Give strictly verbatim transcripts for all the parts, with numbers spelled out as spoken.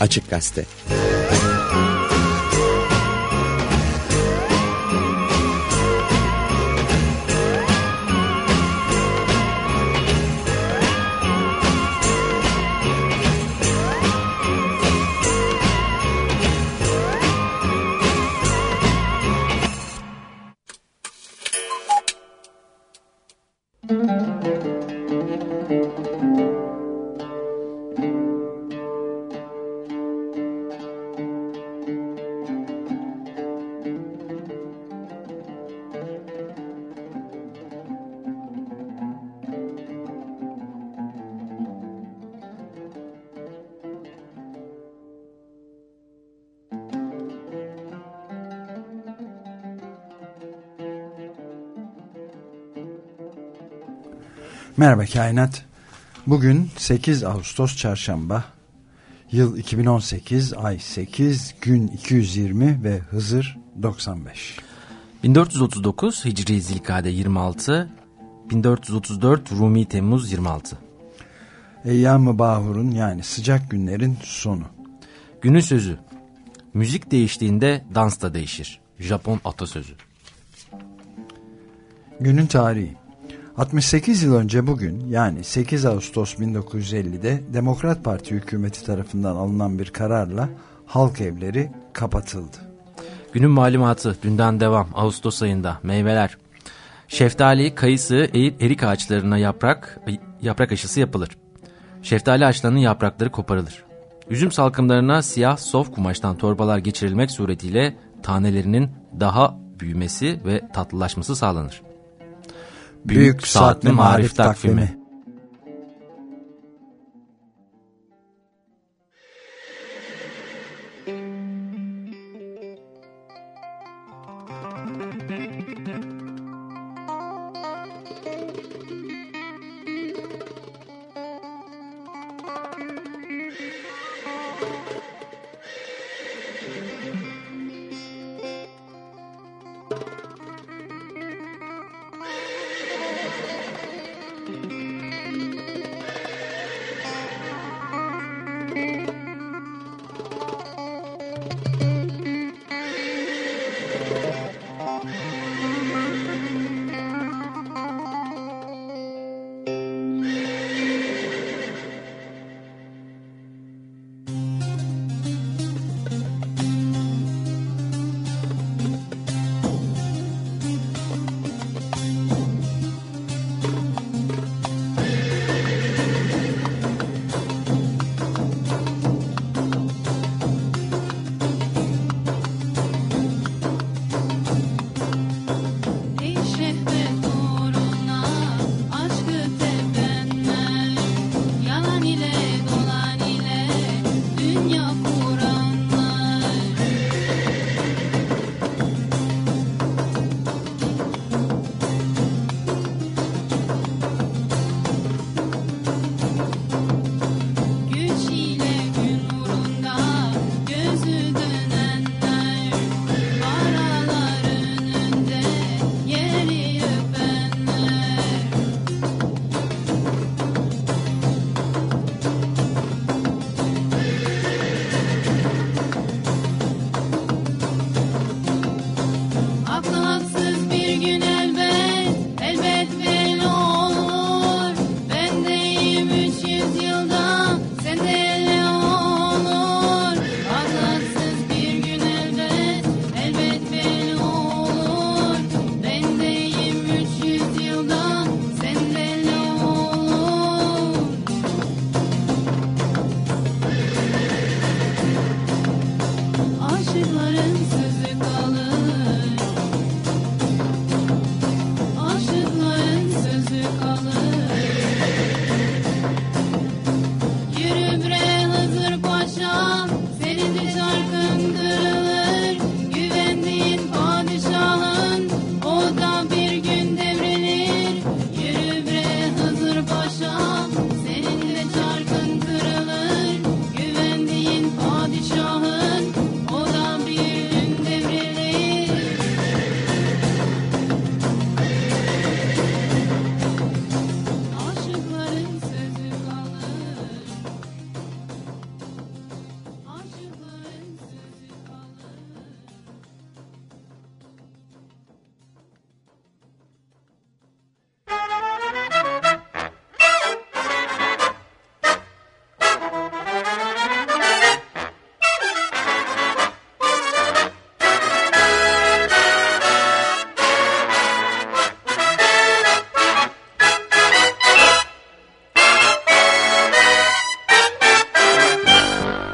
Açık Gazete. Merhaba Kainat. Bugün sekiz Ağustos Çarşamba. Yıl iki bin on sekiz, ay sekiz, gün iki yüz yirmi ve Hızır doksan beş. bin dört yüz otuz dokuz Hicri Zilkade yirmi altı, bin dört yüz otuz dört Rumi Temmuz yirmi altı. Eyyam-ı Bahur'un yani sıcak günlerin sonu. Günün sözü: müzik değiştiğinde dans da değişir. Japon atasözü. Günün tarihi: altmış sekiz yıl önce bugün, yani sekiz Ağustos bin dokuz yüz ellide Demokrat Parti hükümeti tarafından alınan bir kararla halk evleri kapatıldı. Günün malumatı: dünden devam. Ağustos ayında meyveler: şeftali, kayısı, erik ağaçlarına yaprak yaprak aşısı yapılır. Şeftali ağaçlarının yaprakları koparılır. Üzüm salkımlarına siyah sof kumaştan torbalar geçirilmek suretiyle tanelerinin daha büyümesi ve tatlılaşması sağlanır. Büyük, Büyük Saatli Marif Takvimi, takvimi.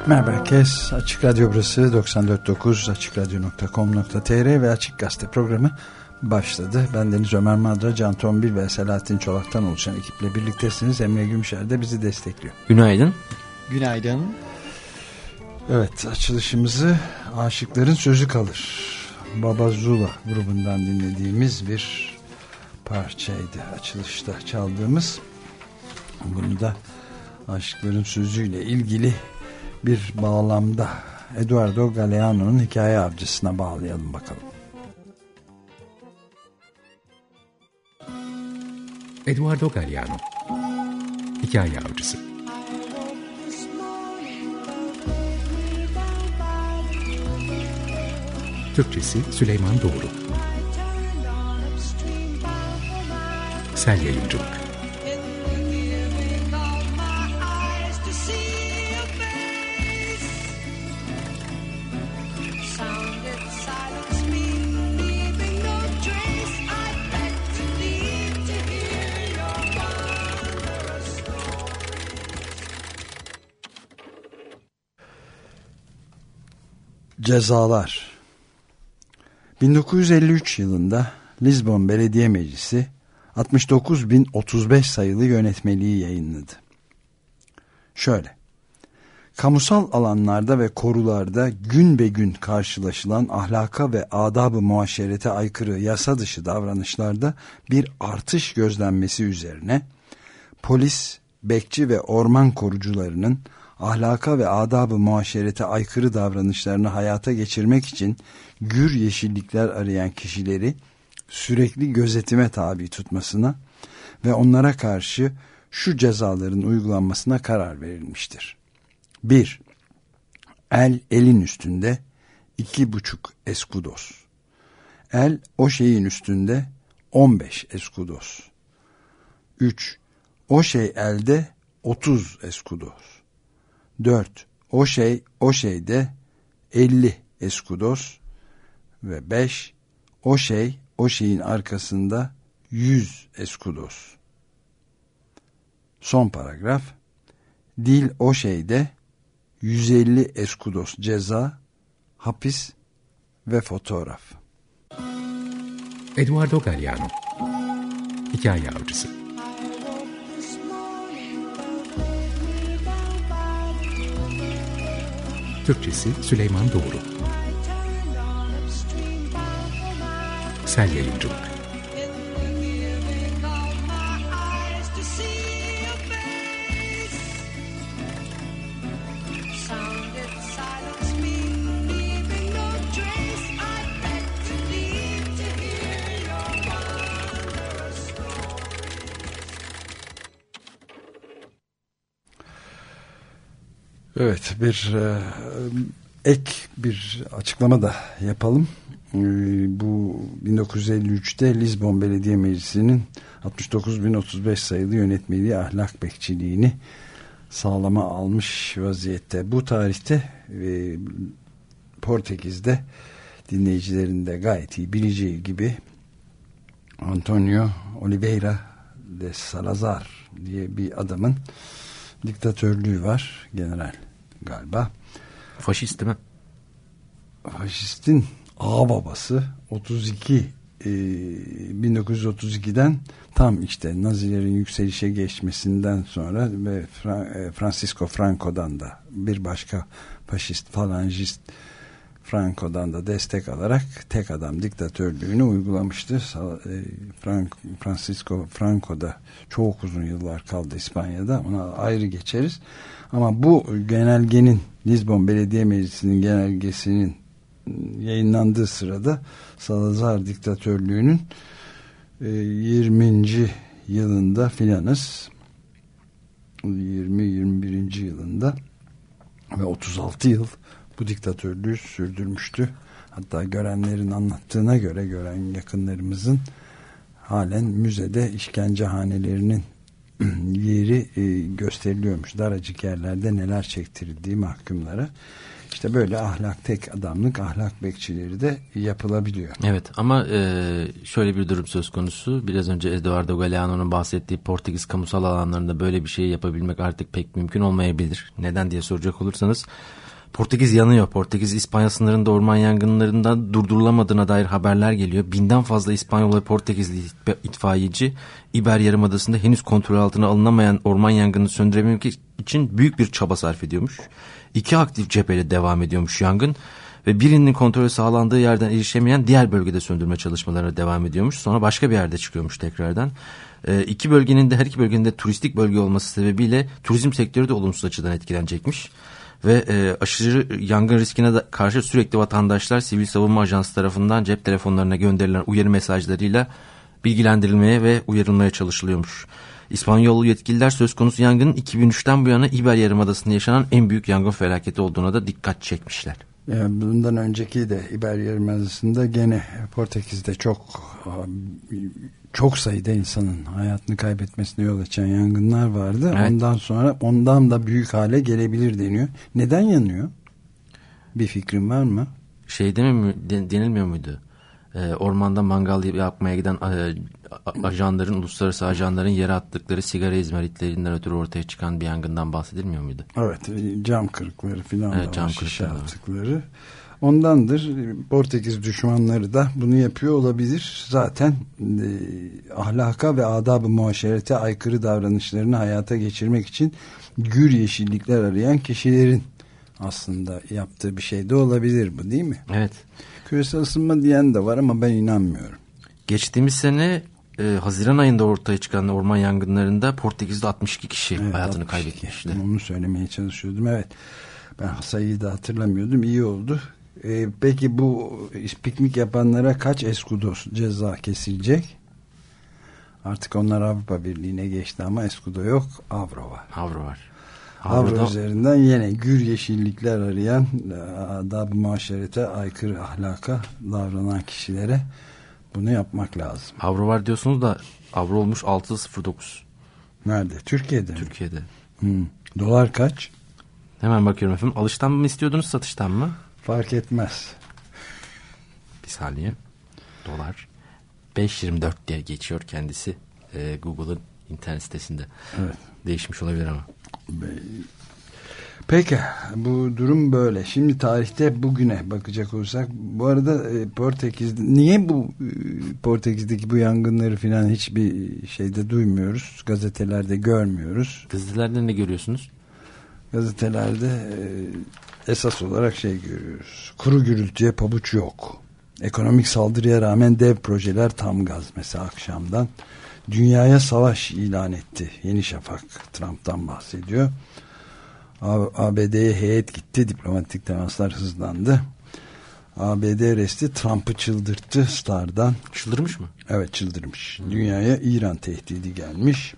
Merhaba herkes. Açık Radyo burası doksan dört nokta dokuz açık radyo nokta com nokta tr ve Açık Gazete programı başladı. Ben Deniz Ömer Madra, Can Tombil ve Selahattin Çolak'tan oluşan ekiple birliktesiniz. Emre Gümüşer de bizi destekliyor. Günaydın. Günaydın. Evet, açılışımızı Aşıkların Sözü Kalır Baba Zula grubundan dinlediğimiz bir parçaydı. Açılışta çaldığımız. Bunu da Aşıkların Sözü'yle ilgili bir bağlamda Eduardo Galeano'nun Hikaye Avcısı'na bağlayalım bakalım. Eduardo Galeano, Hikaye Avcısı. Türkçesi Süleyman Doğru. Sel Yayıncılık. Cezalar. bin dokuz yüz elli üç yılında Lizbon Belediye Meclisi altmış dokuz bin otuz beş sayılı yönetmeliği yayınladı. Şöyle: kamusal alanlarda ve korularda gün be gün karşılaşılan ahlaka ve adab-ı muaşerete aykırı yasa dışı davranışlarda bir artış gözlenmesi üzerine polis, bekçi ve orman korucularının ahlaka ve adab-ı muaşerete aykırı davranışlarını hayata geçirmek için gür yeşillikler arayan kişileri sürekli gözetime tabi tutmasına ve onlara karşı şu cezaların uygulanmasına karar verilmiştir. bir. El elin üstünde iki buçuk eskudos. El o şeyin üstünde on beş eskudos. üç. O şey elde otuz eskudos. dört. O şey o şeyde elli eskudos ve beş. O şey o şeyin arkasında yüz eskudos. Son paragraf. Dil o şeyde yüz elli eskudos ceza, hapis ve fotoğraf. Eduardo Galeano, Hikaye Avcısı. Türkçesi Süleyman Doğru. Sel Yayıncılık. Evet, bir e, ek bir açıklama da yapalım. E, bu bin dokuz yüz elli üçte Lizbon Belediye Meclisi'nin altmış dokuz bin otuz beş sayılı yönetmeliği ahlak bekçiliğini sağlama almış vaziyette. Bu tarihte e, Portekiz'de dinleyicilerin de gayet iyi bileceği gibi Antonio Oliveira de Salazar diye bir adamın diktatörlüğü var. General galiba. Faşist değil mi? Faşistin ağababası otuz iki e, bin dokuz yüz otuz ikiden tam işte Nazilerin yükselişe geçmesinden sonra ve Fra- Francisco Franco'dan da bir başka faşist falangist Franco'dan da destek alarak tek adam diktatörlüğünü uygulamıştı. Frank, Francisco Franco da çok uzun yıllar kaldı İspanya'da. Ona ayrı geçeriz. Ama bu genelgenin, Lizbon Belediye Meclisi'nin genelgesinin yayınlandığı sırada Salazar diktatörlüğünün yirminci yılında filanız, yirmi yirmi birinci yılında ve otuz altı yıl bu diktatörlüğü sürdürmüştü. Hatta görenlerin anlattığına göre, gören yakınlarımızın halen müzede işkencehanelerinin yeri e, gösteriliyormuş. Daracık yerlerde neler çektirildiği mahkumlara. İşte böyle ahlak, tek adamlık ahlak bekçileri de yapılabiliyor. Evet ama e, şöyle bir durum söz konusu. Biraz önce Eduardo Galeano'nun bahsettiği Portekiz kamusal alanlarında böyle bir şey yapabilmek artık pek mümkün olmayabilir. Neden diye soracak olursanız Portekiz yanıyor. Portekiz İspanya sınırında orman yangınlarından durdurulamadığına dair haberler geliyor. Binden fazla İspanyol ve Portekizli itfaiyeci İber Yarımadası'nda henüz kontrol altına alınamayan orman yangını söndürebilmek için büyük bir çaba sarf ediyormuş. İki aktif cepheyle devam ediyormuş yangın ve birinin kontrolü sağlandığı yerden erişemeyen diğer bölgede söndürme çalışmalarına devam ediyormuş. Sonra başka bir yerde çıkıyormuş tekrardan. E, iki bölgenin de her iki bölgenin de turistik bölge olması sebebiyle turizm sektörü de olumsuz açıdan etkilenecekmiş. Ve e, aşırı yangın riskine de karşı sürekli vatandaşlar sivil savunma ajansı tarafından cep telefonlarına gönderilen uyarı mesajlarıyla bilgilendirilmeye ve uyarılmaya çalışılıyormuş. İspanyol yetkililer söz konusu yangının iki bin üçten bu yana İber Yarımadası'nda yaşanan en büyük yangın felaketi olduğuna da dikkat çekmişler. Yani bundan önceki de İber Yarımadası'nda gene Portekiz'de çok çok sayıda insanın hayatını kaybetmesine yol açan yangınlar vardı. Evet. Ondan sonra ondan da büyük hale gelebilir deniyor. Neden yanıyor? Bir fikrin var mı? Şey mi denilmiyor muydu? Ee, ormanda mangal yapmaya giden e, ajanların, uluslararası ajanların yere attıkları sigara izmaritlerinden ötürü ortaya çıkan bir yangından bahsedilmiyor muydu? Evet, cam kırıkları filan evet, da cam var, şişe kırıkları. attıkları. Ondandır. Portekiz düşmanları da bunu yapıyor olabilir. Zaten e, ahlaka ve adab-ı muaşerete aykırı davranışlarını hayata geçirmek için gür yeşillikler arayan kişilerin aslında yaptığı bir şey de olabilir bu, değil mi? Evet. Küresel ısınma diyen de var ama ben inanmıyorum. Geçtiğimiz sene e, Haziran ayında ortaya çıkan orman yangınlarında Portekiz'de altmış iki kişi evet, hayatını kaybetmişti. Onu söylemeye çalışıyordum. Evet. Ben sayıyı da hatırlamıyordum. İyi oldu. E, peki bu piknik yapanlara kaç eskudos ceza kesilecek? Artık onlar Avrupa Birliği'ne geçti ama eskudo yok. Avro var. Avro var. Avro Avru'da... üzerinden yine gür yeşillikler arayan, adab-ı muaşerete aykırı ahlaka davranan kişilere bunu yapmak lazım. Avro var diyorsunuz da avro olmuş altı sıfır dokuz. Nerede? Türkiye'de mi? Türkiye'de. Hmm. Dolar kaç? Hemen bakıyorum efendim. Alıştan mı istiyordunuz, satıştan mı? Fark etmez. Bir saniye. Dolar beş yirmi dört diye geçiyor kendisi e, Google'ın internet sitesinde. Evet. Değişmiş olabilir ama. Peki bu durum böyle. Şimdi tarihte bugüne bakacak olursak, bu arada e, Portekiz'de niye bu e, Portekiz'deki bu yangınları filan hiçbir şeyde duymuyoruz, gazetelerde görmüyoruz. Gazetelerde ne görüyorsunuz? Gazetelerde e, esas olarak şey görüyoruz. Kuru gürültüye pabuç yok. Ekonomik saldırıya rağmen dev projeler tam gaz. Mesela akşamdan dünyaya savaş ilan etti. Yeni Şafak Trump'tan bahsediyor. A B D'ye heyet gitti. Diplomatik temaslar hızlandı. A B D resti Trump'ı çıldırttı Star'dan. Çıldırmış mı? Evet, çıldırmış. Hmm. Dünyaya İran tehdidi gelmiş.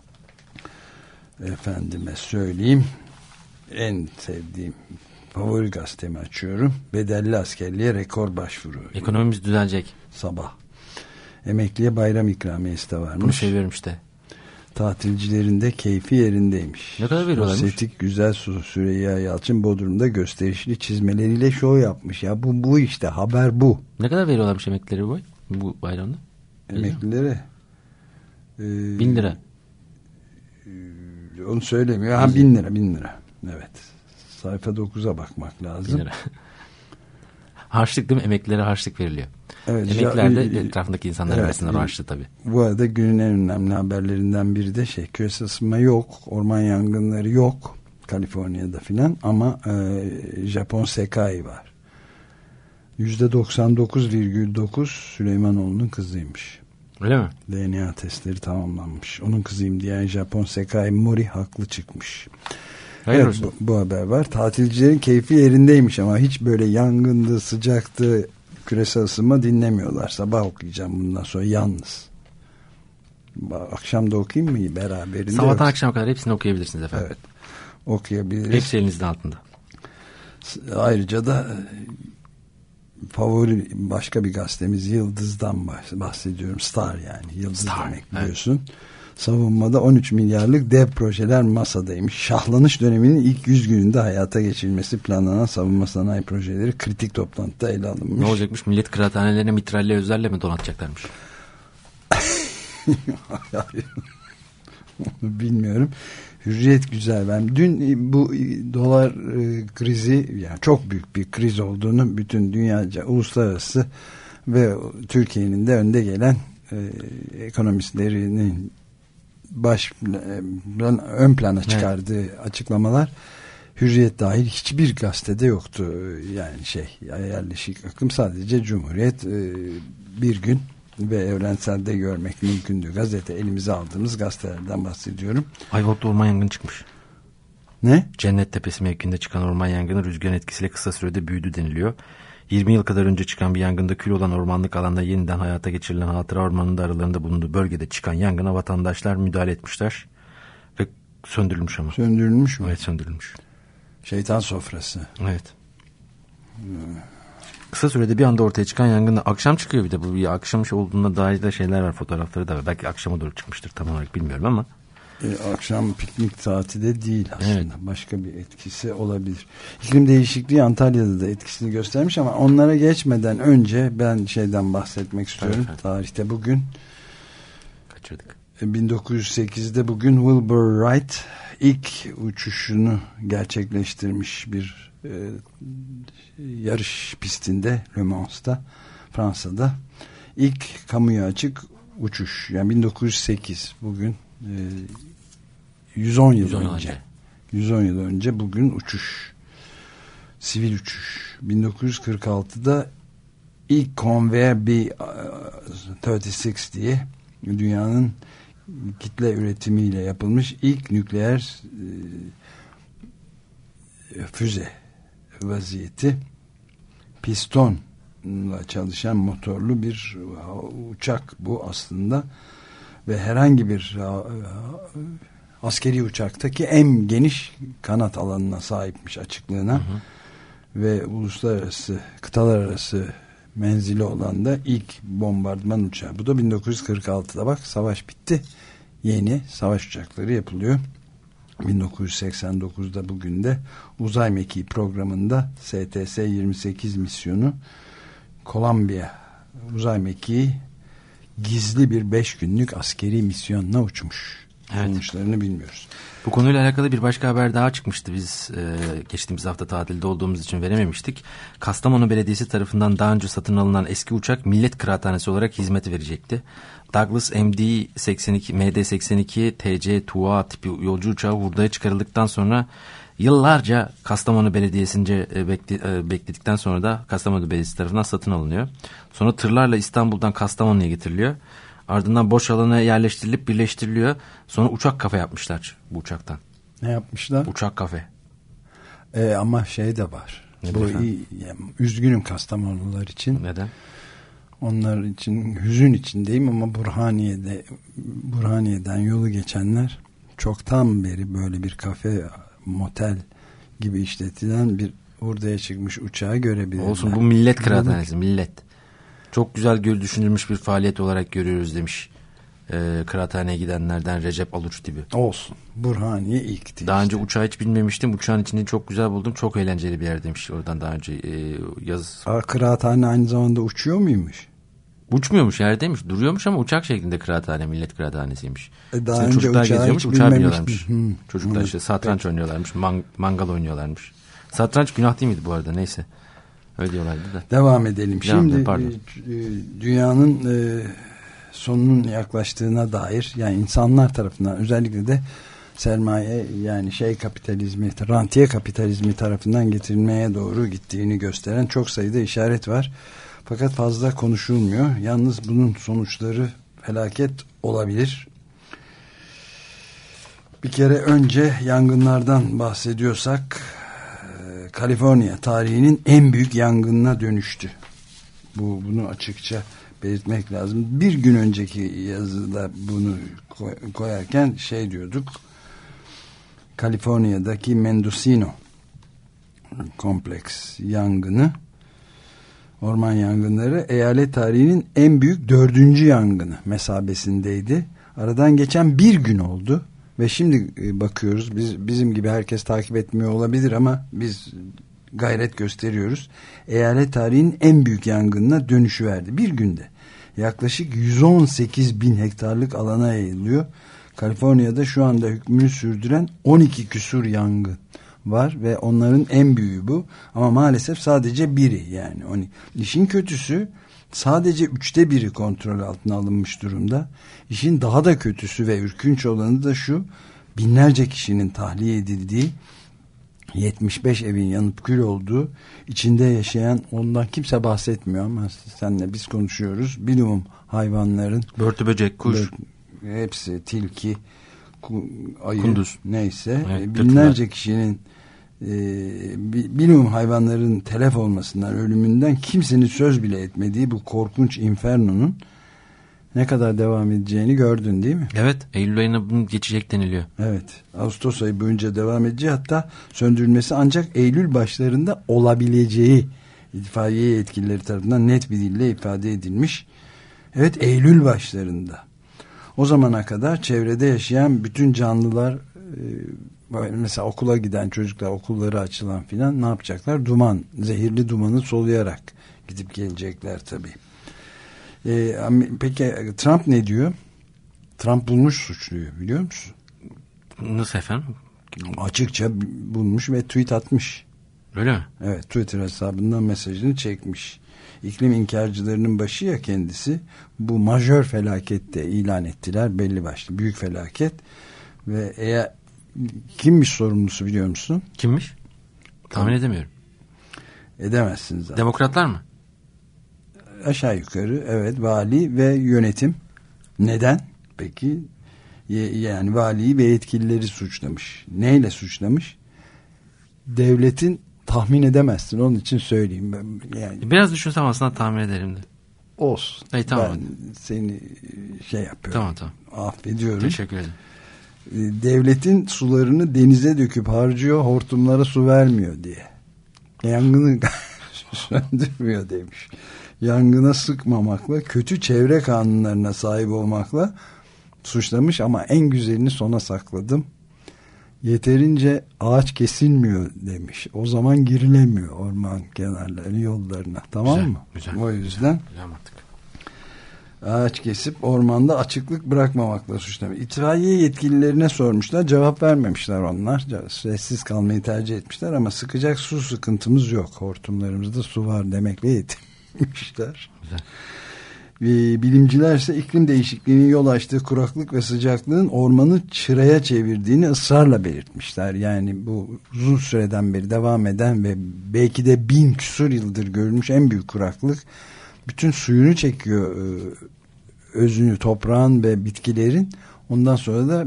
Efendime söyleyeyim, en sevdiğim favori gazetemi açıyorum. Bedelli askerliğe rekor başvuru. Ekonomimiz düzelecek. Sabah. Emekliye bayram ikramiyesi de varmış. Bunu seviyorum işte. Tatilcilerin de keyfi yerindeymiş. Ne kadar veriyorlarmış? Sosyetik güzel su Süreyya Yalçın Bodrum'da gösterişli çizmeleriyle şov yapmış. Ya bu bu işte haber bu. Ne kadar veriyorlarmış emeklileri bu bu bayramda? Emeklilere e, bin lira. E, onu söylemiyor. Ha, bin lira bin lira. Evet. Sayfa dokuza bakmak lazım. Harçlık değil mi? Emeklilere harçlık veriliyor. Evet, emekliler de etrafındaki insanların evet, arasında harçlı tabii. Bu arada günün en önemli haberlerinden biri de şey, küresel ısınma yok, orman yangınları yok Kaliforniya'da filan ama e, Japon Sekai var. yüzde doksan dokuz virgül dokuz Süleymanoğlu'nun kızıymış. Öyle mi? D N A testleri tamamlanmış. Onun kızıyım diyen Japon Sekai Mori haklı çıkmış. Hayır evet, bu, bu haber var. Tatilcilerin keyfi yerindeymiş ama hiç böyle yangındı, sıcaktı, küresel ısınma dinlemiyorlar. Sabah okuyacağım bundan sonra yalnız. Akşam da okuyayım mı beraberinde? Sabahtan akşama kadar hepsini okuyabilirsiniz efendim. Evet. Okuyabiliriz. Hepsi elinizin altında. Ayrıca da favori başka bir gazetemiz Yıldız'dan bahsediyorum. Star yani. Yıldız Star, demek biliyorsun. Evet. Savunmada on üç milyarlık dev projeler masadaymış. Şahlanış döneminin ilk yüz gününde hayata geçirilmesi planlanan savunma sanayi projeleri kritik toplantıda ele alınmış. Ne olacakmış? Millet kıraathanelerine mitralle özlerle mi donatacaklarmış? Bilmiyorum. Hürriyet güzel. Ben dün bu dolar e, krizi, yani çok büyük bir kriz olduğunu bütün dünyaca, uluslararası ve Türkiye'nin de önde gelen e, ekonomistlerinin baş e, ön plana çıkardığı evet. açıklamalar, Hürriyet dahil hiçbir gazetede yoktu. Yani şey, yerleşik akım sadece Cumhuriyet e, bir gün ve Evrensel'de görmek mümkündü. Gazete, elimize aldığımız gazetelerden bahsediyorum. Ayvalık'ta orman yangını çıkmış. Ne? Cennet Tepesi mevkinde çıkan orman yangını rüzgarın etkisiyle kısa sürede büyüdü deniliyor. yirmi yıl kadar önce çıkan bir yangında kül olan ormanlık alanda yeniden hayata geçirilen hatıra ormanının da aralarında bulunduğu bölgede çıkan yangına vatandaşlar müdahale etmişler. Ve söndürülmüş ama. Söndürülmüş mü? Evet, söndürülmüş. Şeytan sofrası. Evet. Hmm. Kısa sürede bir anda ortaya çıkan yangında akşam çıkıyor bir de. Bu bir akşam olduğunda dair de şeyler var, fotoğrafları da var. Belki akşama doğru çıkmıştır tam olarak, bilmiyorum ama. E, akşam piknik saati de değil aslında. Evet. Başka bir etkisi olabilir. İklim değişikliği Antalya'da da etkisini göstermiş ama onlara geçmeden önce ben şeyden bahsetmek istiyorum. Evet. Tarihte bugün kaçırdık. bin dokuz yüz sekizde bugün Wilbur Wright ilk uçuşunu gerçekleştirmiş bir e, yarış pistinde, Le Mans'ta, Fransa'da. İlk kamuya açık uçuş. Yani bin dokuz yüz sekiz bugün e, yüz on yıl önce. yüz on yıl önce bugün uçuş. Sivil uçuş. bin dokuz yüz kırk altıda ilk Convair B otuz altı diye dünyanın kitle üretimiyle yapılmış ilk nükleer e, füze vaziyeti, pistonla çalışan motorlu bir uçak bu aslında ve herhangi bir askeri uçaktaki en geniş kanat alanına sahipmiş, açıklığına. Hı hı. Ve uluslararası, kıtalar arası menzili olan da ilk bombardıman uçağı. Bu da bin dokuz yüz kırk altıda, bak, savaş bitti. Yeni savaş uçakları yapılıyor. bin dokuz yüz seksen dokuzda bugün de uzay mekiği programında S T S yirmi sekiz misyonu Kolombiya uzay mekiği gizli bir beş günlük askeri misyonla uçmuş. Evet. Sonuçlarını bilmiyoruz. Bu konuyla alakalı bir başka haber daha çıkmıştı. Biz e, geçtiğimiz hafta tatilde olduğumuz için verememiştik. Kastamonu Belediyesi tarafından daha önce satın alınan eski uçak Millet Kıraathanesi olarak hizmet verecekti. Douglas M D seksen iki, M D seksen iki T C Tua tipi yolcu uçağı hurdaya çıkarıldıktan sonra yıllarca Kastamonu Belediyesi'nce e, bekle, e, bekledikten sonra da Kastamonu Belediyesi tarafından satın alınıyor. Sonra tırlarla İstanbul'dan Kastamonu'ya getiriliyor. Ardından boş alana yerleştirilip birleştiriliyor. Sonra uçak kafe yapmışlar bu uçaktan. Ne yapmışlar? Uçak kafe. Ee, ama şey de var. Ne bu iyi, yani, üzgünüm Kastamonlular için. Neden? Onlar için hüzün içindeyim ama Burhaniye'de Burhaniye'den yolu geçenler çoktan beri böyle bir kafe, motel gibi işletilen bir hurdaya çıkmış uçağı görebilirler. Olsun, bu Millet Kıraathanesi, millet. Çok güzel göl düşünülmüş bir faaliyet olarak görüyoruz demiş. E, kıraathaneye gidenlerden Recep Aluç gibi. Olsun. Burhaniye ilk. Daha işte. önce uçağı hiç bilmemiştim. Uçağın içini çok güzel buldum. Çok eğlenceli bir yer demiş. Oradan daha önce e, yaz. Aa, kıraathane aynı zamanda uçuyor muymuş? Uçmuyormuş, yerdeymiş. Duruyormuş ama uçak şeklinde kıraathane, millet kıraathanesiymiş. E, daha Senin önce çocuklar geziyormuş, uçağa biniyorlarmış. Hmm. Çocuklar hmm. işte satranç Peki. oynuyorlarmış, man, mangal oynuyorlarmış. Satranç günah değil miydi bu arada? Neyse. Öyle diyorlardı da. Devam edelim. Devam Şimdi edelim, dünyanın e, sonunun yaklaştığına dair, yani insanlar tarafından özellikle de sermaye, yani şey kapitalizmi, rantiye kapitalizmi tarafından getirilmeye doğru gittiğini gösteren çok sayıda işaret var. Fakat fazla konuşulmuyor. Yalnız bunun sonuçları felaket olabilir. Bir kere önce yangınlardan bahsediyorsak, Kaliforniya tarihinin en büyük yangınına dönüştü. Bu bunu açıkça belirtmek lazım. Bir gün önceki yazıda bunu koyarken şey diyorduk. Kaliforniya'daki Mendocino kompleks yangını, orman yangınları eyalet tarihinin en büyük dördüncü yangını mesabesindeydi. Aradan geçen bir gün oldu ve şimdi bakıyoruz. Biz bizim gibi herkes takip etmiyor olabilir ama biz gayret gösteriyoruz. Eyalet tarihinin en büyük yangınına dönüşüverdi. Bir günde yaklaşık yüz on sekiz bin hektarlık alana yayılıyor. Kaliforniya'da şu anda hükmünü sürdüren on iki küsur yangın var ve onların en büyüğü bu. Ama maalesef sadece biri, yani on iki. İşin kötüsü sadece üçte biri kontrol altına alınmış durumda. İşin daha da kötüsü ve ürkünç olanı da şu: binlerce kişinin tahliye edildiği, yetmiş beş evin yanıp kül olduğu, içinde yaşayan, ondan kimse bahsetmiyor ama senle biz konuşuyoruz. Bilumum hayvanların, börtü böcek, kuş, bör, hepsi, tilki, ayı, kunduz, neyse, evet, binlerce kötüler. Kişinin e, bilumum hayvanların telef olmasından, ölümünden kimsenin söz bile etmediği bu korkunç infernonun ne kadar devam edeceğini gördün değil mi? Evet, Eylül ayına bunun geçecek deniliyor. Evet, Ağustos ayı boyunca devam edeceği, hatta söndürülmesi ancak Eylül başlarında olabileceği itfaiye yetkilileri tarafından net bir dille ifade edilmiş. Evet, Eylül başlarında. O zamana kadar çevrede yaşayan bütün canlılar, mesela okula giden çocuklar, okulları açılan filan, ne yapacaklar? Duman, zehirli dumanı soluyarak gidip gelecekler tabii. Ee, peki Trump ne diyor? Trump bulmuş suçluyu, biliyor musun? Nasıl efendim? Açıkça bulmuş ve tweet atmış. Öyle mi? Evet, Twitter hesabından mesajını çekmiş. İklim inkarcılarının başı ya kendisi. Bu majör felakette ilan ettiler, belli başlı büyük felaket. Ve eğer kimmiş sorumlusu biliyor musun? Kimmiş? Tahmin edemiyorum. Edemezsin zaten. Demokratlar mı? Aşağı yukarı evet, vali ve yönetim. Neden? Peki yani valiyi ve yetkilileri suçlamış. Neyle suçlamış? Devletin, tahmin edemezsin, onun için söyleyeyim ben. Yani biraz düşünsem aslında tahmin ederim de. Olsun. Hey, tamam. Ben seni şey yapıyorum. Tamam tamam. Affediyorum. Teşekkür ederim. Devletin sularını denize döküp harcıyor, hortumlara su vermiyor diye. Yangını söndürmüyor demiş. Yangına sıkmamakla, kötü çevre kanunlarına sahip olmakla suçlamış ama en güzelini sona sakladım. Yeterince ağaç kesilmiyor demiş. O zaman girilemiyor orman kenarları, yollarına. Tamam güzel, mı? Güzel. O yüzden güzel mantık. Ağaç kesip ormanda açıklık bırakmamakla suçlamış. İtfaiye yetkililerine sormuşlar, cevap vermemişler onlar. Sessiz kalmayı tercih etmişler ama sıkacak su sıkıntımız yok. Hortumlarımızda su var demekle yetinmişler. Güzel. Bilimciler ise iklim değişikliğinin yol açtığı kuraklık ve sıcaklığın ormanı çıraya çevirdiğini ısrarla belirtmişler. Yani bu uzun süreden beri devam eden ve belki de bin küsur yıldır görülmüş en büyük kuraklık bütün suyunu çekiyor, özünü, toprağın ve bitkilerin. Ondan sonra da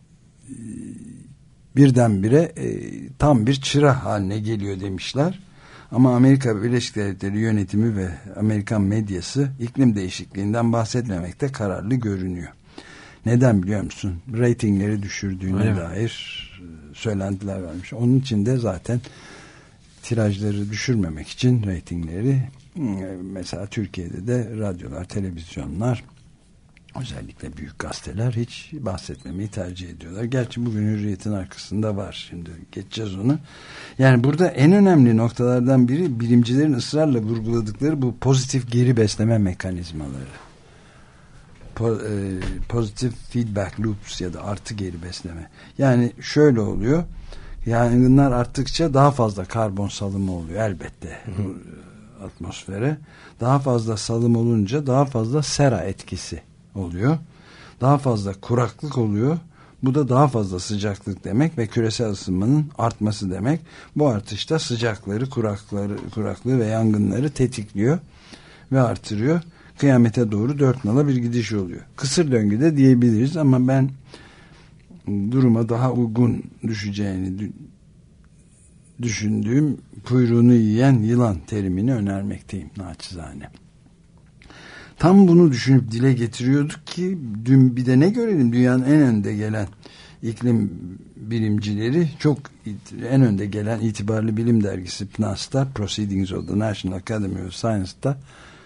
birdenbire tam bir çıra haline geliyor demişler. Ama Amerika Birleşik Devletleri yönetimi ve Amerikan medyası iklim değişikliğinden bahsetmemekte kararlı görünüyor. Neden biliyor musun? Ratingleri düşürdüğüne Öyle dair mi? Söylentiler vermiş. Onun için de zaten tirajları düşürmemek için ratingleri, mesela Türkiye'de de radyolar, televizyonlar, özellikle büyük gazeteler hiç bahsetmemeyi tercih ediyorlar. Gerçi bugün Hürriyet'in arkasında var. Şimdi geçeceğiz onu. Yani burada en önemli noktalardan biri bilimcilerin ısrarla vurguladıkları bu pozitif geri besleme mekanizmaları. Po, e, pozitif feedback loops ya da artı geri besleme. Yani şöyle oluyor. Yangınlar arttıkça daha fazla karbon salımı oluyor elbette. Hı hı. Atmosfere. Daha fazla salım olunca daha fazla sera etkisi oluyor. Daha fazla kuraklık oluyor. Bu da daha fazla sıcaklık demek ve küresel ısınmanın artması demek. Bu artışta sıcakları, kurakları, kuraklığı ve yangınları tetikliyor ve artırıyor. Kıyamete doğru dört nala bir gidiş oluyor. Kısır döngüde diyebiliriz ama ben duruma daha uygun düşeceğini düşündüğüm kuyruğunu yiyen yılan terimini önermekteyim naçizane. Tam bunu düşünüp dile getiriyorduk ki dün bir de ne görelim, dünyanın en önde gelen iklim bilimcileri, çok en önde gelen itibarlı bilim dergisi P N A S'ta, Proceedings of the National Academy of Science'ta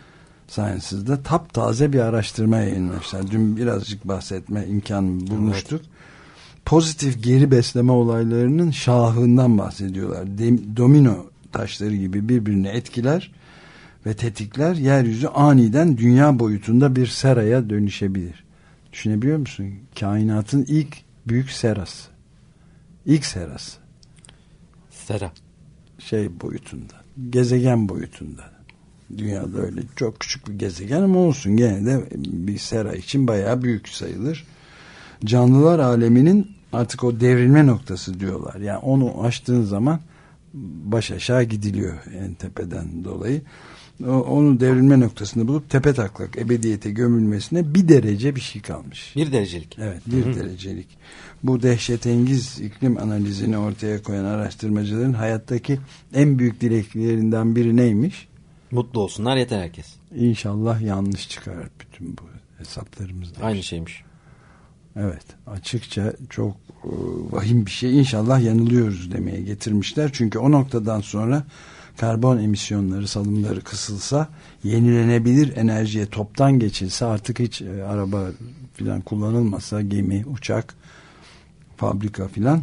Sciences'da taptaze bir araştırma yayınlamışlar. Dün birazcık bahsetme imkanı bulmuştuk. Evet. Pozitif geri besleme olaylarının şahından bahsediyorlar. De, domino taşları gibi birbirini etkiler ve tetikler, yeryüzü aniden dünya boyutunda bir seraya dönüşebilir. Düşünebiliyor musun? Kainatın ilk büyük serası. İlk serası. Sera. Şey boyutunda. Gezegen boyutunda. Dünyada öyle çok küçük bir gezegen ama olsun, gene de bir sera için bayağı büyük sayılır. Canlılar aleminin artık o devrilme noktası diyorlar. Yani onu aştığın zaman baş aşağı gidiliyor en tepeden dolayı. O, onu devrilme noktasını bulup tepe taklak ebediyete gömülmesine bir derece bir şey kalmış. Bir derecelik. Evet, bir Hı-hı. derecelik. Bu dehşetengiz iklim analizini ortaya koyan araştırmacıların hayattaki en büyük dileklerinden biri neymiş? Mutlu olsunlar yeter herkes. İnşallah yanlış çıkar bütün bu hesaplarımızda. Aynı şeymiş. Evet, açıkça çok e, vahim bir şey. İnşallah yanılıyoruz demeye getirmişler. Çünkü o noktadan sonra karbon emisyonları, salımları kısılsa, yenilenebilir enerjiye toptan geçilse, artık hiç e, araba filan kullanılmasa, gemi, uçak, fabrika filan,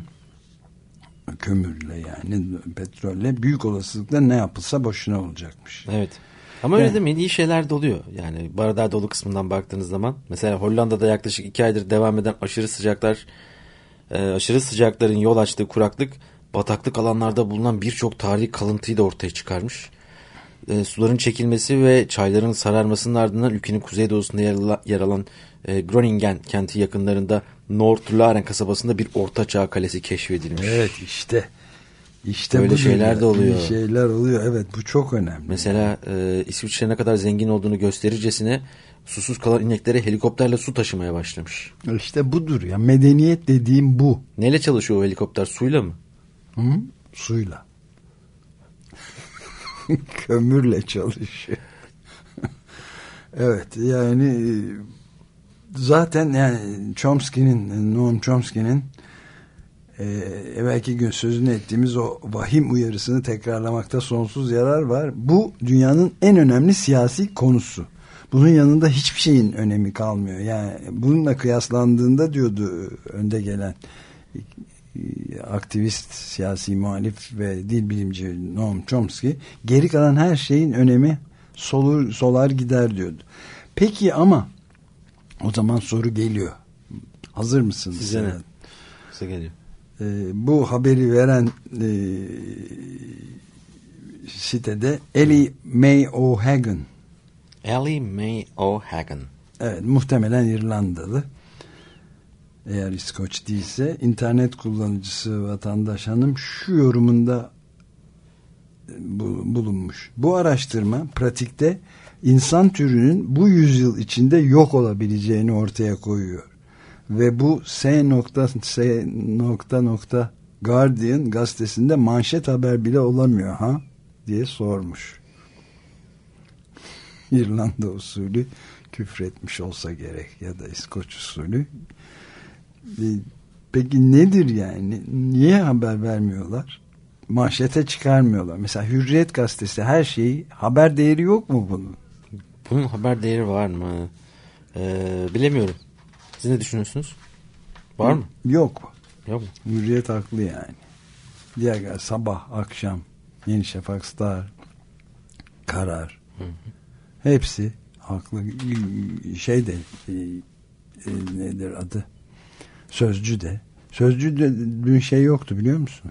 kömürle yani petrolle, büyük olasılıkla ne yapılsa boşuna olacakmış. Evet. Ama öyle evet. değil mi? İyi şeyler de oluyor. Yani bardağı dolu kısmından baktığınız zaman. Mesela Hollanda'da yaklaşık iki aydır devam eden aşırı sıcaklar, e, aşırı sıcakların yol açtığı kuraklık, bataklık alanlarda bulunan birçok tarihi kalıntıyı da ortaya çıkarmış. E, suların çekilmesi ve çayların sararmasının ardından ülkenin kuzeydoğusunda yer, ala, yer alan e, Groningen kenti yakınlarında Noord-Laren kasabasında bir ortaçağ kalesi keşfedilmiş. Evet, işte. İşte böyle şeyler de oluyor. İyi şeyler oluyor. Evet, bu çok önemli. Mesela e, İsviçre ne kadar zengin olduğunu gösterircesine susuz kalan ineklere helikopterle su taşımaya başlamış. İşte budur ya. Medeniyet dediğim bu. Neyle çalışıyor o helikopter? Suyla mı? Hı? Suyla. Kömürle çalışıyor. Evet, yani zaten yani Chomsky'nin, Noam Chomsky'nin e, evvelki gün sözünü ettiğimiz o vahim uyarısını tekrarlamakta sonsuz yarar var. Bu dünyanın en önemli siyasi konusu. Bunun yanında hiçbir şeyin önemi kalmıyor. Yani bununla kıyaslandığında diyordu önde gelen aktivist, siyasi muhalif ve dil bilimci Noam Chomsky, geri kalan her şeyin önemi solur, solar gider diyordu. Peki ama o zaman soru geliyor. Hazır mısınız? Size ne? Size geliyor. Ee, bu haberi veren e, sitede Ellie Mae O'Hagan. Ellie Mae O'Hagan. Evet, muhtemelen İrlandalı. Eğer İskoç değilse, internet kullanıcısı vatandaş hanım şu yorumunda bulunmuş. Bu araştırma pratikte insan türünün bu yüzyıl içinde yok olabileceğini ortaya koyuyor. Ve bu S. S. Guardian gazetesinde manşet haber bile olamıyor ha diye sormuş. İrlanda usulü küfretmiş olsa gerek ya da İskoç usulü. Peki nedir yani? Niye haber vermiyorlar? Manşete çıkarmıyorlar. Mesela Hürriyet gazetesi her şeyi, haber değeri yok mu bunun? Bunun haber değeri var mı? Ee, bilemiyorum. Siz ne düşünüyorsunuz? Var mı? Yok. Yok mu? Hürriyet haklı yani. Diğer sabah, akşam, Yeni Şafak, Star, Karar. Hı hı. Hepsi haklı. Şey de e, e, nedir adı? Sözcü de. Sözcü de dün şey yoktu biliyor musun?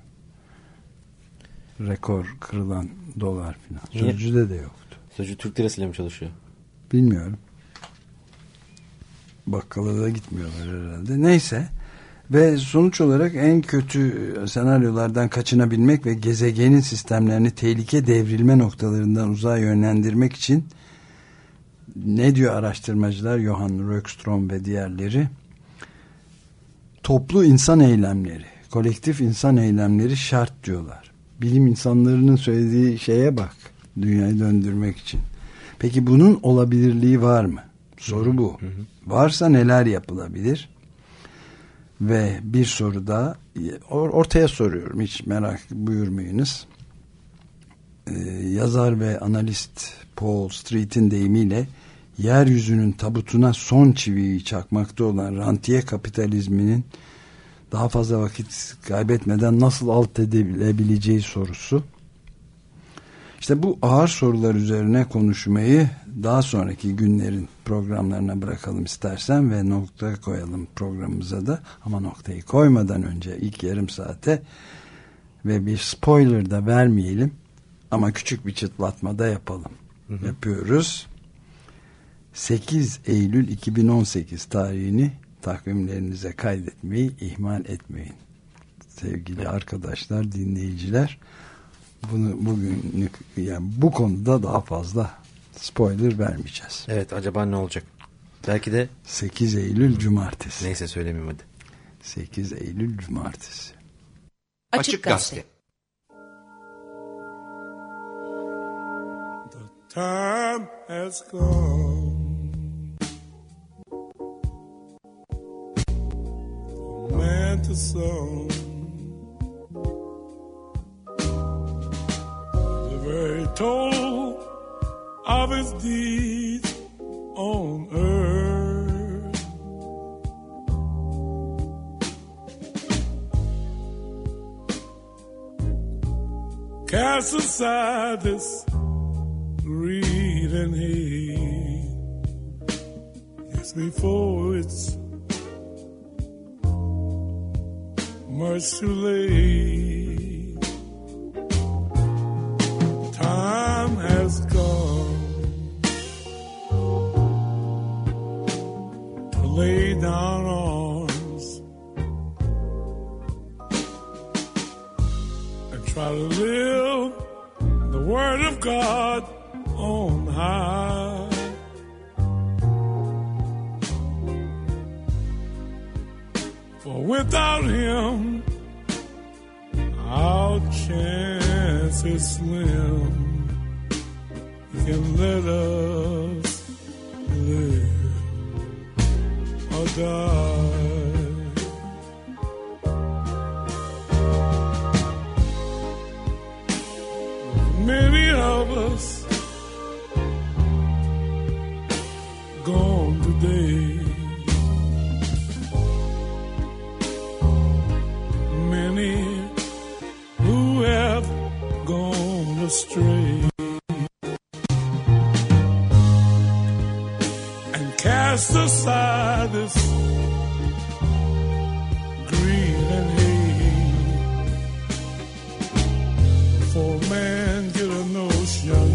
Rekor kırılan dolar falan. Sözcüde de yoktu. Sözcü Türk lirasıyla mı çalışıyor? Bilmiyorum. Bakkala da gitmiyorlar herhalde. Neyse. Ve sonuç olarak en kötü senaryolardan kaçınabilmek ve gezegenin sistemlerini tehlike devrilme noktalarından uzağa yönlendirmek için ne diyor araştırmacılar? Johan Rockström ve diğerleri, toplu insan eylemleri, kolektif insan eylemleri şart diyorlar. Bilim insanlarının söylediği şeye bak, dünyayı döndürmek için. Peki bunun olabilirliği var mı? Soru bu. Hı hı. Varsa neler yapılabilir? Ve bir soru daha ortaya soruyorum. Hiç merak buyurmayınız. Ee, yazar ve analist Paul Street'in deyimiyle yeryüzünün tabutuna son çiviyi çakmakta olan rantiye kapitalizminin daha fazla vakit kaybetmeden nasıl alt edilebileceği sorusu. İşte bu ağır sorular üzerine konuşmayı daha sonraki günlerin programlarına bırakalım istersen ve nokta koyalım programımıza da. Ama noktayı koymadan önce ilk yarım saate ve bir spoiler da vermeyelim ama küçük bir çıtlatma da yapalım. Hı hı. Yapıyoruz. sekiz Eylül iki bin on sekiz tarihini takvimlerinize kaydetmeyi ihmal etmeyin. Sevgili arkadaşlar, dinleyiciler, bunu bugünlük, yani bu konuda daha fazla spoiler vermeyeceğiz. Evet, acaba ne olacak? Belki de sekiz Eylül Cumartesi. Neyse, söylemeyeyim hadi. sekiz Eylül Cumartesi. Açık Gazete. The time has come for man to sow the very toll of his deeds on earth. Cast aside this greed and hate, yes, before it's much too late. Time has come to lay down arms and try to live the word of God on high. For without him, our chance is slim. He can let us live or die. Many of us gone today. Many who have gone astray and cast aside this greed and hate. For man get a notion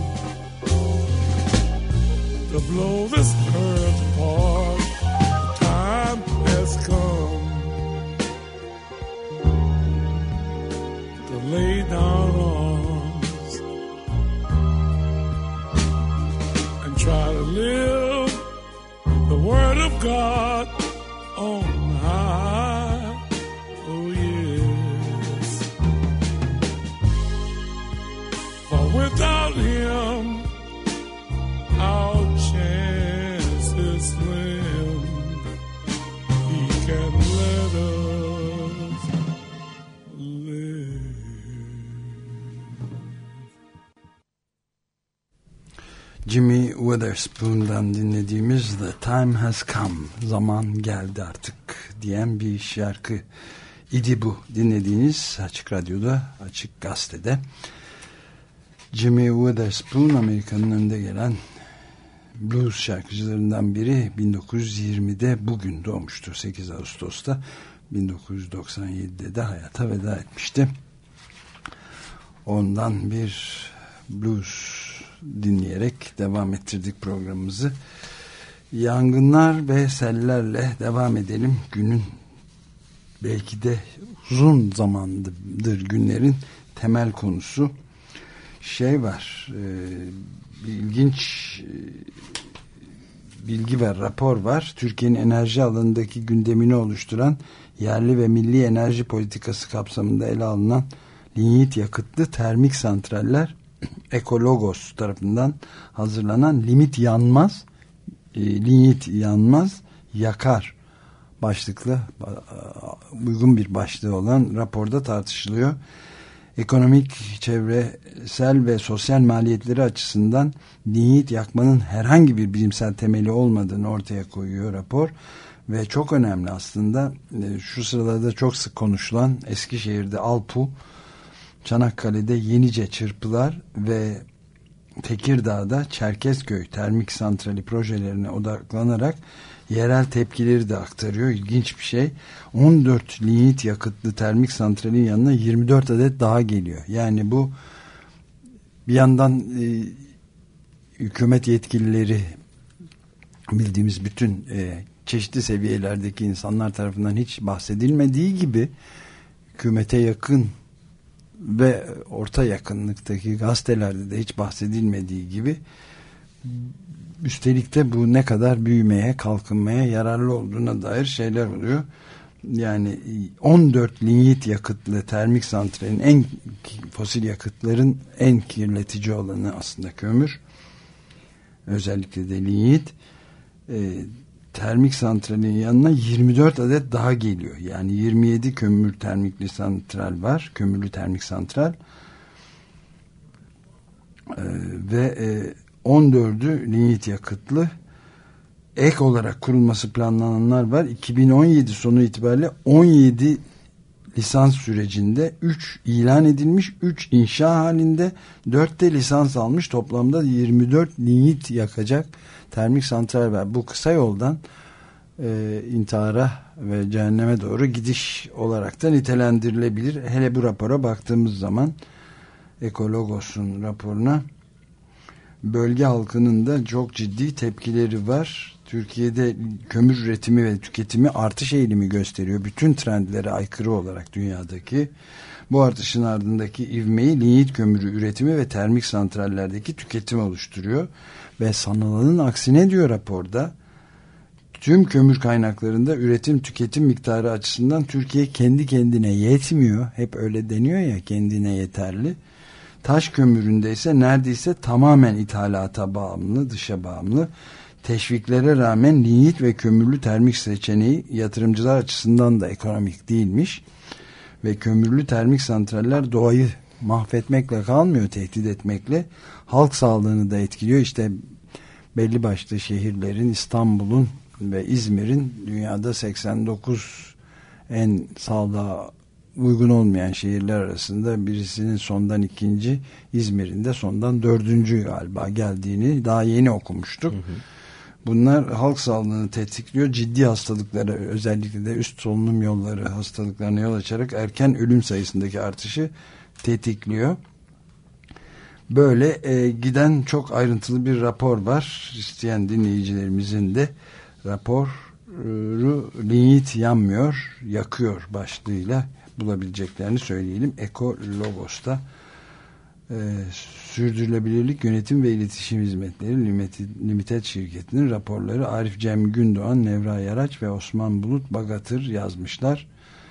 to blow this earth apart. Time has come to lay down arms and try to live the word of God on high. Oh yes. For without him, our chance is slim. He can let us live. Jimmy Witherspoon'dan dinlediğimiz The Time Has Come, zaman geldi artık diyen bir şarkı idi bu. Dinlediğiniz Açık Radyo'da, Açık Gazete'de. Jimmy Witherspoon Amerika'nın önde gelen blues şarkıcılarından biri. bin dokuz yüz yirmide bugün doğmuştu, sekiz Ağustos'ta. bin dokuz yüz doksan yedide de hayata veda etmişti. Ondan bir blues dinleyerek devam ettirdik programımızı. Yangınlar ve sellerle devam edelim. Günün belki de uzun zamandır günlerin temel konusu şey var, e, bir ilginç e, bilgi ve rapor var. Türkiye'nin enerji alanındaki gündemini oluşturan yerli ve milli enerji politikası kapsamında ele alınan linyit yakıtlı termik santraller Ekologos tarafından hazırlanan limit yanmaz, e, linyit yanmaz, yakar başlıklı uygun bir başlığı olan raporda tartışılıyor. Ekonomik, çevresel ve sosyal maliyetleri açısından linyit yakmanın herhangi bir bilimsel temeli olmadığını ortaya koyuyor rapor. Ve çok önemli aslında, şu sıralarda çok sık konuşulan Eskişehir'de Alpu, Çanakkale'de Yenice Çırpılar ve Tekirdağ'da Çerkezköy termik santrali projelerine odaklanarak yerel tepkileri de aktarıyor. İlginç bir şey. on dört linyit yakıtlı termik santralin yanına yirmi dört adet daha geliyor. Yani bu bir yandan e, hükümet yetkilileri, bildiğimiz bütün e, çeşitli seviyelerdeki insanlar tarafından hiç bahsedilmediği gibi hükümete yakın ve orta yakınlıktaki gazetelerde de hiç bahsedilmediği gibi, üstelik de bu ne kadar büyümeye, kalkınmaya yararlı olduğuna dair şeyler oluyor. Yani on dört linyit yakıtlı termik santralin, en fosil yakıtların en kirletici olanı aslında kömür. Özellikle de linyit. E, termik santralin yanına yirmi dört adet daha geliyor. Yani yirmi yedi kömür termikli santral var. Kömürlü termik santral. Ee, ve e, on dördü linyit yakıtlı. Ek olarak kurulması planlananlar var. iki bin on yedi sonu itibariyle on yedi lisans sürecinde, üç ilan edilmiş, üç inşa halinde, dört de lisans almış. Toplamda yirmi dört linyit yakacak termik santral var. Bu kısa yoldan e, intihara ve cehenneme doğru gidiş olarak da nitelendirilebilir. Hele bu rapora baktığımız zaman, Ekologos'un raporuna, bölge halkının da çok ciddi tepkileri var. Türkiye'de kömür üretimi ve tüketimi artış eğilimi gösteriyor. Bütün trendlere aykırı olarak dünyadaki. Bu artışın ardındaki ivmeyi linyit kömürü üretimi ve termik santrallerdeki tüketim oluşturuyor. Ve sanılanın aksine diyor raporda, tüm kömür kaynaklarında üretim tüketim miktarı açısından Türkiye kendi kendine yetmiyor. Hep öyle deniyor ya, kendine yeterli. Taş kömüründe ise neredeyse tamamen ithalata bağımlı, dışa bağımlı. Teşviklere rağmen linyit ve kömürlü termik seçeneği yatırımcılar açısından da ekonomik değilmiş. Ve kömürlü termik santraller doğayı mahvetmekle kalmıyor, tehdit etmekle. Halk sağlığını da etkiliyor. İşte belli başlı şehirlerin, İstanbul'un ve İzmir'in dünyada seksen dokuz en sağlığa uygun olmayan şehirler arasında birisinin sondan ikinci, İzmir'in de sondan dördüncü galiba geldiğini daha yeni okumuştuk. Hı hı. Bunlar halk sağlığını tetikliyor. Ciddi hastalıklara, özellikle de üst solunum yolları hastalıklarına yol açarak erken ölüm sayısındaki artışı tetikliyor. Böyle e, giden çok ayrıntılı bir rapor var. İsteyen dinleyicilerimizin de raporu linyit yanmıyor, yakıyor başlığıyla bulabileceklerini söyleyelim. Ekologos'ta e, Sürdürülebilirlik Yönetim ve İletişim Hizmetleri Limited, Limited şirketinin raporları. Arif Cem Gündoğan, Nevra Yaraç ve Osman Bulut Bagatır yazmışlar.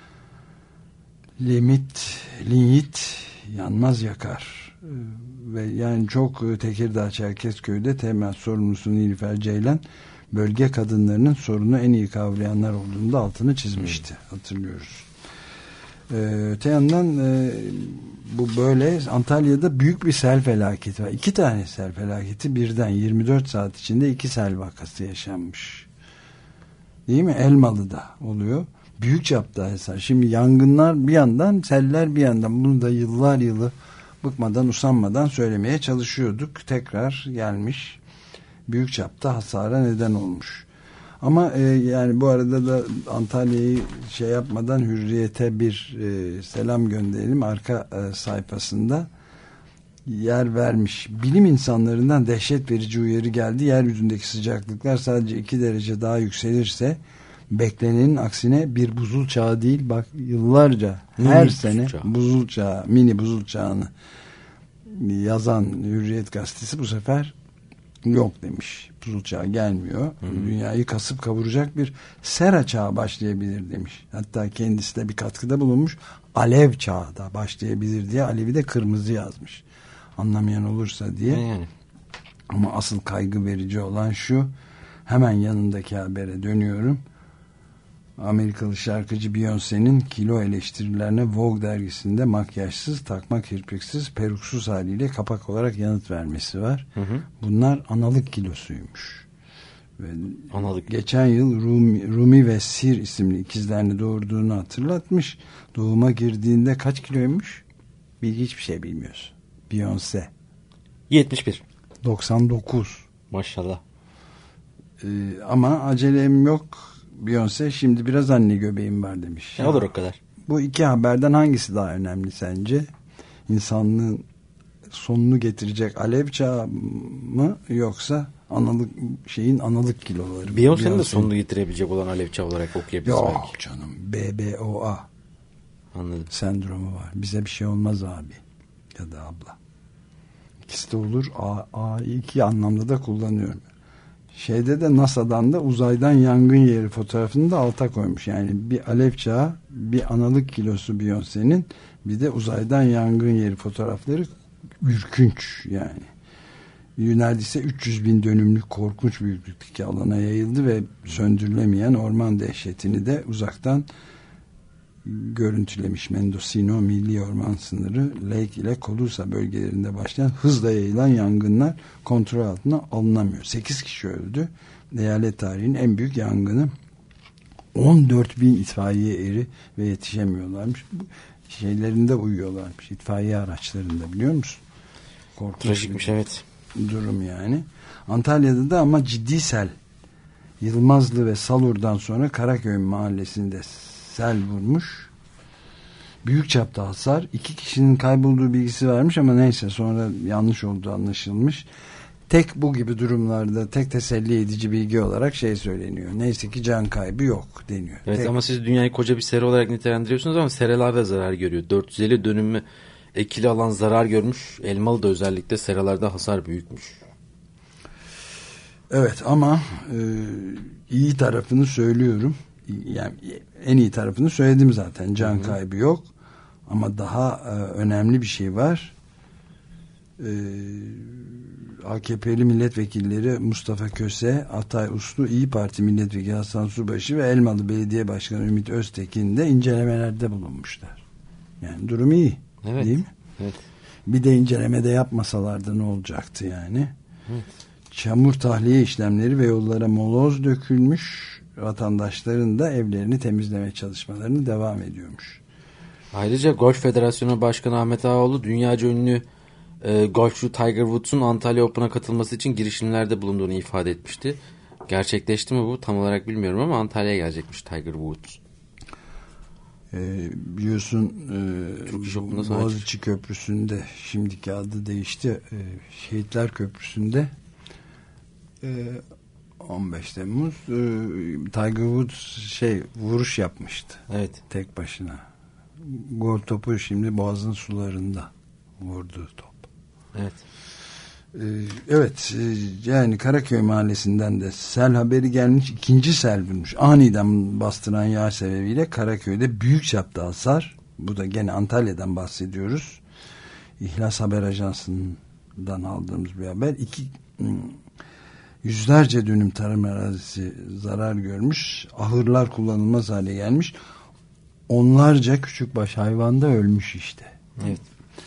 Limit, linyit yanmaz, yakar. E, ve yani çok Tekirdağ Çerkezköy'de temel sorumlusu Nilüfer Ceylan, bölge kadınlarının sorunu en iyi kavrayanlar olduğunda altını çizmişti. Hatırlıyoruz. Ee, öte yandan e, bu böyle Antalya'da büyük bir sel felaketi var. İki tane sel felaketi birden yirmi dört saat içinde iki sel vakası yaşanmış. Değil mi? Elmalı'da oluyor. Büyük çapta hasar. Şimdi yangınlar bir yandan, seller bir yandan. Bunu da yıllar yılı bıkmadan, usanmadan söylemeye çalışıyorduk. Tekrar gelmiş. Büyük çapta hasara neden olmuş. Ama e, yani bu arada da Antalya'yı şey yapmadan Hürriyet'e bir e, selam gönderelim. Arka e, sayfasında yer vermiş. Bilim insanlarından dehşet verici uyarı geldi. Yeryüzündeki sıcaklıklar sadece iki derece daha yükselirse beklenenin aksine bir buzul çağı değil, bak yıllarca her mini sene buzul çağı. buzul çağı, mini buzul çağını yazan Hürriyet gazetesi bu sefer yok demiş. Buzul çağı gelmiyor. Hı hı. Dünyayı kasıp kavuracak bir sera çağı başlayabilir demiş. Hatta kendisi de bir katkıda bulunmuş. Alev çağı da başlayabilir diye, alevi de kırmızı yazmış. Anlamayan olursa diye. Yani. Ama asıl kaygı verici olan şu, hemen yanındaki habere dönüyorum. Amerikalı şarkıcı Beyoncé'nin kilo eleştirilerine Vogue dergisinde makyajsız, takma kirpiksiz, peruksuz haliyle kapak olarak yanıt vermesi var. Hı hı. Bunlar analık kilosuymuş. Ve analık. Geçen yıl Rumi, Rumi ve Sir isimli ikizlerini doğurduğunu hatırlatmış. Doğuma girdiğinde kaç kiloymuş? Bir hiçbir şey bilmiyoruz. Beyoncé. yetmiş bir. doksan dokuz. Maşallah. Ee, ama acelem yok. Beyoncé şimdi biraz anne göbeğim var demiş. Ne olur o kadar. Bu iki haberden hangisi daha önemli sence? İnsanlığın sonunu getirecek alev çağı mı yoksa analık şeyin analık kiloları? Beyoncé'nin de sonunu getirebilecek olan alev çağı olarak okuyabiliriz yok belki. Yok canım. B B O A Anladım. Sendromu var. Bize bir şey olmaz abi ya da abla. İkisi de olur. A, A iki anlamda da kullanıyorum. Şeyde de NASA'dan da uzaydan yangın yeri fotoğrafını da alta koymuş. Yani bir alev çağı, bir analık kilosu Beyoncé'nin, bir de uzaydan yangın yeri fotoğrafları ürkünç yani. Neredeyse üç yüz bin dönümlük korkunç büyüklükteki alana yayıldı ve söndürülemeyen orman dehşetini de uzaktan görüntülemiş. Mendocino Milli Orman Sınırı, Lake ile Colusa bölgelerinde başlayan hızla yayılan yangınlar kontrol altına alınamıyor. sekiz kişi öldü. Eyalet tarihinin en büyük yangını. on dört bin itfaiye eri ve yetişemiyorlarmış. Bu şeylerinde uyuyorlarmış. İtfaiye araçlarında, biliyor musun? Korkunç. Trajikmiş, evet. Durum yani. Antalya'da da ama ciddi sel. Yılmazlı ve Salur'dan sonra Karaköy mahallesinde sel vurmuş. Büyük çapta hasar. İki kişinin kaybolduğu bilgisi varmış ama neyse, sonra yanlış olduğu anlaşılmış. Tek bu gibi durumlarda tek teselli edici bilgi olarak şey söyleniyor. Neyse ki can kaybı yok deniyor. Evet, tek... ama siz dünyayı koca bir sera olarak nitelendiriyorsunuz ama seralar da zarar görüyor. dört yüz elli dönümü ekili alan zarar görmüş. Elmalı da özellikle seralarda hasar büyükmüş. Evet ama e, iyi tarafını söylüyorum. Yani en iyi tarafını söyledim zaten. Can Hı-hı. kaybı yok. Ama daha e, önemli bir şey var. E, A K P'li milletvekilleri Mustafa Köse, Atay Uslu, İyi Parti milletvekili Hasan Subaşı ve Elmalı Belediye Başkanı Ümit Öztekin de incelemelerde bulunmuşlar. Yani durum iyi. Evet. Değil mi? Evet. Bir de incelemede yapmasalardı ne olacaktı yani? Evet. Çamur tahliye işlemleri ve yollara moloz dökülmüş. Vatandaşların da evlerini temizleme çalışmalarını devam ediyormuş. Ayrıca Golf Federasyonu Başkanı Ahmet Ağaoğlu dünyaca ünlü e, golfçu Tiger Woods'un Antalya Open'a katılması için girişimlerde bulunduğunu ifade etmişti. Gerçekleşti mi bu? Tam olarak bilmiyorum ama Antalya'ya gelecekmiş Tiger Woods. E, biliyorsun e, Boğaziçi Köprüsü'nde, şimdiki adı değişti, e, Şehitler Köprüsü'nde e, on beş Temmuz e, Tiger Woods şey vuruş yapmıştı. Evet. Tek başına. Gol topu şimdi Boğaz'ın sularında vurdu top. Evet. Ee, evet e, yani Karaköy mahallesinden de sel haberi gelmiş. İkinci sel vurmuş. Aniden bastıran yağ sebebiyle Karaköy'de büyük çapta hasar. Bu da gene Antalya'dan bahsediyoruz. İhlas Haber Ajansı'ndan aldığımız bir haber. İki yüzlerce dönüm tarım arazisi zarar görmüş. Ahırlar kullanılmaz hale gelmiş. Onlarca küçükbaş hayvan da ölmüş işte. Evet.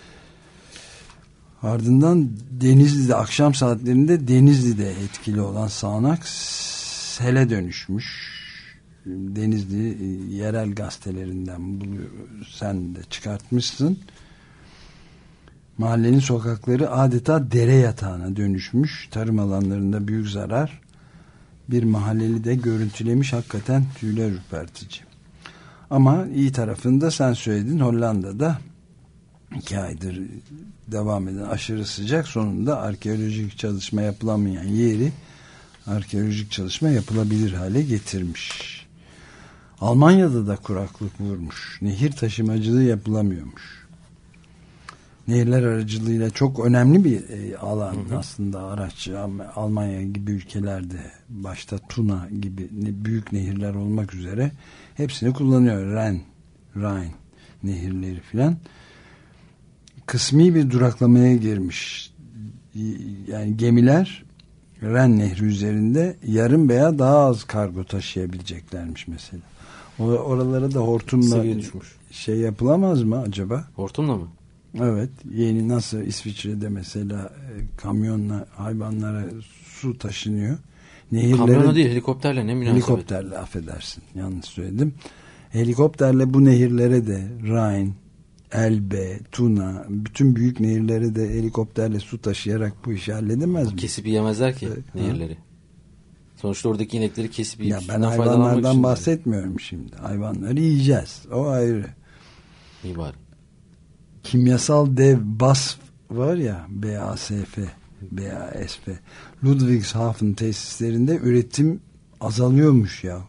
Ardından Denizli'de akşam saatlerinde Denizli'de etkili olan sağanak sele dönüşmüş. Denizli yerel gazetelerinden buluyor. Sen de çıkartmışsın. Mahallenin sokakları adeta dere yatağına dönüşmüş. Tarım alanlarında büyük zarar. Bir mahalleli de görüntülemiş, hakikaten tüyler ürpertici. Ama iyi tarafını da sen söyledin. Hollanda'da iki aydır devam eden aşırı sıcak sonunda arkeolojik çalışma yapılamayan yeri arkeolojik çalışma yapılabilir hale getirmiş. Almanya'da da kuraklık vurmuş. Nehir taşımacılığı yapılamıyormuş. Nehirler aracılığıyla çok önemli bir e, alan, hı hı. aslında araç. Almanya gibi ülkelerde başta Tuna gibi büyük nehirler olmak üzere hepsini kullanıyor. Ren, Rhine nehirleri filan. Kısmi bir duraklamaya girmiş. Yani gemiler Ren Nehri üzerinde yarım veya daha az kargo taşıyabileceklermiş mesela. Oralara da hortumla seviye düşmüş. Şey yapılamaz mı acaba? Hortumla mı? Evet. Yeni nasıl İsviçre'de mesela e, kamyonla hayvanlara su taşınıyor. Nehirlere, kamyonla değil, helikopterle, ne münasebet. Helikopterle, affedersin. Yanlış söyledim. Helikopterle bu nehirlere de Rhine, Elbe, Tuna, bütün büyük nehirlere de helikopterle su taşıyarak bu işi halledemez mi? Kesip yiyemezler ki evet, nehirleri. Ha? Sonuçta oradaki inekleri kesip yiyip ya ben hayvanlardan bahsetmiyorum şimdi. Hayvanları yiyeceğiz. O ayrı. İyi bari. Kimyasal dev B A S F var ya, B A S F, B A S F, Ludwigshafen tesislerinde üretim azalıyormuş ya.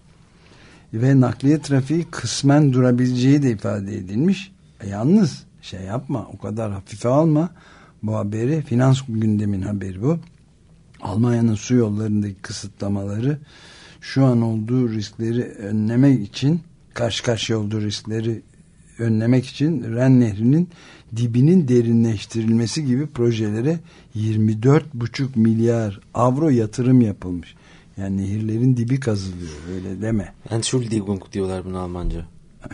Ve nakliye trafiği kısmen durabileceği de ifade edilmiş. E yalnız şey yapma, o kadar hafife alma bu haberi. Finans gündemin haberi bu. Almanya'nın su yollarındaki kısıtlamaları şu an olduğu riskleri önlemek için, karşı karşıya olduğu riskleri önlemek için Ren Nehri'nin dibinin derinleştirilmesi gibi projelere yirmi dört buçuk milyar avro yatırım yapılmış. Yani nehirlerin dibi kazılıyor, öyle deme. Entschuldigung diyorlar buna Almanca.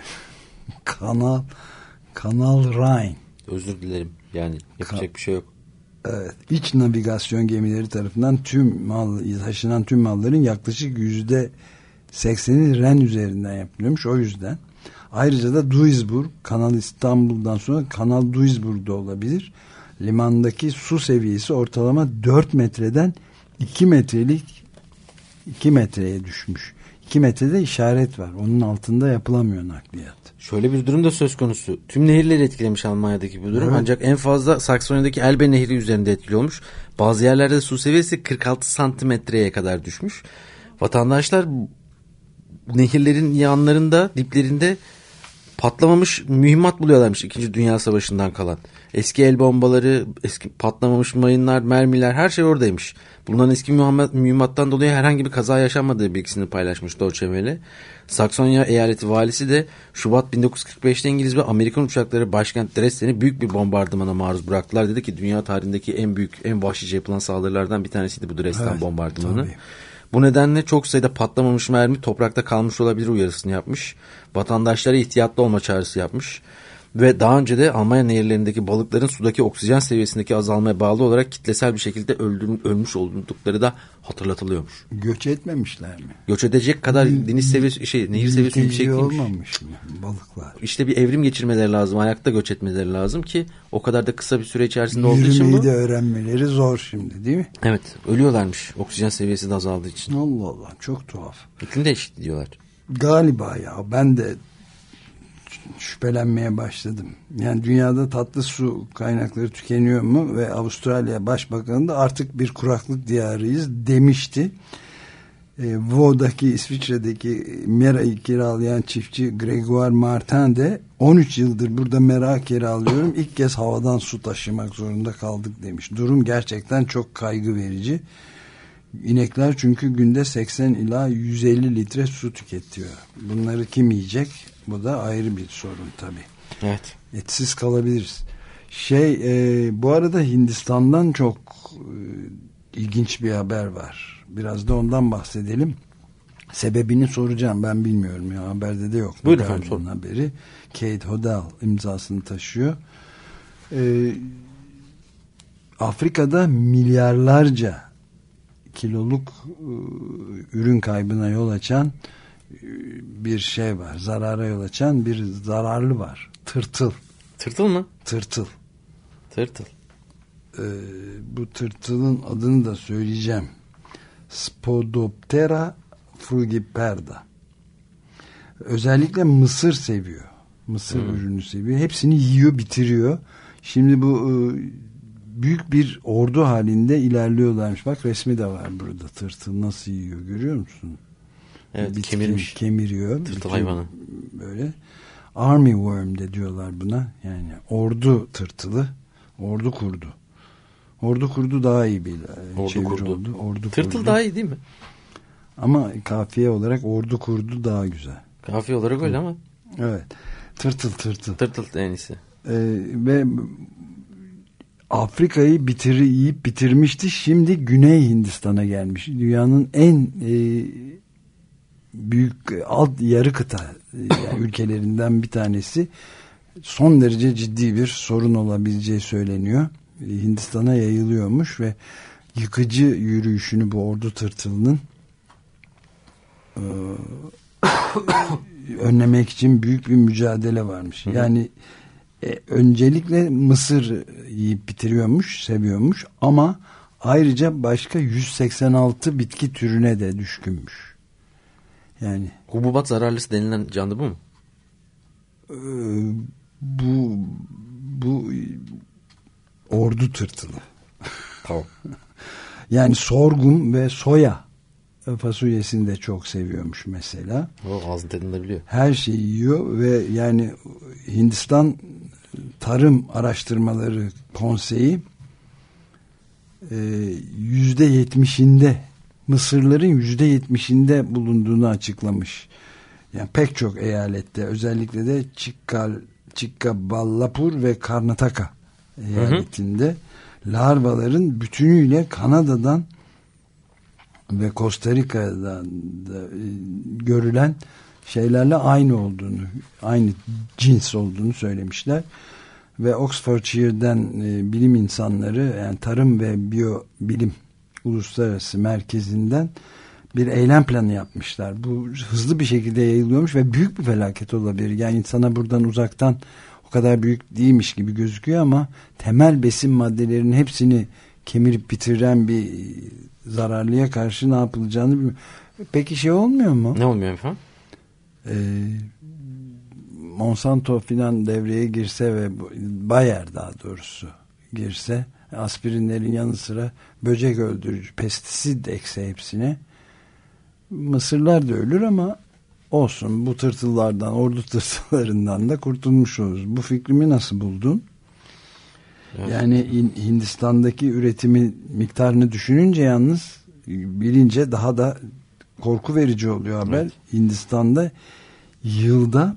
Kanal Kanal Rhein. Özür dilerim. Yani yapacak Ka- bir şey yok. Evet, iç navigasyon gemileri tarafından tüm mal taşınan tüm malların yaklaşık yüzde sekseni Ren üzerinden yapılıyormuş. O yüzden. Ayrıca da Duisburg, Kanal İstanbul'dan sonra Kanal Duisburg'da olabilir. Limandaki su seviyesi ortalama dört metreden iki metrelik iki metreye düşmüş. iki metrede işaret var. Onun altında yapılamıyor nakliyat. Şöyle bir durum da söz konusu. Tüm nehirleri etkilemiş Almanya'daki bu durum. Evet. Ancak en fazla Saksonya'daki Elbe Nehri üzerinde etkili olmuş. Bazı yerlerde su seviyesi kırk altı santimetreye kadar düşmüş. Vatandaşlar nehirlerin yanlarında, diplerinde patlamamış mühimmat buluyorlarmış İkinci Dünya Savaşı'ndan kalan. Eski el bombaları, eski patlamamış mayınlar, mermiler, her şey oradaymış. Bulunan eski mühimmattan dolayı herhangi bir kaza yaşanmadığı bilgisini paylaşmış Deutsche Welle. Saksonya eyaleti valisi de Şubat bin dokuz yüz kırk beşte İngiliz ve Amerikan uçakları başkent Dresden'i büyük bir bombardımana maruz bıraktılar. Dedi ki dünya tarihindeki en büyük, en vahşice yapılan saldırılardan bir tanesiydi bu Dresden evet, bombardımanı. Tabii. Bu nedenle çok sayıda patlamamış mermi toprakta kalmış olabilir uyarısını yapmış. Vatandaşlara ihtiyatlı olma çağrısı yapmış. Ve daha önce de Almanya nehirlerindeki balıkların sudaki oksijen seviyesindeki azalmaya bağlı olarak kitlesel bir şekilde öldürüm, ölmüş oldukları da hatırlatılıyormuş. Göç etmemişler mi? Göç edecek kadar deniz seviyesi, şey, nehir seviyesi yüksek değilmiş. Olmamış mı balıklar? İşte bir evrim geçirmeleri lazım, ayakta göç etmeleri lazım ki o kadar da kısa bir süre içerisinde olduğu için bu. Yürümeyi de öğrenmeleri zor şimdi değil mi? Evet, ölüyorlarmış oksijen seviyesi de azaldığı için. Allah Allah, çok tuhaf. İklim değişikliği diyorlar. Galiba ya, ben de şüphelenmeye başladım. Yani dünyada tatlı su kaynakları tükeniyor mu ve Avustralya Başbakanı da artık bir kuraklık diyarıyız demişti. E, Vaud'daki İsviçre'deki merayı kiralayan çiftçi Gregoire Martin de on üç yıldır burada mera kiralıyorum. İlk kez havadan su taşımak zorunda kaldık demiş. Durum gerçekten çok kaygı verici. İnekler çünkü günde seksen ila yüz elli litre su tüketiyor. Bunları kim yiyecek? Bu da ayrı bir sorun tabii. Evet. Etsiz kalabiliriz. Şey, e, bu arada Hindistan'dan çok e, ilginç bir haber var. Biraz da ondan bahsedelim. Sebebini soracağım, ben bilmiyorum ya, haberde de yok. Buyurun efendim, sorun. Haberi Kate Hodel imzasını taşıyor. E, Afrika'da milyarlarca kiloluk e, ürün kaybına yol açan bir şey var. Zarara yol açan bir zararlı var. Tırtıl. Tırtıl mı? Tırtıl. Tırtıl. Ee, bu tırtılın adını da söyleyeceğim. Spodoptera frugiperda. Özellikle mısır seviyor. Mısır hmm. ürünü seviyor. Hepsini yiyor, bitiriyor. Şimdi bu büyük bir ordu halinde ilerliyorlarmış. Bak resmi de var burada. Tırtıl nasıl yiyor, görüyor musun? Evet, bitki, kemirmiş. Kemiriyor. Tırtıl hayvanı. Böyle. Army worm de diyorlar buna. Yani ordu tırtılı. Ordu kurdu. Ordu kurdu daha iyi bir ordu kurdu. Oldu. Ordu tırtıl kurdu. daha iyi değil mi? Ama kafiye olarak ordu kurdu daha güzel. Kafiye olarak öyle ama. Evet. Tırtıl tırtıl. Tırtıl en iyisi. Ee, ve Afrika'yı bitiri, yiyip bitirmişti. Şimdi Güney Hindistan'a gelmiş. Dünyanın en e, büyük alt yarı kıta yani ülkelerinden bir tanesi. Son derece ciddi bir sorun olabileceği söyleniyor. Hindistan'a yayılıyormuş ve yıkıcı yürüyüşünü bu ordu tırtılının e, önlemek için büyük bir mücadele varmış. Hı hı. Yani e, öncelikle mısır yiyip bitiriyormuş, seviyormuş ama ayrıca başka yüz seksen altı bitki türüne de düşkünmüş. Yani hububat zararlısı denilen canlı bu mu? E, bu bu ordu tırtılı. Tamam. Yani sorgun ve soya fasulyesini de çok seviyormuş mesela. O ağzın tadını biliyor. Her şeyi yiyor ve yani Hindistan Tarım Araştırmaları Konseyi yüzde yetmişinde mısırların yüzde yetmişinde bulunduğunu açıklamış. Yani pek çok eyalette, özellikle de Chikkal, Chikkaballapur ve Karnataka eyaletinde hı hı. larvaların bütünüyle Kanada'dan ve Costa Rica'dan da e, görülen şeylerle aynı olduğunu, aynı cins olduğunu söylemişler. Ve Oxfordshire'den e, bilim insanları, yani Tarım ve Biyobilim Uluslararası Merkezi'nden bir eylem planı yapmışlar. Bu hızlı bir şekilde yayılıyormuş ve büyük bir felaket olabilir. Yani insana buradan uzaktan o kadar büyük değilmiş gibi gözüküyor ama temel besin maddelerinin hepsini kemirip bitiren bir zararlıya karşı ne yapılacağını bilmiyorum. Peki şey olmuyor mu? Ne olmuyor efendim? Ee, Monsanto filan devreye girse ve Bayer daha doğrusu girse, aspirinlerin yanı sıra böcek öldürücü pestisit ekse hepsine, mısırlar da ölür ama olsun, bu tırtıllardan, ordu tırtıllarından da kurtulmuş oluruz. Bu fikrimi nasıl buldun? Evet. Yani Hindistan'daki üretimin miktarını düşününce, yalnız bilince daha da korku verici oluyor haber. Evet. Hindistan'da yılda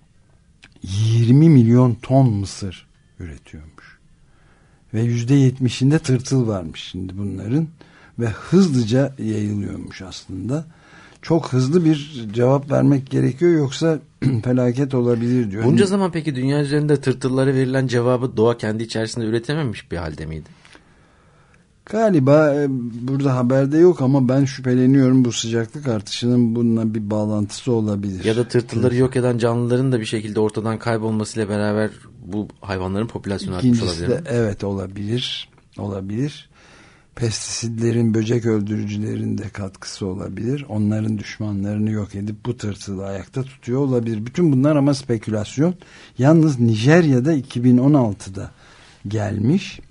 yirmi milyon ton mısır üretiyormuş. Ve yüzde yetmişinde tırtıl varmış şimdi bunların. Ve hızlıca yayılıyormuş aslında. Çok hızlı bir cevap vermek gerekiyor, yoksa felaket olabilir diyor. Bunca zaman peki dünya üzerinde tırtıllara verilen cevabı doğa kendi içerisinde üretememiş bir halde miydi? Galiba e, burada haberde yok ama ben şüpheleniyorum, bu sıcaklık artışının bununla bir bağlantısı olabilir. Ya da tırtılları yok eden canlıların da bir şekilde ortadan kaybolmasıyla beraber bu hayvanların popülasyonu artmış olabilir mi? Evet, olabilir. Olabilir. Pestisitlerin, böcek öldürücülerin de katkısı olabilir. Onların düşmanlarını yok edip bu tırtılı ayakta tutuyor olabilir. Bütün bunlar ama spekülasyon. Yalnız Nijerya'da iki bin on altıda gelmiş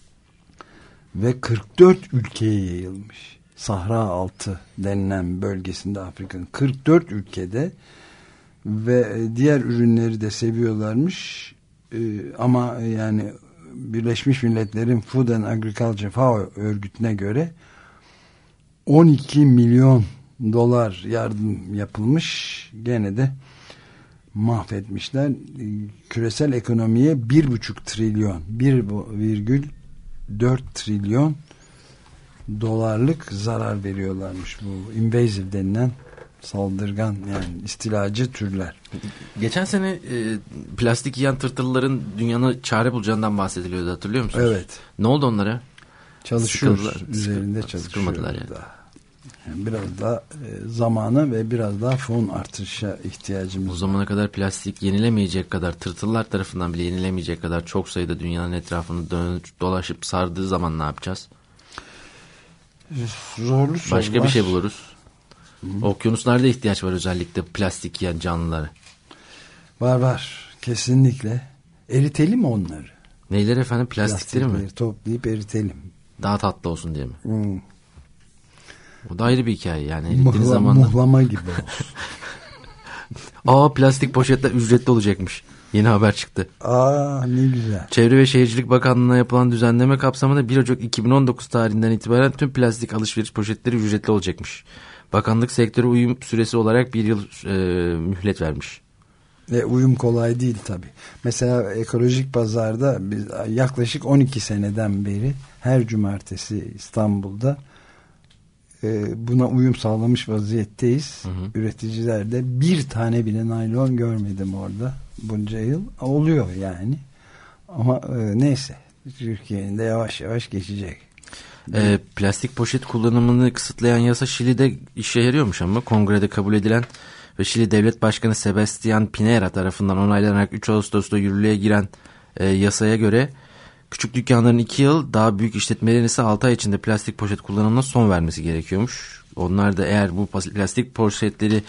ve kırk dört ülkeye yayılmış. Sahra altı denilen bölgesinde Afrika'nın kırk dört ülkede ve diğer ürünleri de seviyorlarmış. Ee, ama yani Birleşmiş Milletler'in Food and Agriculture F A O örgütüne göre on iki milyon dolar yardım yapılmış. Gene de mahvetmişler. Küresel ekonomiye bir buçuk trilyon, bir virgül dört trilyon dolarlık zarar veriyorlarmış bu invasive denilen saldırgan, yani istilacı türler. Geçen sene e, plastik yiyen tırtılların dünyana çare bulacağından bahsediliyordu, hatırlıyor musunuz? Evet. Ne oldu onlara? Çalışıyorlar. Üzerinde çalışıyorlar. Yani. Yani biraz daha e, zamana ve biraz daha fon artışa ihtiyacımız var. O zamana kadar plastik yenilemeyecek kadar, tırtıllar tarafından bile yenilemeyecek kadar çok sayıda dünyanın etrafını dönüp dolaşıp sardığı zaman ne yapacağız? Zorlu sorular. Başka bir şey buluruz. Hı. Okyanuslarda ihtiyaç var özellikle plastik yiyen canlılara. Var var. Kesinlikle. Eritelim onları. Neyleri efendim? Plastikleri, Plastikleri mi? Toplayıp eritelim. Daha tatlı olsun diye mi? Hı. O da ayrı bir hikaye yani. Muhla, zamanla... Muhlama gibi olsun. Aa, plastik poşetler ücretli olacakmış. Yeni haber çıktı. Aa, ne güzel. Çevre ve Şehircilik Bakanlığı'na yapılan düzenleme kapsamında bir Ocak iki bin on dokuz tarihinden itibaren tüm plastik alışveriş poşetleri ücretli olacakmış. Bakanlık sektöre uyum süresi olarak bir yıl e, mühlet vermiş. E, uyum kolay değil tabii. Mesela ekolojik pazarda biz yaklaşık on iki seneden beri her cumartesi İstanbul'da buna uyum sağlamış vaziyetteyiz. Hı hı. Üreticiler de bir tane bile naylon görmedim orada bunca yıl. Oluyor yani. Ama e, neyse. Türkiye'nin de yavaş yavaş geçecek. E, plastik poşet kullanımını kısıtlayan yasa Şili'de işe yarıyormuş ama kongrede kabul edilen ve Şili Devlet Başkanı Sebastián Pinera tarafından onaylanarak üç Ağustos'ta yürürlüğe giren e, yasaya göre küçük dükkanların iki yıl, daha büyük işletmelerin ise altı ay içinde plastik poşet kullanımına son vermesi gerekiyormuş. Onlar da eğer bu plastik poşetleri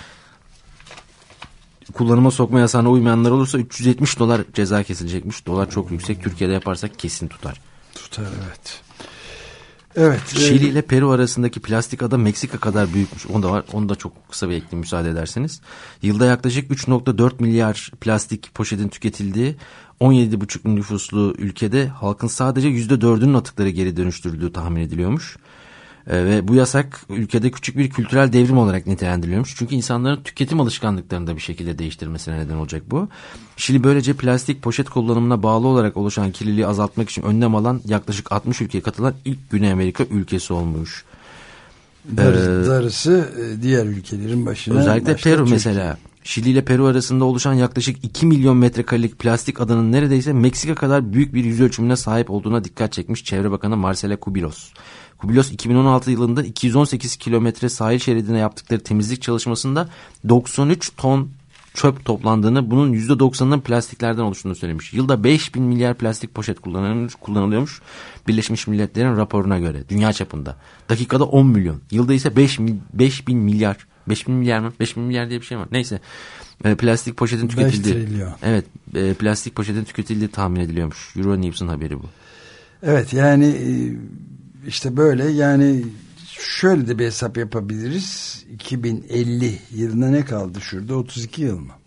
kullanıma sokma yasağına uymayanlar olursa üç yüz yetmiş dolar ceza kesilecekmiş. Dolar çok yüksek. Türkiye'de yaparsak kesin tutar. Tutar, evet. Evet. Şili ile Peru arasındaki plastik ada Meksika kadar büyükmüş. Onu da var. Onu da çok kısa bir ekleyeyim müsaade ederseniz. Yılda yaklaşık üç nokta dört milyar plastik poşetin tüketildiği on yedi buçuk nüfuslu ülkede halkın sadece yüzde dördünün atıkları geri dönüştürüldüğü tahmin ediliyormuş. Ee, ve bu yasak ülkede küçük bir kültürel devrim olarak nitelendiriliyormuş. Çünkü insanların tüketim alışkanlıklarını da bir şekilde değiştirmesine neden olacak bu. Şili böylece plastik poşet kullanımına bağlı olarak oluşan kirliliği azaltmak için önlem alan yaklaşık altmış ülkeye katılan ilk Güney Amerika ülkesi olmuş. Darısı, ee, darısı diğer ülkelerin başına. Özellikle Peru Türkiye. Mesela. Şili ile Peru arasında oluşan yaklaşık iki milyon metrekarelik plastik adanın neredeyse Meksika kadar büyük bir yüz ölçümüne sahip olduğuna dikkat çekmiş Çevre Bakanı Marcela Cubillos. Cubillos iki bin on altı yılında iki yüz on sekiz kilometre sahil şeridine yaptıkları temizlik çalışmasında doksan üç ton çöp toplandığını, bunun yüzde doksanının plastiklerden oluştuğunu söylemiş. Yılda beş bin milyar plastik poşet kullanılıyormuş Birleşmiş Milletler'in raporuna göre dünya çapında. Dakikada on milyon. Yılda ise beş bin milyar. beş bin milyar mı? beş bin milyar diye bir şey var. Neyse. E, plastik poşetin tüketildiği. Evet. E, plastik poşetin tüketildiği tahmin ediliyormuş. Euronews'un haberi bu. Evet, yani işte böyle, yani şöyle de bir hesap yapabiliriz. iki bin elli yılına ne kaldı şurada? otuz iki yıl mı?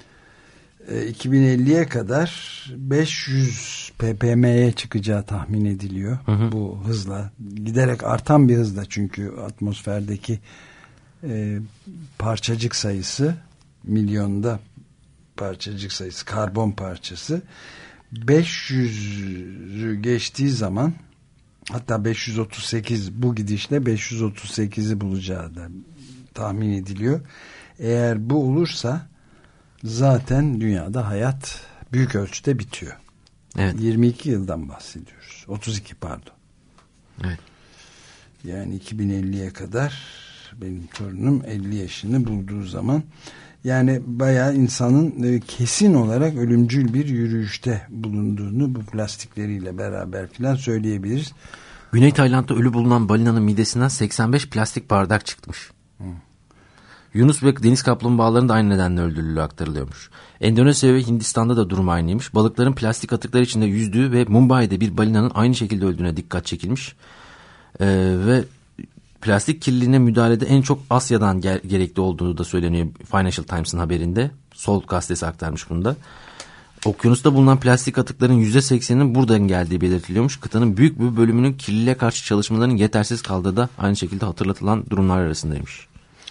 E, iki bin elliye kadar beş yüz ppm'ye çıkacağı tahmin ediliyor. Hı hı. Bu hızla. Giderek artan bir hızla, çünkü atmosferdeki e, parçacık sayısı, milyonda parçacık sayısı, karbon parçası beş yüzü geçtiği zaman, hatta beş yüz otuz sekiz, bu gidişle beş yüz otuz sekizi bulacağı da tahmin ediliyor. Eğer bu olursa zaten dünyada hayat büyük ölçüde bitiyor. Evet. yirmi iki yıldan bahsediyoruz. otuz iki pardon. Evet. Yani iki bin elliye kadar, benim torunum elli yaşını bulduğu zaman, yani bayağı insanın kesin olarak ölümcül bir yürüyüşte bulunduğunu bu plastikleriyle beraber filan söyleyebiliriz. Güney Tayland'da ölü bulunan balinanın midesinden seksen beş plastik bardak çıkmış. Hı. Yunus ve deniz kaplumbağalarının da aynı nedenle öldürüldüğü aktarılıyormuş. Endonezya ve Hindistan'da da durum aynıymış. Balıkların plastik atıklar içinde yüzdüğü ve Mumbai'de bir balinanın aynı şekilde öldüğüne dikkat çekilmiş. Ee, ve plastik kirliliğine müdahalede en çok Asya'dan ger- gerekli olduğunu da söyleniyor Financial Times'ın haberinde. Sol gazetesi aktarmış bunu da. Okyanusta bulunan plastik atıkların yüzde sekseninin buradan geldiği belirtiliyormuş. Kıtanın büyük bir bölümünün kirliliğe karşı çalışmalarının yetersiz kaldığı da aynı şekilde hatırlatılan durumlar arasındaymış.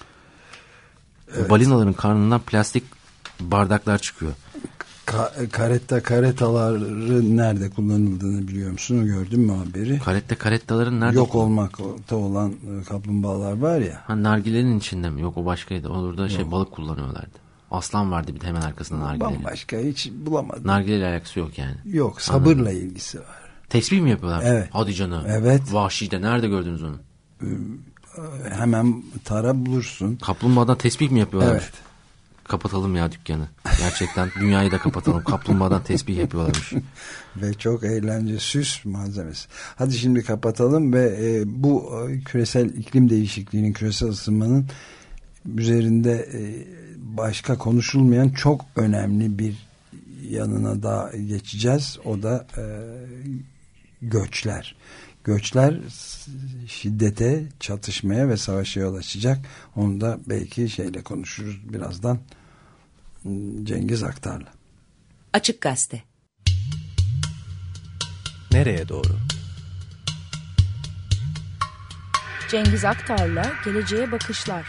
Evet. Balinaların karnından plastik bardaklar çıkıyor. Ka- karetta karetaları nerede kullanıldığını biliyor musun? Gördün mü haberi? Karetta karettaların nerede? Yok olmakta olan kaplumbağalar var ya. Ha, nargilenin içinde mi? Yok, o başkaydı. Orada şey, balık kullanıyorlardı. Aslan vardı bir de hemen arkasında nargilenin. Bambaşka, hiç bulamadım. Nargileyle alakası yok yani. Yok, sabırla Anladım. ilgisi var. Tesbih mi yapıyorlar? Evet. Hadi canım. Evet. Vahşi'de nerede gördünüz onu? Hemen tara bulursun. Kaplumbağadan tesbih mi yapıyorlar? Evet. Kapatalım ya dükkanı. Gerçekten dünyayı da kapatalım. Kaplumbağadan tesbih yapıyorlarmış. Ve çok eğlence, süs malzemesi. Hadi şimdi kapatalım ve e, bu küresel iklim değişikliğinin, küresel ısınmanın üzerinde e, başka konuşulmayan çok önemli bir yanına da geçeceğiz. O da e, göçler. Göçler şiddete, çatışmaya ve savaşa yol açacak. Onu da belki şeyle konuşuruz birazdan, Cengiz Aktar'la. Açık Gazete. Nereye doğru? Cengiz Aktar'la Geleceğe Bakışlar.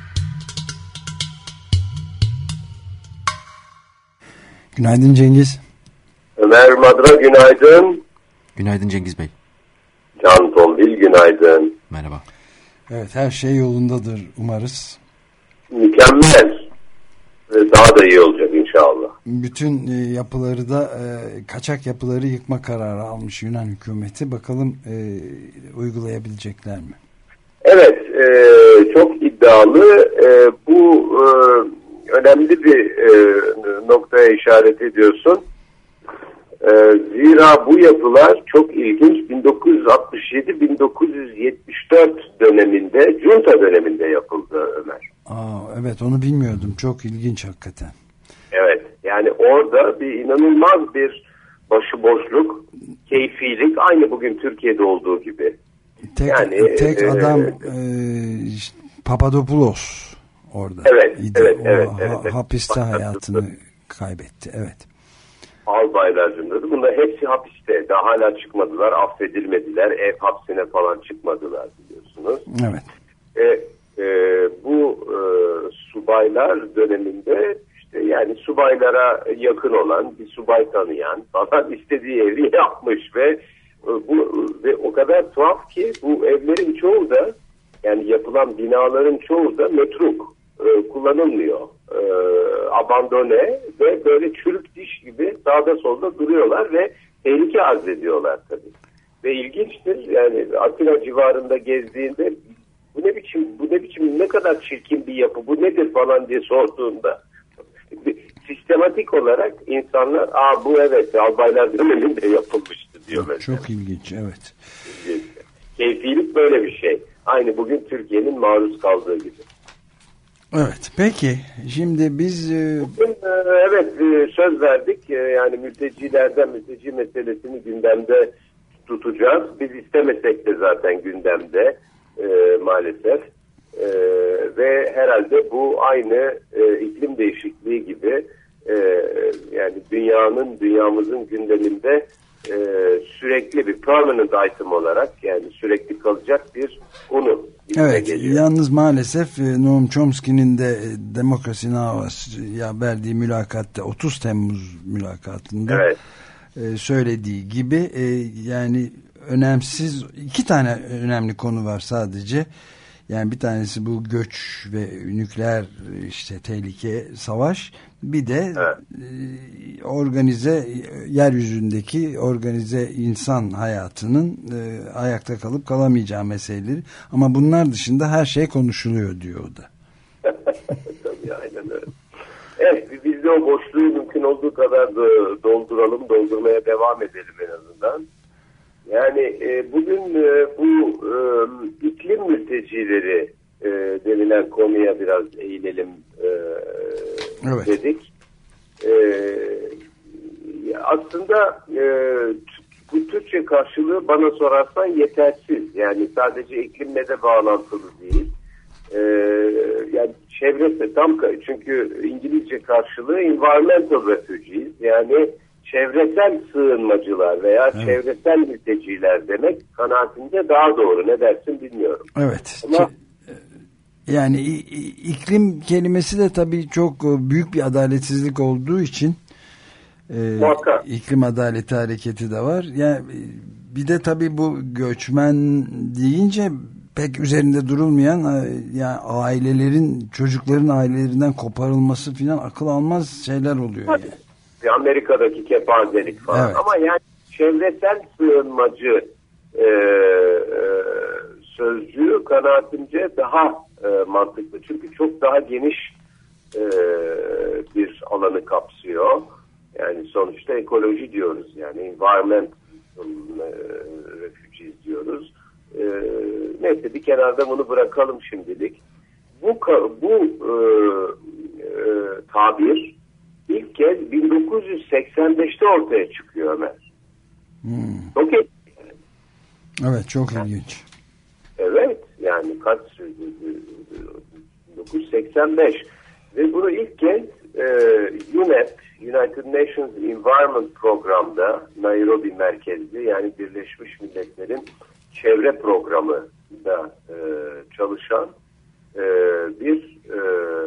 Günaydın Cengiz. Ömer Madra günaydın. Günaydın Cengiz Bey. Can Tombil günaydın. Merhaba. Evet, her şey yolundadır umarız. Mükemmel. Daha da iyi olacak inşallah. Bütün yapıları da kaçak yapıları yıkma kararı almış Yunan hükümeti. Bakalım e, uygulayabilecekler mi? Evet, e, çok iddialı. E, bu e, önemli bir e, noktaya işaret ediyorsun. E, zira bu yapılar çok ilginç. bin dokuz yüz altmış yedi bin dokuz yüz yetmiş dört döneminde, Junta döneminde yapıldı Ömer. Aa, evet, onu bilmiyordum. Çok ilginç hakikaten. Evet, yani orada bir inanılmaz bir başıboşluk, keyfilik, aynı bugün Türkiye'de olduğu gibi. Tek, yani, tek e, adam e, Papadopoulos orada. Evet, idi. evet, o, evet, ha, evet. Hapiste hayatını kaybetti, evet. Albaylar cümlesi. Bunlar hepsi hapiste. Daha hala çıkmadılar, affedilmediler. Ev hapsine falan çıkmadılar biliyorsunuz. Evet. E, e, bu e, subaylar döneminde işte yani subaylara yakın olan, bir subay tanıyan falan istediği evi yapmış ve bu ve o kadar tuhaf ki bu evlerin çoğu da, yani yapılan binaların çoğu da metruk, e, kullanılmıyor. E, abandone ve böyle çürük diş gibi sağda solda duruyorlar ve tehlike arz ediyorlar tabii. Ve ilginçtir, yani Atina civarında gezdiğinde bu ne biçim, bu ne biçim, ne kadar çirkin bir yapı, bu nedir falan diye sorduğunda sistematik olarak insanlar, aa bu evet albaylar döneminde yapılmıştı diyor mesela. Çok ilginç, evet. Keyfilik böyle bir şey. Aynı bugün Türkiye'nin maruz kaldığı gibi. Evet, peki şimdi biz... Bugün, evet söz verdik, yani mültecilerden, mülteci meselesini gündemde tutacağız. Biz istemesek de zaten gündemde e, maalesef. E, ve herhalde bu aynı e, iklim değişikliği gibi e, yani dünyanın, dünyamızın gündeminde e, sürekli bir permanent item olarak, yani sürekli kalacak bir konu. Evet, geliyor. Yalnız maalesef Noam Chomsky'nin de Democracy Now'ya verdiği mülakatta, otuz Temmuz mülakatında evet. söylediği gibi yani önemsiz iki tane önemli konu var sadece. Yani bir tanesi bu göç ve nükleer işte tehlike, savaş. Bir de evet. e, organize, yeryüzündeki organize insan hayatının e, ayakta kalıp kalamayacağı meseleleri. Ama bunlar dışında her şey konuşuluyor diyor o da. Tabii aynen öyle. Evet, biz de o boşluğu mümkün olduğu kadar dolduralım, doldurmaya devam edelim en azından. Yani e, bugün e, bu e, iklim mültecileri e, denilen konuya biraz eğilelim e, evet. dedik. E, aslında e, bu Türkçe karşılığı bana sorarsan yetersiz. Yani sadece iklimle de bağlantılı değil. E, yani çevresi tam, çünkü İngilizce karşılığı environmental refugees, yani çevresel sığınmacılar veya evet. çevresel mülteciler demek kanaatimce daha doğru. Ne dersin bilmiyorum. Evet. Ama, yani iklim kelimesi de tabii çok büyük bir adaletsizlik olduğu için e, iklim adaleti hareketi de var. Yani bir de tabii bu göçmen deyince pek üzerinde durulmayan, yani ailelerin, çocukların ailelerinden koparılması filan akıl almaz şeyler oluyor yani. Amerika'daki kepazelik falan. Evet. Ama yani çevresel sığınmacı e, e, sözcüğü kanaatimce daha e, mantıklı. Çünkü çok daha geniş e, bir alanı kapsıyor. Yani sonuçta ekoloji diyoruz. Yani environment e, refugees diyoruz. E, neyse bir kenarda bunu bırakalım şimdilik. Bu, bu e, e, tabir İlk kez bin dokuz yüz seksen beşte ortaya çıkıyor Ömer. Hmm. Çok ilginç. Evet, çok ilginç. Evet, yani kaç bin dokuz yüz seksen beş ve bunu ilk kez e, U N E P, United Nations Environment Program'da, Nairobi merkezli, yani Birleşmiş Milletler'in çevre programı da e, çalışan e, bir e,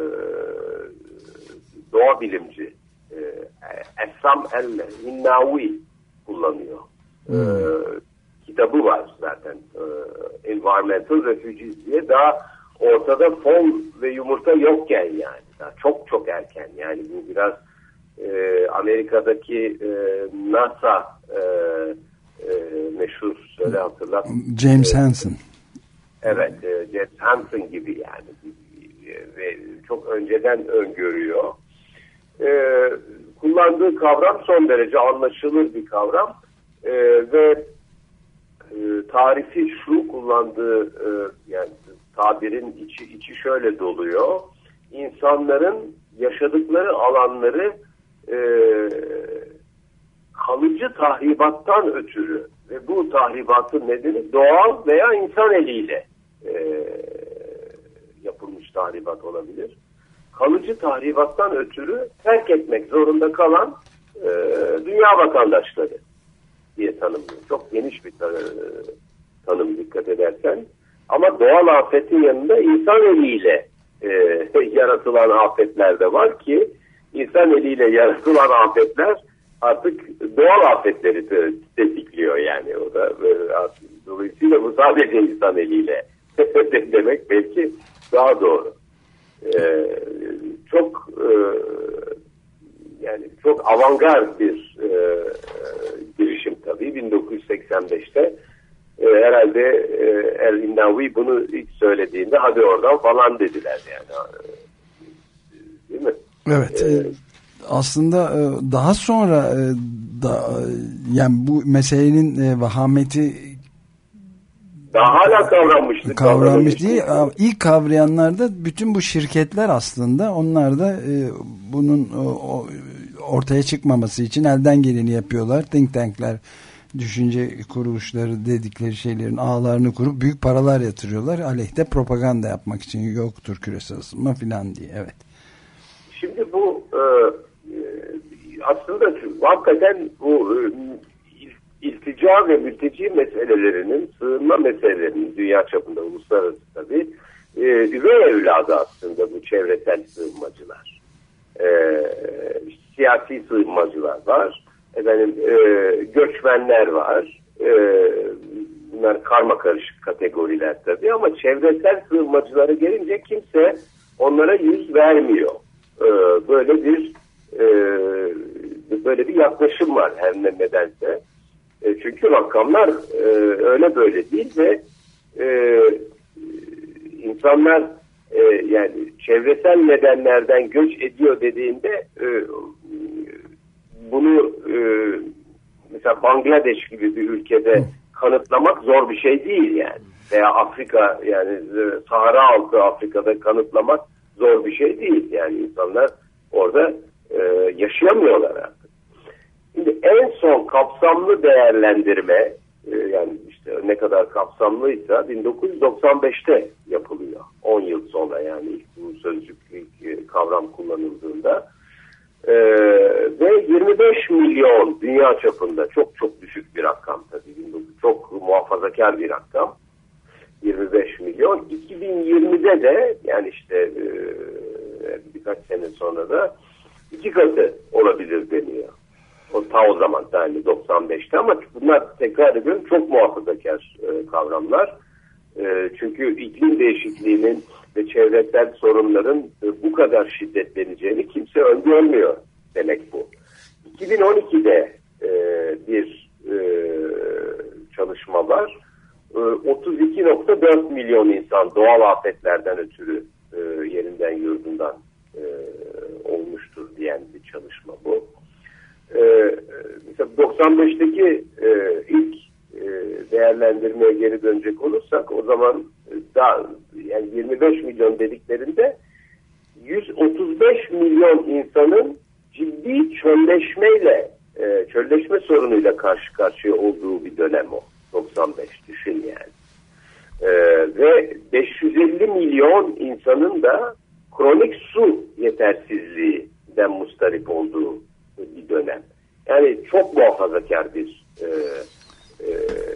doğa bilimci e, Essam El-Hinnawi kullanıyor. Hmm. E, kitabı var zaten. E, Environmental Refugees diye, daha ortada fol ve yumurta yokken yani. Daha çok çok erken. Yani bu biraz e, Amerika'daki e, NASA e, e, meşhur, söyle hatırlat. James Hansen. Evet, e, James Hansen gibi yani. Ve çok önceden öngörüyor. E, kullandığı kavram son derece anlaşılır bir kavram. E, ve e, tarifi şu, kullandığı e, yani tabirin içi, içi şöyle doluyor. İnsanların yaşadıkları alanları e, kalıcı tahribattan ötürü ve bu tahribatın nedeni doğal veya insan eliyle e, yapılmış tahribat olabilir. Kalıcı tahribattan ötürü terk etmek zorunda kalan e, dünya vatandaşları diye tanımlıyor. Çok geniş bir tanım, tanım dikkat edersen. Ama doğal afetin yanında insan eliyle e, yaratılan afetler de var ki insan eliyle yaratılan afetler artık doğal afetleri tetikliyor yani. O da e, dolayısıyla bu sadece insan eliyle demek belki daha doğru. E, çok e, yani çok avantgard bir e, girişim tabii. bin dokuz yüz seksen beşte e, herhalde e, El-Innawi bunu ilk söylediğinde hadi oradan falan dediler yani. Değil mi? Evet. E, aslında daha sonra da, yani bu meselenin vahameti daha hala kavranmıştı. Kavranmış değil. İlk kavrayanlar da bütün bu şirketler aslında, onlar da e, bunun o, ortaya çıkmaması için elden geleni yapıyorlar. Think tankler, düşünce kuruluşları dedikleri şeylerin ağlarını kurup büyük paralar yatırıyorlar. Aleyhte propaganda yapmak için, yoktur küresel ısınma filan diye. Evet. Şimdi bu e, aslında hakikaten bu e, İltica ve mülteci meselelerinin, sığınma meselelerinin dünya çapında, uluslararası tabii, e, üvey evladı aslında bu çevresel sığınmacılar. E, siyasi sığınmacılar var, efendim, e, göçmenler var, e, bunlar karma karışık kategoriler tabii, ama çevresel sığınmacılara gelince kimse onlara yüz vermiyor. E, böyle bir e, böyle bir yaklaşım var her ne nedense. E, çünkü rakamlar e, öyle böyle değil ve e, insanlar e, yani çevresel nedenlerden göç ediyor dediğinde e, bunu e, mesela Bangladeş gibi bir ülkede kanıtlamak zor bir şey değil yani. Veya Afrika, yani e, Sahra altı Afrika'da kanıtlamak zor bir şey değil. Yani insanlar orada e, yaşayamıyorlar artık. Şimdi en son kapsamlı değerlendirme, e, yani işte ne kadar kapsamlıysa bin dokuz yüz doksan beşte yapılıyor. on yıl sonra, yani ilk bu sözcük, ilk kavram kullanıldığında. E, ve yirmi beş milyon dünya çapında, çok çok düşük bir rakam tabii. Çok muhafazakar bir rakam. yirmi beş milyon. iki bin yirmide de, yani işte e, birkaç sene sonra da iki katı olabilir deniyor. O ta o zaman, yani doksan beşte, ama bunlar, tekrar ediyorum, çok muhafazakar e, kavramlar. E, çünkü iklim değişikliğinin ve çevresel sorunların e, bu kadar şiddetleneceğini kimse öngörmüyor demek bu. iki bin on ikide e, bir e, çalışma var. E, otuz iki nokta dört milyon insan doğal afetlerden ötürü e, yerinden yurdundan e, olmuştur diyen bir çalışma bu. Ee, mesela doksan beşteki e, ilk e, değerlendirmeye geri dönecek olursak, o zaman daha, yani yirmi beş milyon dediklerinde yüz otuz beş milyon insanın ciddi çölleşmeyle, e, çölleşme sorunuyla karşı karşıya olduğu bir dönem o. doksan beş, düşün yani. E, ve beş yüz elli milyon insanın da kronik su yetersizliğinden mustarip olduğu bir dönem. Yani çok muhafazakar bir e, e,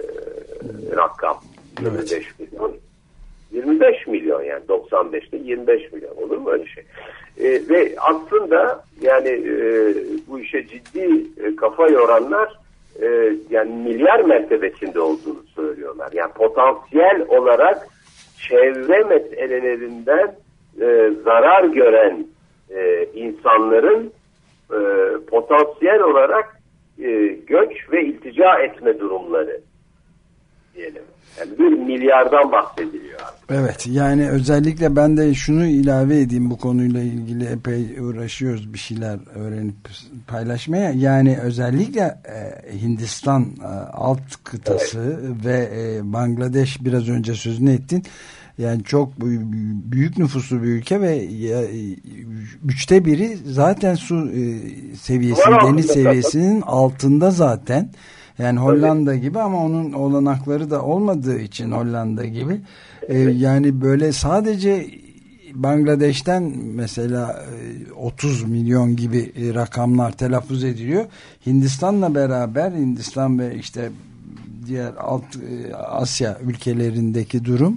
rakam. yirmi beş milyon. yirmi beş milyon, yani doksan beşte yirmi beş milyon, olur mu öyle şey? E, ve aslında yani e, bu işe ciddi e, kafa yoranlar e, yani milyar mertebesinde olduğunu söylüyorlar. Yani potansiyel olarak çevre meselelerinden e, zarar gören e, insanların e, potansiyel olarak e, göç ve iltica etme durumları diyelim. Yani bir milyardan bahsediliyor artık. Evet, yani özellikle ben de şunu ilave edeyim, bu konuyla ilgili epey uğraşıyoruz bir şeyler öğrenip paylaşmaya. Yani özellikle e, Hindistan e, alt kıtası, evet, ve e, Bangladeş, biraz önce sözünü ettin. Yani çok büyük nüfuslu bir ülke ve ya, üçte biri zaten su e, seviyesi, deniz seviyesinin altında zaten. Yani Hollanda gibi, ama onun olanakları da olmadığı için Hollanda gibi. Ee, yani böyle sadece Bangladeş'ten mesela otuz milyon gibi rakamlar telaffuz ediliyor. Hindistan'la beraber, Hindistan ve işte diğer alt Asya ülkelerindeki durum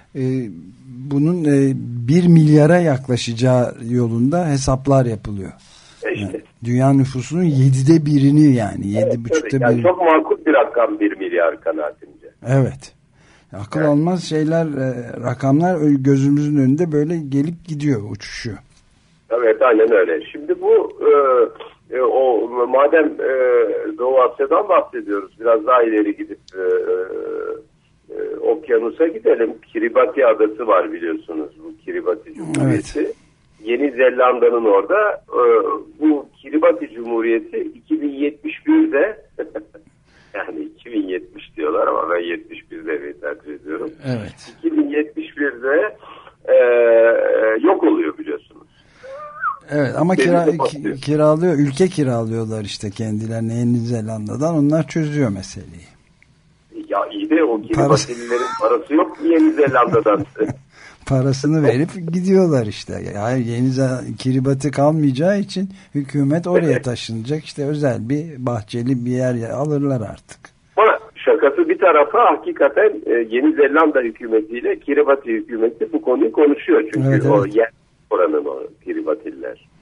bunun bir milyara yaklaşacağı yolunda hesaplar yapılıyor. İşte. Yani dünya nüfusunun yedide birini, yani yedi evet, buçukta yani birini. Çok makul bir rakam bir milyar kanaatimce. Evet. Akıl evet. almaz şeyler, rakamlar gözümüzün önünde böyle gelip gidiyor, uçuşuyor. Evet, aynen öyle. Şimdi bu e, o madem e, Doğu Asya'dan bahsediyoruz, biraz daha ileri gidip e, e, okyanusa gidelim. Kiribati adası var biliyorsunuz, bu Kiribati Cumhuriyeti. Evet. Yeni Zelanda'nın orada e, bu Kiribati Cumhuriyeti iki bin yetmiş birde yani iki bin yetmiş diyorlar ama ben yetmiş bir demeyi tercih ediyorum. Evet. iki bin yetmiş birde e, yok oluyor biliyorsunuz. Evet, ama kira, ki, kiralıyor, ülke kiralıyorlar işte kendilerine Yeni Zelanda'dan, onlar çözüyor meseleyi. Ya iyi de o Kiribatililerin parası yok mu Yeni Zelanda'dan? Parasını verip gidiyorlar işte. Yani Yeni Kiribati kalmayacağı için hükümet oraya taşınacak. İşte özel bir bahçeli bir yer alırlar artık. Ama şakası bir tarafa, hakikaten Yeni Zelanda hükümetiyle Kiribati hükümeti bu konuyu konuşuyor. Çünkü evet, evet. o yer oranın o Kiribatililer.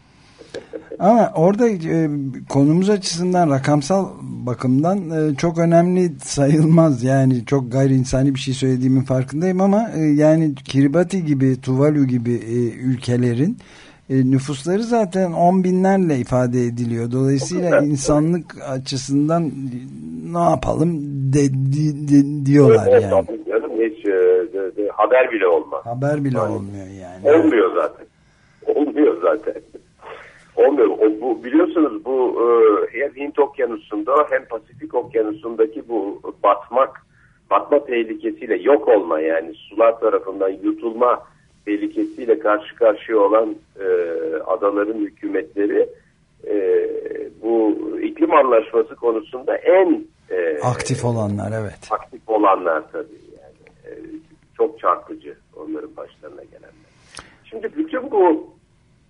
Ama orada e, konumuz açısından, rakamsal bakımdan e, çok önemli sayılmaz. Yani çok gayri insani bir şey söylediğimin farkındayım ama e, yani Kiribati gibi, Tuvalu gibi e, ülkelerin e, nüfusları zaten on binlerle ifade ediliyor. Dolayısıyla insanlık açısından ne yapalım de, de, de, diyorlar evet, yani. Canım, hiç e, de, de, haber bile olmaz. Haber bile yani, olmuyor yani. Olmuyor zaten. Olmuyor zaten. Olmuyor. O, bu, biliyorsunuz bu e, hem Hint Okyanusu'nda hem Pasifik Okyanusu'ndaki bu batmak, batma tehlikesiyle, yok olma, yani sular tarafından yutulma tehlikesiyle karşı karşıya olan e, adaların hükümetleri e, bu iklim anlaşması konusunda en e, aktif olanlar, evet. Aktif olanlar tabii yani. E, çok çarpıcı onların başlarına gelenler. Şimdi bütün bu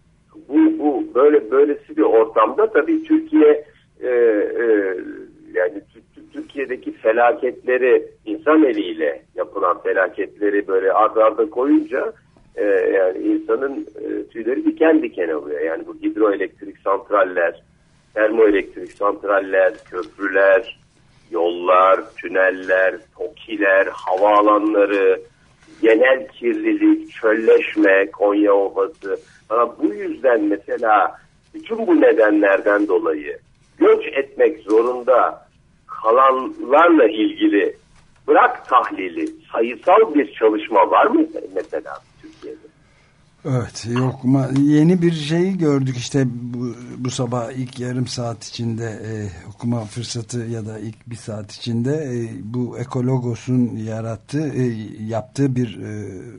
Bu, bu böyle böylesi bir ortamda tabii Türkiye e, e, yani Türkiye'deki felaketleri, insan eliyle yapılan felaketleri böyle arda arda koyunca e, yani insanın e, tüyleri diken diken oluyor. Yani bu hidroelektrik santraller, termoelektrik santraller, köprüler, yollar, tüneller, TOKİ'ler, havaalanları, genel kirlilik, çölleşme, Konya Ovası. Ama bu yüzden mesela bütün bu nedenlerden dolayı göç etmek zorunda kalanlarla ilgili bırak tahlili, sayısal bir çalışma var mı mesela Türkiye'de? Evet, yok ama yeni bir şeyi gördük işte bu, bu sabah ilk yarım saat içinde e, okuma fırsatı ya da ilk bir saat içinde e, bu Ekologos'un yarattığı e, yaptığı bir e,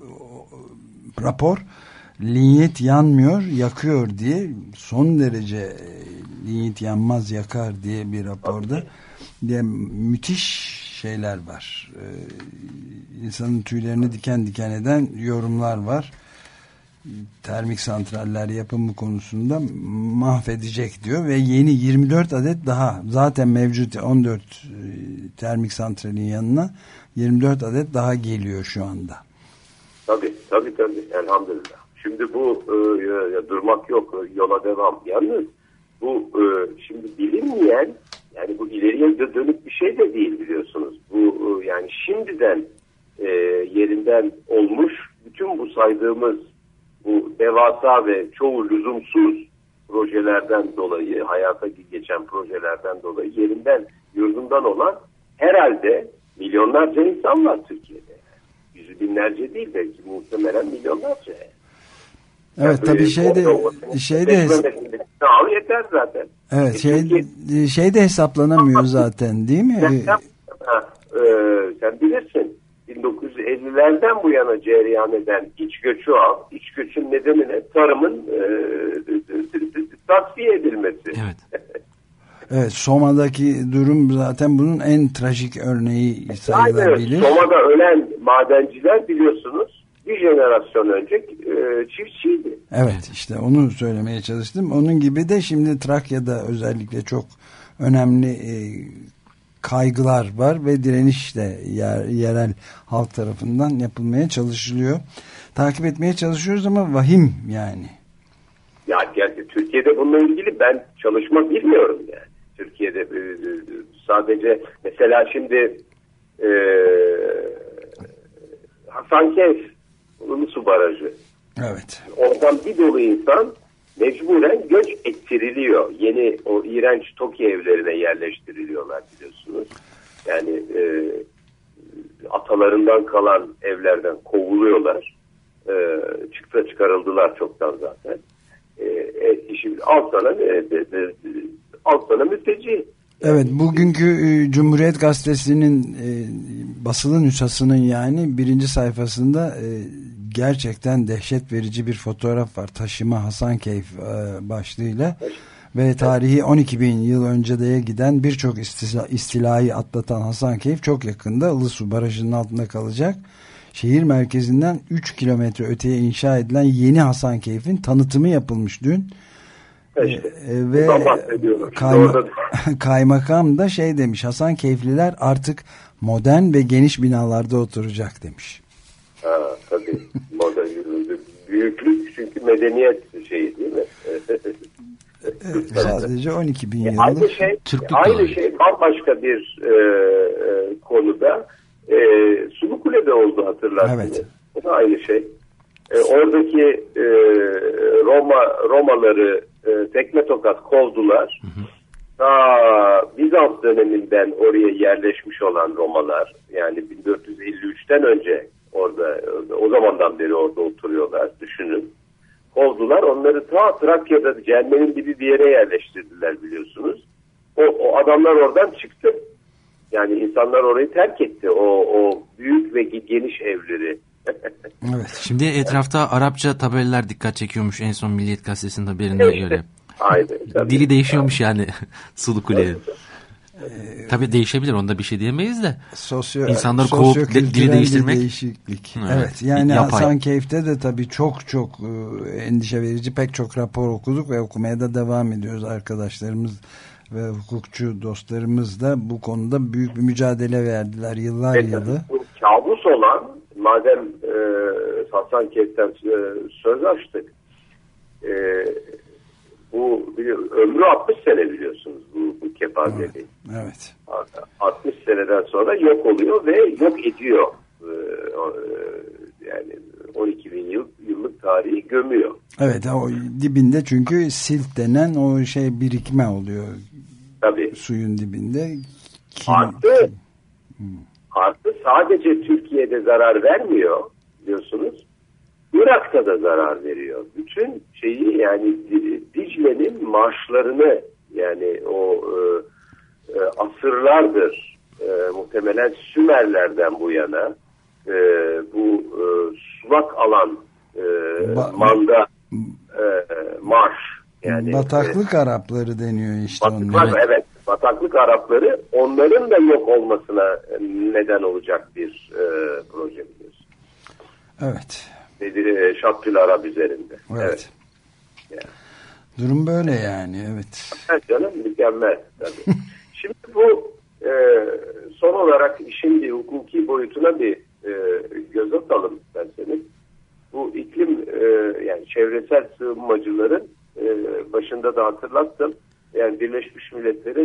rapor. Linyit yanmıyor, yakıyor diye, son derece e, linyit yanmaz, yakar diye bir raporda diye müthiş şeyler var. E, insanın tüylerini diken diken eden yorumlar var. Termik santraller yapımı konusunda mahvedecek diyor ve yeni yirmi dört adet daha, zaten mevcut on dört e, termik santralin yanına yirmi dört adet daha geliyor şu anda. Tabii tabii tabii, elhamdülillah. Şimdi bu e, durmak yok, yola devam. Yalnız bu e, şimdi bilinmeyen, Yani bu ileriye dönük bir şey de değil biliyorsunuz. Bu yani şimdiden e, yerinden olmuş bütün bu saydığımız bu devasa ve çoğu lüzumsuz projelerden dolayı, hayata geçen projelerden dolayı yerinden, yurdundan olan herhalde milyonlarca insan var Türkiye'de. Yüzü binlerce değil, belki muhtemelen milyonlarca. Evet, yani tabii şeyde şeyde al yeter zaten. Evet, e şey Türkiye, şey de hesaplanamıyor zaten, değil mi? Sen, ha, e, sen bilirsin. bin dokuz yüz ellilerden bu yana cereyan eden iç göçü al. İç göçün nedeni ne? Tarımın e, tasfiye edilmesi. Evet. Evet, Soma'daki durum zaten bunun en trajik örneği sayılabilir. Aynen. Soma'da ölen madenciler biliyorsunuz bir jenerasyon önce e, çiftçiydi. Evet, işte onu söylemeye çalıştım. Onun gibi de şimdi Trakya'da özellikle çok önemli e, kaygılar var ve direniş de yer, yerel halk tarafından yapılmaya çalışılıyor. Takip etmeye çalışıyoruz ama vahim yani. Ya gerçi Türkiye'de bununla ilgili ben çalışma bilmiyorum yani. Türkiye'de e, sadece mesela şimdi e, Hasankeyf Ulusu Barajı. Evet. Oradan bir dolu insan mecburen göç ettiriliyor. Yeni o iğrenç TOKİ evlerine yerleştiriliyorlar biliyorsunuz. Yani e, atalarından kalan evlerden kovuluyorlar. E, çıkta çıkarıldılar çoktan zaten. E, e, şimdi al sana e, e, e, al sana mülteci. Evet, bugünkü e, Cumhuriyet Gazetesi'nin e, basılı nüshasının yani birinci sayfasında e, gerçekten dehşet verici bir fotoğraf var. Taşıma Hasankeyf e, başlığıyla ve tarihi on iki bin yıl önceye giden birçok istila, istilayı atlatan Hasankeyf çok yakında Ilısu Barajı'nın altında kalacak. Şehir merkezinden üç kilometre öteye inşa edilen yeni Hasankeyf'in tanıtımı yapılmış dün. İşte, e, ve kayma, kaymakam da şey demiş, Hasankeyfliler artık modern ve geniş binalarda oturacak demiş. Ha, tabii modern büyüklük çünkü medeniyet şeyi değil mi? Evet, sadece on iki bin yıllık. Aynı şey, aynı şey bambaşka bir e, e, konuda e, Sulukule'de oldu hatırlarsınız. Evet. O da aynı şey. E, oradaki e, Roma Romaları e, tekme tokat kovdular. Hı hı. Daha Bizans döneminden oraya yerleşmiş olan Romalar, yani bin dört yüz elli üçten önce orada, o zamandan beri orada oturuyorlar, düşünün. Kovdular, onları ta Trakya'da cehennemin gibi bir yere yerleştirdiler biliyorsunuz. O, o adamlar oradan çıktı. Yani insanlar orayı terk etti. O, o büyük ve geniş evleri. Evet. Şimdi etrafta Arapça tabelalar dikkat çekiyormuş en son Milliyet Gazetesi'nin haberine işte göre. Aynen. Dili değişiyormuş yani Sulukule'nin. Ee, tabii değişebilir, onda bir şey diyemeyiz de. Sosyo, İnsanları kovup dili değiştirmek. Değişiklik. Evet, evet yani Hasankeyf'te de tabii çok çok e, endişe verici pek çok rapor okuduk ve okumaya da devam ediyoruz. Arkadaşlarımız ve hukukçu dostlarımız da bu konuda büyük bir mücadele verdiler yıllar evet, yılı. Bu kabus olan, madem e, Hasankeyf'ten e, söz açtık, e, bu ömrü altmış sene biliyorsunuz bu, bu kepazeliği. Evet. altmış seneden sonra yok oluyor ve yok ediyor. E, yani on iki bin yıl, yıllık tarihi gömüyor. Evet, o dibinde çünkü silt denen o şey birikme oluyor. Tabii. Suyun dibinde. Kim, artı, kim? artı sadece Türkiye'de zarar vermiyor biliyorsunuz. Irak'ta da zarar veriyor. Bütün şeyi yani Dicle'nin marşlarını, yani o e, e, asırlardır e, muhtemelen Sümerlerden bu yana e, bu e, sulak alan e, ba- manda e, marş. Yani, bataklık e, Arapları deniyor işte bataklık, onlara. Evet, bataklık Arapları, onların da yok olmasına neden olacak bir e, proje biliyorsun. Evet. Nedir? Şattül Arap üzerinde. Evet. Evet. Yani. Durum böyle yani, evet. Evet canım, mükemmel tabii. Şimdi bu e, son olarak işin bir hukuki boyutuna bir e, göz atalım isterseniz. Bu iklim e, yani çevresel sığınmacıların e, başında da hatırlattım. Yani Birleşmiş Milletler'in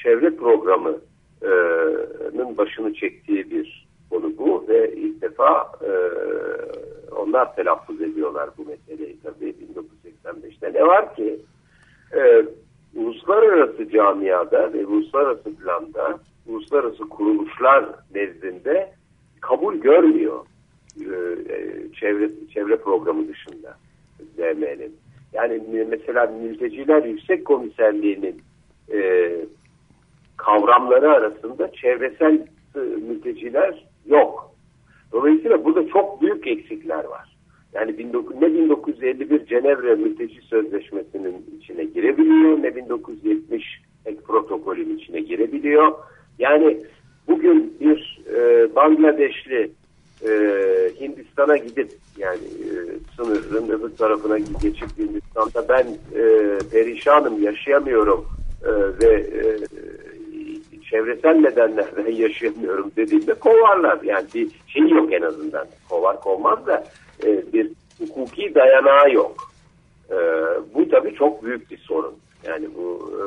çevre programının başını çektiği bir konu bu ve ilk defa e, onlar telaffuz ediyorlar bu meseleyi tabii bin dokuz yüz seksen beşte. Ne var ki e, uluslararası camiada ve uluslararası planda uluslararası kuruluşlar nezdinde kabul görmüyor e, çevre çevre programı dışında Z M'nin. Yani mesela Mülteciler Yüksek Komiserliği'nin e, kavramları arasında çevresel e, mülteciler yok. Dolayısıyla burada çok büyük eksikler var. Yani ne bin dokuz yüz elli bir Cenevre Mülteci Sözleşmesi'nin içine girebiliyor, ne bin dokuz yüz yetmiş ek protokolün içine girebiliyor. Yani bugün bir e, Bangladeşli e, Hindistan'a gidip yani e, sınırın öbür tarafına geçip Hindistan'da ben e, perişanım, yaşayamıyorum e, ve e, çevresel nedenlerden yaşayamıyorum dediğinde kovarlar. Yani bir şey yok en azından. Kovar kovmaz da e, bir hukuki dayanağı yok. E, bu tabii çok büyük bir sorun. Yani bu e,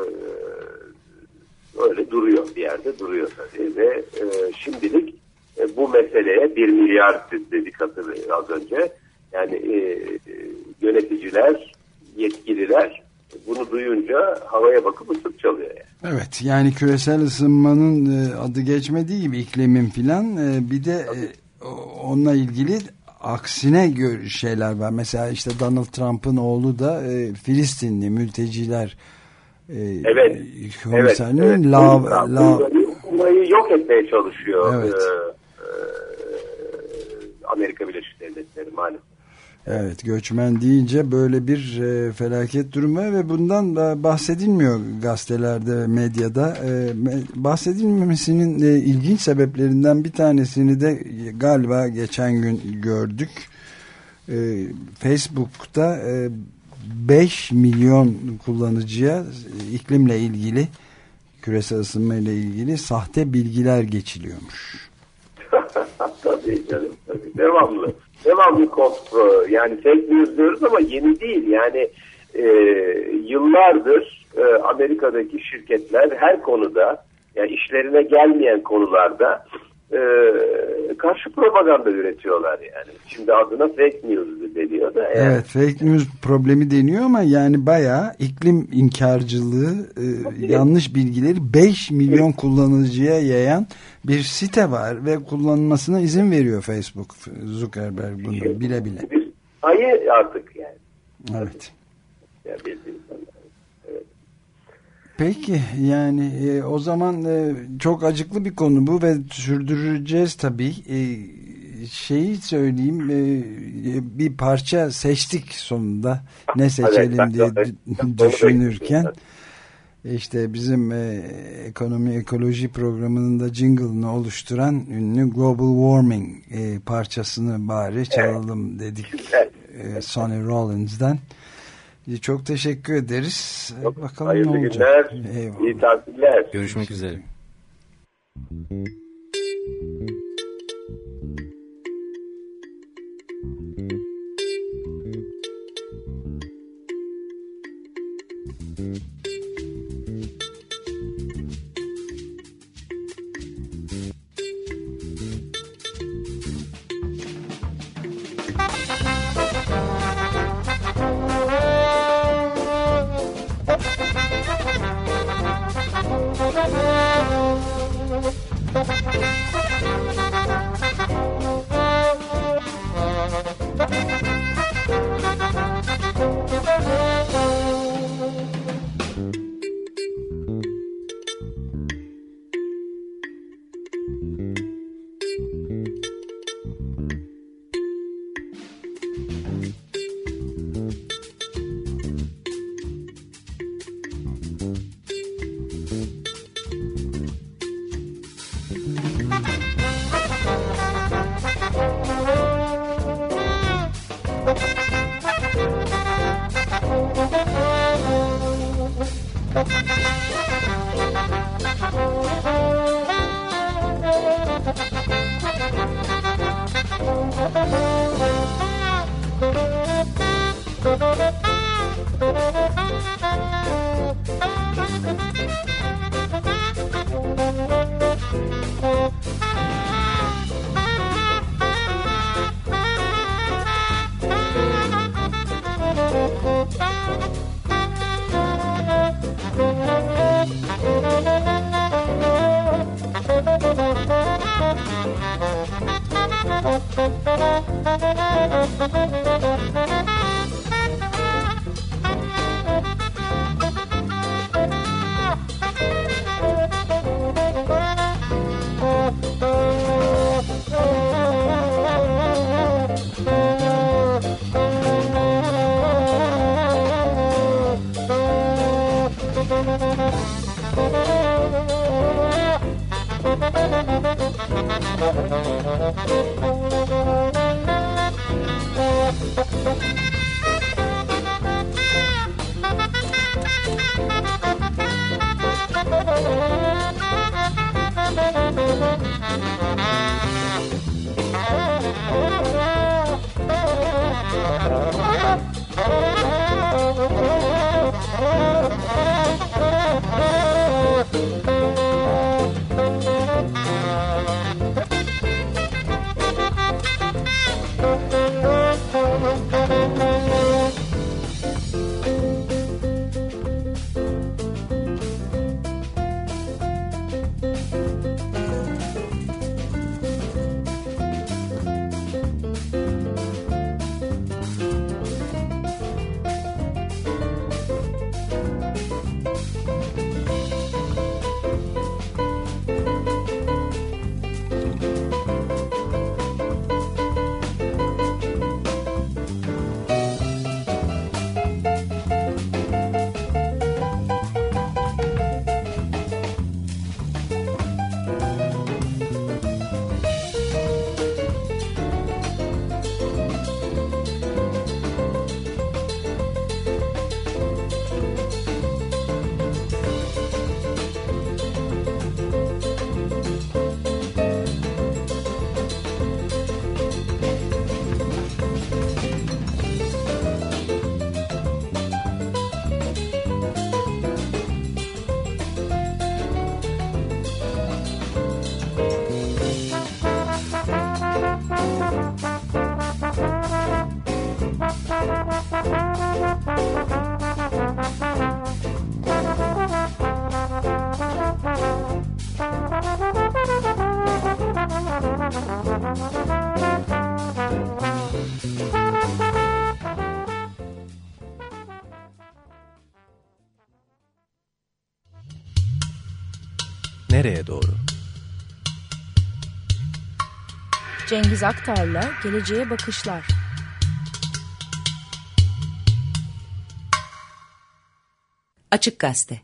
öyle duruyor bir yerde duruyor tabii ve e, şimdilik e, bu meseleye bir milyar dedik hatırlayın az önce. Yani e, yöneticiler, yetkililer bunu duyunca havaya bakıp ısıt çalıyor yani. Evet, yani küresel ısınmanın e, adı geçmediği gibi iklimin filan e, bir de e, onunla ilgili aksine şeyler var. Mesela işte Donald Trump'ın oğlu da e, Filistinli mülteciler e, evet, komiserinin evet, evet. lav, lav, Burayı yok etmeye çalışıyor evet. e, e, Amerika Birleşik Devletleri maalesef. Evet, göçmen deyince böyle bir e, felaket durumu ve bundan da bahsedilmiyor gazetelerde ve medyada. E, bahsedilmemesinin e, ilginç sebeplerinden bir tanesini de galiba geçen gün gördük. E, Facebook'ta e, beş milyon kullanıcıya e, iklimle ilgili, küresel ısınma ile ilgili sahte bilgiler geçiliyormuş. Tabii canım, tabii. Devamlı. Devamlı kontrol, yani fake news diyoruz ama yeni değil. Yani e, yıllardır e, Amerika'daki şirketler her konuda, yani işlerine gelmeyen konularda e, karşı propaganda üretiyorlar yani. Şimdi adına fake news deniyor da. Yani. Evet, fake news problemi deniyor ama yani bayağı iklim inkarcılığı, e, yanlış bilgileri beş milyon kullanıcıya yayan bir site var ve kullanılmasına izin veriyor Facebook, Zuckerberg bunu şey, bile bile. Bir ayı artık yani. Evet. Yani evet. Peki yani e, o zaman e, çok acıklı bir konu bu ve sürdüreceğiz tabii. E, şeyi söyleyeyim, e, bir parça seçtik sonunda, ne seçelim evet, diye evet, düşünürken. İşte bizim e, ekonomi ekoloji programının da jingle'ını oluşturan ünlü Global Warming e, parçasını bari çalalım dedik e, Sonny Rollins'den. E, çok teşekkür ederiz. Çok bakalım hayırlı ne olacak. Günler, iyi tatiller. Görüşmek üzere. Thank you. Nereye doğru? Cengiz Aktar'la Geleceğe Bakışlar. Açık Gazete.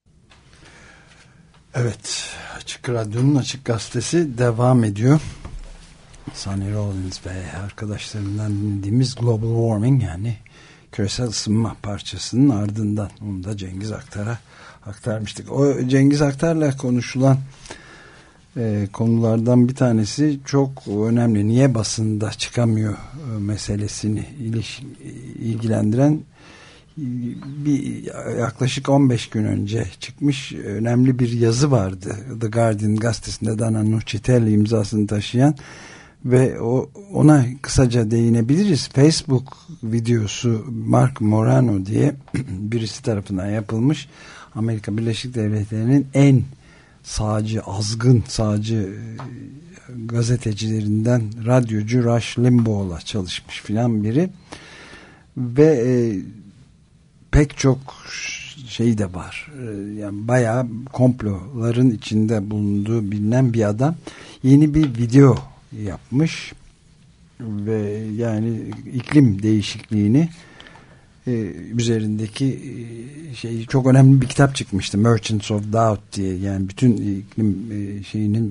Evet, Açık Radyo'nun Açık Gazetesi devam ediyor. Sonny Rollins ve arkadaşlarından dinlediğimiz Global Warming, yani küresel ısınma parçasının ardından onu da Cengiz Aktar'a aktarmıştık. O Cengiz Aktar'la konuşulan e, konulardan bir tanesi çok önemli. Niye basında çıkamıyor e, meselesini iliş, ilgilendiren bir yaklaşık on beş gün önce çıkmış önemli bir yazı vardı. The Guardian gazetesinde Dana Nucitelli imzasını taşıyan ve o, ona kısaca değinebiliriz. Facebook videosu Mark Morano diye birisi tarafından yapılmış. Amerika Birleşik Devletleri'nin en sağcı, azgın sağcı gazetecilerinden radyocu Rush Limbaugh'la çalışmış filan biri ve e, pek çok şey de var. Yani bayağı komploların içinde bulunduğu bilinen bir adam yeni bir video yapmış ve yani iklim değişikliğini e, üzerindeki e, şey çok önemli bir kitap çıkmıştı. Merchants of Doubt diye, yani bütün iklim e, şeyinin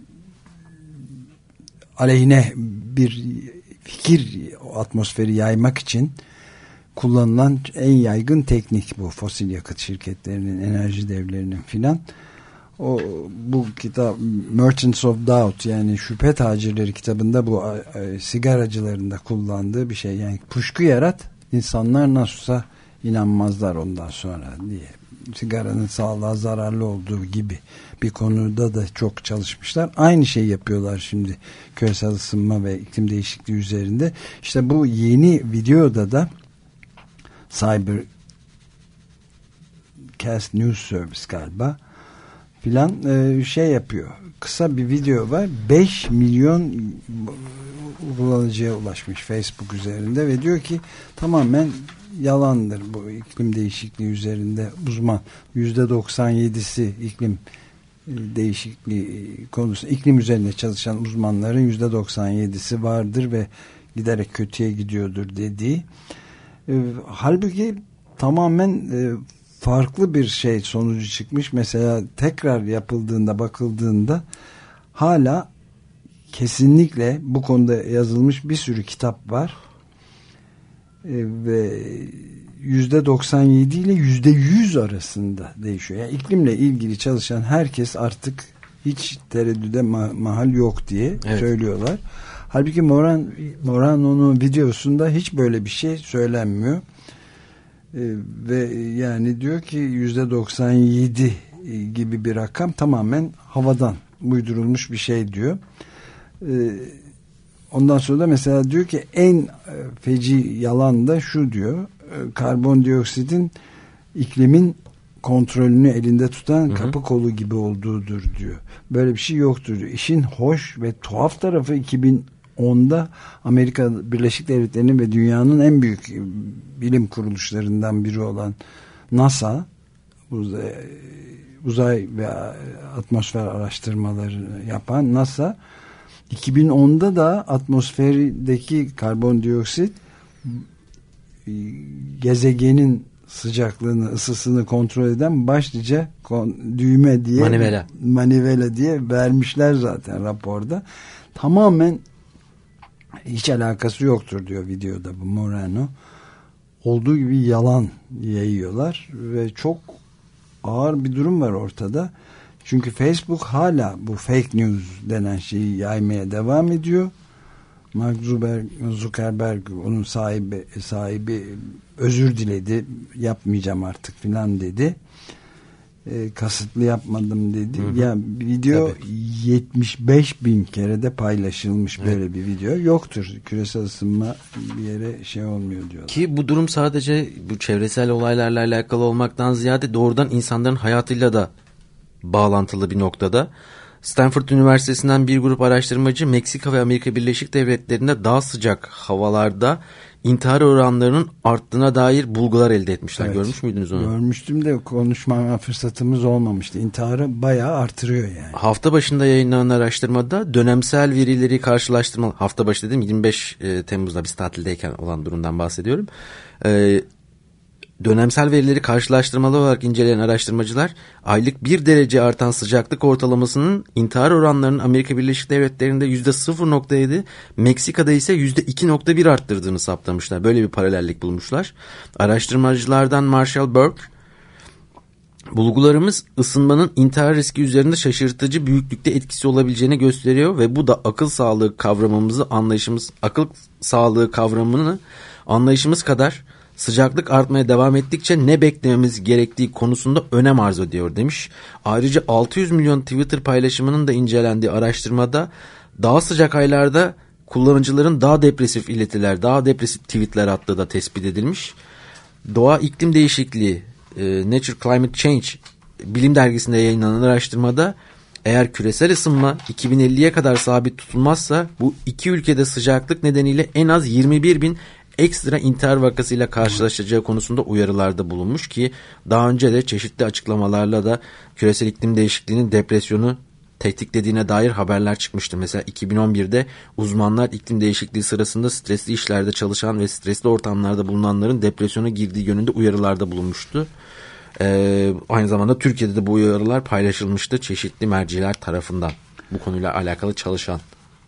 aleyhine bir fikir atmosferi yaymak için kullanılan en yaygın teknik bu. Fosil yakıt şirketlerinin, enerji devlerinin filan. O bu kitap Merchants of Doubt, yani şüphe tacirleri kitabında bu e, sigaracıların da kullandığı bir şey. Yani kuşku yarat, insanlar nasılsa inanmazlar ondan sonra diye. Sigaranın sağlığa zararlı olduğu gibi bir konuda da çok çalışmışlar. Aynı şeyi yapıyorlar şimdi küresel ısınma ve iklim değişikliği üzerinde. İşte bu yeni videoda da Cybercast News Service galiba filan e, şey yapıyor. Kısa bir video var. beş milyon kullanıcıya ulaşmış Facebook üzerinde ve diyor ki tamamen yalandır bu iklim değişikliği üzerinde uzman. yüzde doksan yedisi iklim değişikliği konusu, iklim üzerinde çalışan uzmanların yüzde doksan yedisi vardır ve giderek kötüye gidiyordur dediği. E, halbuki tamamen e, farklı bir şey sonucu çıkmış. Mesela tekrar yapıldığında, bakıldığında hala kesinlikle bu konuda yazılmış bir sürü kitap var. E, ve yüzde doksan yedi ile yüzde yüz arasında değişiyor. Yani iklimle ilgili çalışan herkes artık hiç tereddüde ma- mahal yok diye evet. söylüyorlar. Halbuki Moran, Morano'nun videosunda hiç böyle bir şey söylenmiyor. Ee, ve yani diyor ki yüzde doksan yedi gibi bir rakam tamamen havadan uydurulmuş bir şey diyor. Ee, ondan sonra da mesela diyor ki en feci yalan da şu diyor. Karbondioksitin iklimin kontrolünü elinde tutan hı hı. kapı kolu gibi olduğudur diyor. Böyle bir şey yoktur diyor. İşin hoş ve tuhaf tarafı iki bin onda Amerika Birleşik Devletleri'nin ve dünyanın en büyük bilim kuruluşlarından biri olan NASA, uzay, uzay ve atmosfer araştırmaları yapan NASA, iki bin onda da atmosferdeki karbondioksit gezegenin sıcaklığını, ısısını kontrol eden başlıca düğme diye manivela. manivela diye vermişler zaten raporda. Tamamen hiç alakası yoktur diyor videoda bu Morano. Olduğu gibi yalan yayıyorlar ve çok ağır bir durum var ortada. Çünkü Facebook hala bu fake news denen şeyi yaymaya devam ediyor. Mark Zuckerberg, onun sahibi sahibi özür diledi, yapmayacağım artık filan dedi. E, kasıtlı yapmadım dedi. Hı hı. Ya video tabii. yetmiş beş bin kere de paylaşılmış, böyle evet. bir video yoktur. Küresel ısınma bir yere şey olmuyor diyorlar. Ki bu durum sadece bu çevresel olaylarla alakalı olmaktan ziyade doğrudan insanların hayatıyla da bağlantılı bir noktada. Stanford Üniversitesi'nden bir grup araştırmacı Meksika ve Amerika Birleşik Devletleri'nde daha sıcak havalarda intihar oranlarının arttığına dair bulgular elde etmişler. Evet. Görmüş müydünüz onu? Görmüştüm de konuşma fırsatımız olmamıştı. İntiharı bayağı artırıyor yani. Hafta başında yayınlanan araştırmada dönemsel verileri karşılaştırma, hafta başı dedim yirmi beş Temmuz'da biz tatildeyken olan durumdan bahsediyorum. Ee, Dönemsel verileri karşılaştırmalı olarak inceleyen araştırmacılar aylık bir derece artan sıcaklık ortalamasının intihar oranlarının Amerika Birleşik Devletleri'nde yüzde sıfır nokta yedi, Meksika'da ise yüzde iki nokta bir arttırdığını saptamışlar. Böyle bir paralellik bulmuşlar. Araştırmacılardan Marshall Burke, bulgularımız ısınmanın intihar riski üzerinde şaşırtıcı büyüklükte etkisi olabileceğini gösteriyor ve bu da akıl sağlığı kavramımızı anlayışımız, akıl sağlığı kavramını anlayışımız kadar sıcaklık artmaya devam ettikçe ne beklememiz gerektiği konusunda önem arz ediyor demiş. Ayrıca altı yüz milyon Twitter paylaşımının da incelendiği araştırmada daha sıcak aylarda kullanıcıların daha depresif iletiler, daha depresif tweetler attığı da tespit edilmiş. Doğa iklim değişikliği, Nature Climate Change bilim dergisinde yayınlanan araştırmada eğer küresel ısınma iki bin elliye kadar sabit tutulmazsa bu iki ülkede sıcaklık nedeniyle en az yirmi bir bin ekstra intihar vakasıyla karşılaşacağı konusunda uyarılarda bulunmuş ki daha önce de çeşitli açıklamalarla da küresel iklim değişikliğinin depresyonu tetiklediğine dair haberler çıkmıştı. Mesela iki bin on birde uzmanlar iklim değişikliği sırasında stresli işlerde çalışan ve stresli ortamlarda bulunanların depresyona girdiği yönünde uyarılarda bulunmuştu. Ee, aynı zamanda Türkiye'de de bu uyarılar paylaşılmıştı çeşitli merciler tarafından. Bu konuyla alakalı çalışan.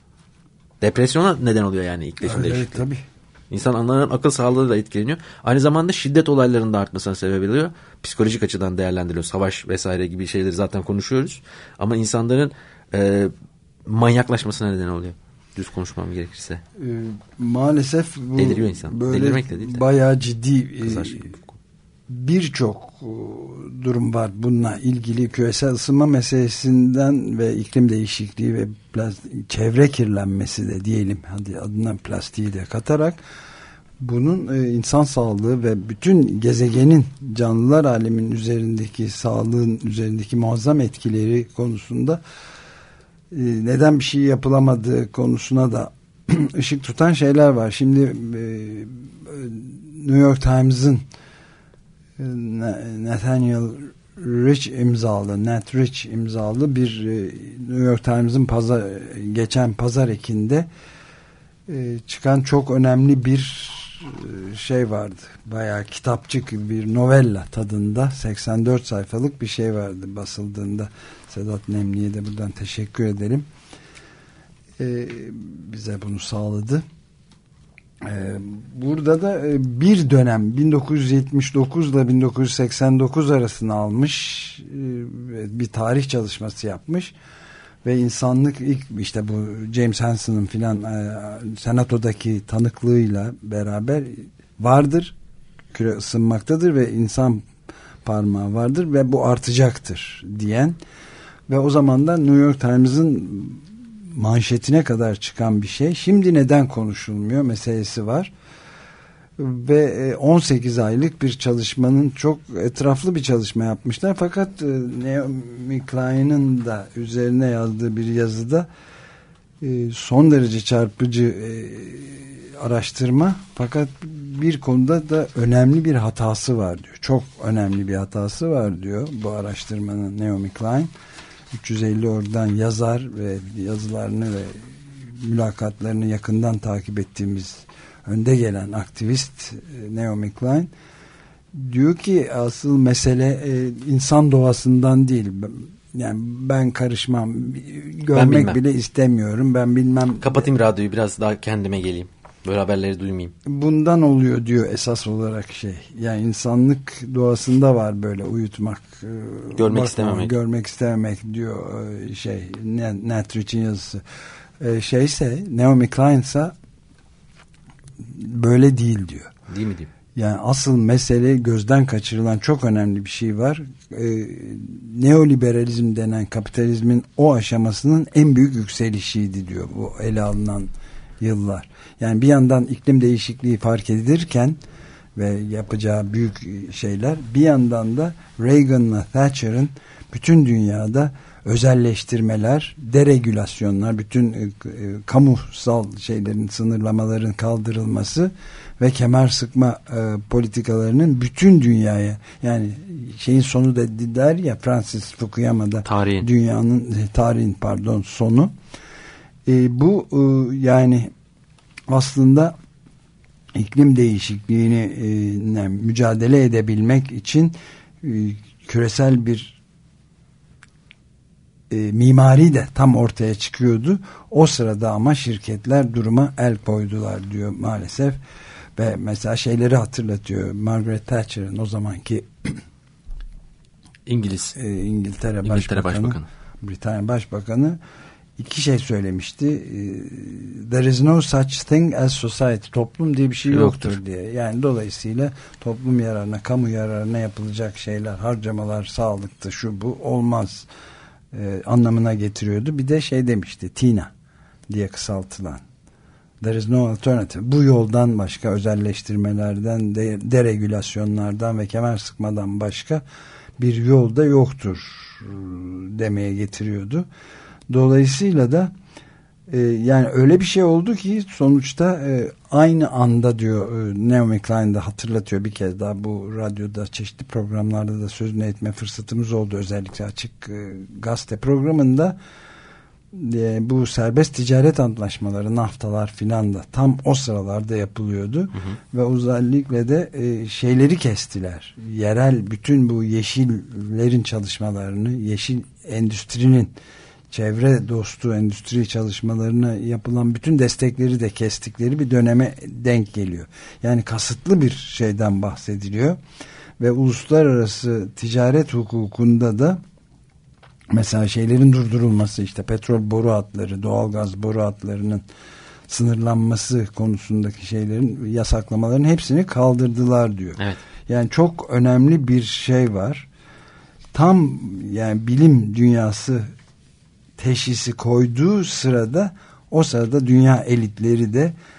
Depresyona neden oluyor yani iklim evet, değişikliği. Evet tabii. İnsanların akıl sağlığı da etkileniyor. Aynı zamanda şiddet olaylarının da artmasına sebep oluyor. Psikolojik açıdan değerlendiriliyor. Savaş vesaire gibi şeyleri zaten konuşuyoruz. Ama insanların e, manyaklaşmasına neden oluyor. Düz konuşmam gerekirse. E, maalesef bu deliriyor insan. Böyle de değil de. Bayağı ciddi e, birçok durum var bununla ilgili. Küresel ısınma meselesinden ve iklim değişikliği ve plastik, çevre kirlenmesi de diyelim, hadi adına plastiği de katarak bunun e, insan sağlığı ve bütün gezegenin, canlılar aleminin üzerindeki sağlığın üzerindeki muazzam etkileri konusunda e, neden bir şey yapılamadığı konusuna da ışık tutan şeyler var. Şimdi e, New York Times'ın e, Nathaniel Rich imzalı, Nat Rich imzalı bir e, New York Times'ın pazar, geçen pazar ekinde e, çıkan çok önemli bir e, şey vardı. Bayağı kitapçık bir novella tadında seksen dört sayfalık bir şey vardı basıldığında. Sedat Nemli'ye de buradan teşekkür edelim. E, bize bunu sağladı. E, burada da e, bir dönem bin dokuz yüz yetmiş dokuz ile bin dokuz yüz seksen dokuz arasını almış e, bir tarih çalışması yapmış ve insanlık ilk işte bu James Hansen'ın filan e, senatodaki tanıklığıyla beraber vardır, küre ısınmaktadır ve insan parmağı vardır ve bu artacaktır diyen ve o zaman da New York Times'ın manşetine kadar çıkan bir şey. Şimdi neden konuşulmuyor meselesi var. Ve on sekiz aylık bir çalışmanın çok etraflı bir çalışma yapmışlar. Fakat Naomi Klein'in da üzerine yazdığı bir yazıda son derece çarpıcı araştırma, fakat bir konuda da önemli bir hatası var diyor. Çok önemli bir hatası var diyor bu araştırmanın Naomi Klein. üç yüz elli oradan yazar ve yazılarını ve mülakatlarını yakından takip ettiğimiz önde gelen aktivist Naomi Klein diyor ki asıl mesele e, insan doğasından değil. Yani ben karışmam, görmek ben bile istemiyorum, ben bilmem. Kapatayım radyoyu, biraz daha kendime geleyim. Böyle haberleri duymayayım. Bundan oluyor diyor esas olarak şey. Yani insanlık doğasında var böyle uyutmak, görmek bakmak, istememek. Görmek istememek diyor şey. Nat Rich'in yazısı. Şeyse Naomi Klein'sa böyle değil diyor. Değil mi diyeyim? Yani asıl mesele, gözden kaçırılan çok önemli bir şey var. Ee, neoliberalizm denen kapitalizmin o aşamasının en büyük yükselişiydi diyor bu ele alınan yıllar. Yani bir yandan iklim değişikliği fark edilirken ve yapacağı büyük şeyler, bir yandan da Reagan'la Thatcher'ın bütün dünyada özelleştirmeler, deregülasyonlar, bütün e, kamusal şeylerin, sınırlamaların kaldırılması ve kemer sıkma e, politikalarının bütün dünyaya, yani şeyin sonu da der ya Francis Fukuyama'da, tarihin. dünyanın tarihin pardon sonu. E, bu e, yani aslında iklim değişikliğini e, mücadele edebilmek için e, küresel bir e, mimari de tam ortaya çıkıyordu. O sırada ama şirketler duruma el koydular diyor maalesef. Ve mesela şeyleri hatırlatıyor. Margaret Thatcher'ın o zamanki İngiliz e, İngiltere, İngiltere Başbakanı, Başbakanı, Britanya Başbakanı iki şey söylemişti. There is no such thing as society. Toplum diye bir şey yoktur, yoktur diye. Yani dolayısıyla toplum yararına, kamu yararına yapılacak şeyler, harcamalar, sağlıkta şu bu olmaz e, anlamına getiriyordu. Bir de şey demişti, TINA diye kısaltılan. There is no alternative. Bu yoldan başka, özelleştirmelerden, de, deregülasyonlardan ve kemer sıkmadan başka bir yolda yoktur demeye getiriyordu. Dolayısıyla da e, yani öyle bir şey oldu ki sonuçta e, aynı anda diyor e, Naomi Klein de hatırlatıyor bir kez daha, bu radyoda çeşitli programlarda da sözünü etme fırsatımız oldu, özellikle Açık e, Gazete programında e, bu serbest ticaret antlaşmaları, naftalar filan da tam o sıralarda yapılıyordu. Hı hı. Ve özellikle de e, şeyleri kestiler, yerel bütün bu yeşillerin çalışmalarını, yeşil endüstrinin, çevre dostu endüstri çalışmalarına yapılan bütün destekleri de kestikleri bir döneme denk geliyor. Yani kasıtlı bir şeyden bahsediliyor ve uluslararası ticaret hukukunda da mesela şeylerin durdurulması, işte petrol boru hatları, doğalgaz boru hatlarının sınırlanması konusundaki şeylerin, yasaklamaların hepsini kaldırdılar diyor. Evet. Yani çok önemli bir şey var. Tam yani bilim dünyası teşhisi koyduğu sırada, o sırada dünya elitleri de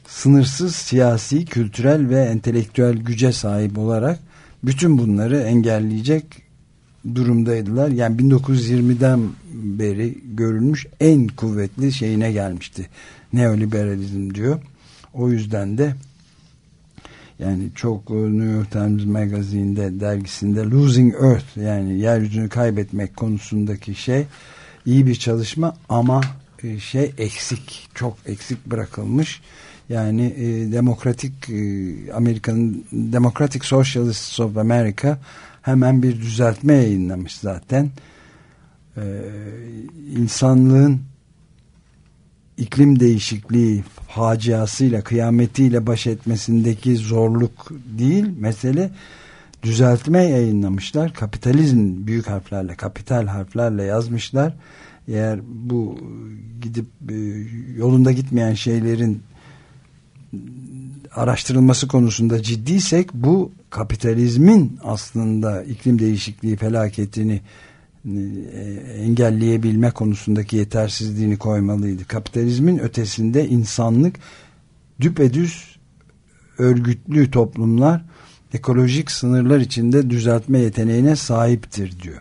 sınırsız siyasi, kültürel ve entelektüel güce sahip olarak bütün bunları engelleyecek durumdaydılar. Yani bin dokuz yüz yirmiden beri görülmüş en kuvvetli şeyine gelmişti neoliberalizm diyor. O yüzden de yani çok New York Times Magazine'de, dergisinde Losing Earth, yani yeryüzünü kaybetmek konusundaki şey iyi bir çalışma ama şey eksik, çok eksik bırakılmış. Yani e, demokratik e, Amerika'nın Democratic Socialists of America hemen bir düzeltme yayınlamış zaten. Ee, insanlığın iklim değişikliği faciasıyla, kıyametiyle baş etmesindeki zorluk değil, mesele düzeltme yayınlamışlar. Kapitalizm büyük harflerle, kapital harflerle yazmışlar. Eğer bu gidip e, yolunda gitmeyen şeylerin araştırılması konusunda ciddiysek, bu kapitalizmin aslında iklim değişikliği felaketini engelleyebilme konusundaki yetersizliğini koymalıydı. Kapitalizmin ötesinde insanlık düpedüz örgütlü toplumlar ekolojik sınırlar içinde düzeltme yeteneğine sahiptir diyor.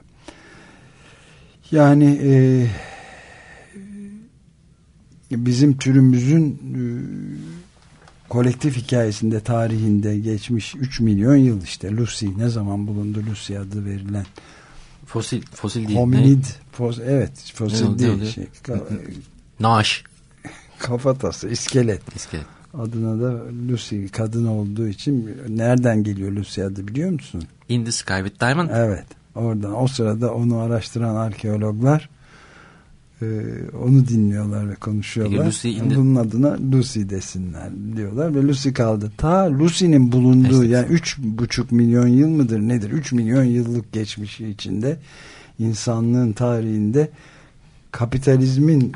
Yani e, bizim türümüzün e, kolektif hikayesinde, tarihinde geçmiş üç milyon yıl işte Lucy, ne zaman bulundu Lucy adı verilen fosil fosil değil. Hominid, fos, evet fosil ne, değil. Ne şey, ka, Naş. Kafatası, iskelet. İskelet. Adına da Lucy, kadın olduğu için. Nereden geliyor Lucy adı biliyor musun? In the Sky with Diamond. Evet. Oradan. O sırada onu araştıran arkeologlar e, onu dinliyorlar ve konuşuyorlar. Lucy the... Bunun adına Lucy desinler diyorlar ve Lucy kaldı. Ta Lucy'nin bulunduğu işte, yani üç buçuk milyon yıl mıdır nedir? Üç milyon yıllık geçmişi içinde insanlığın tarihinde kapitalizmin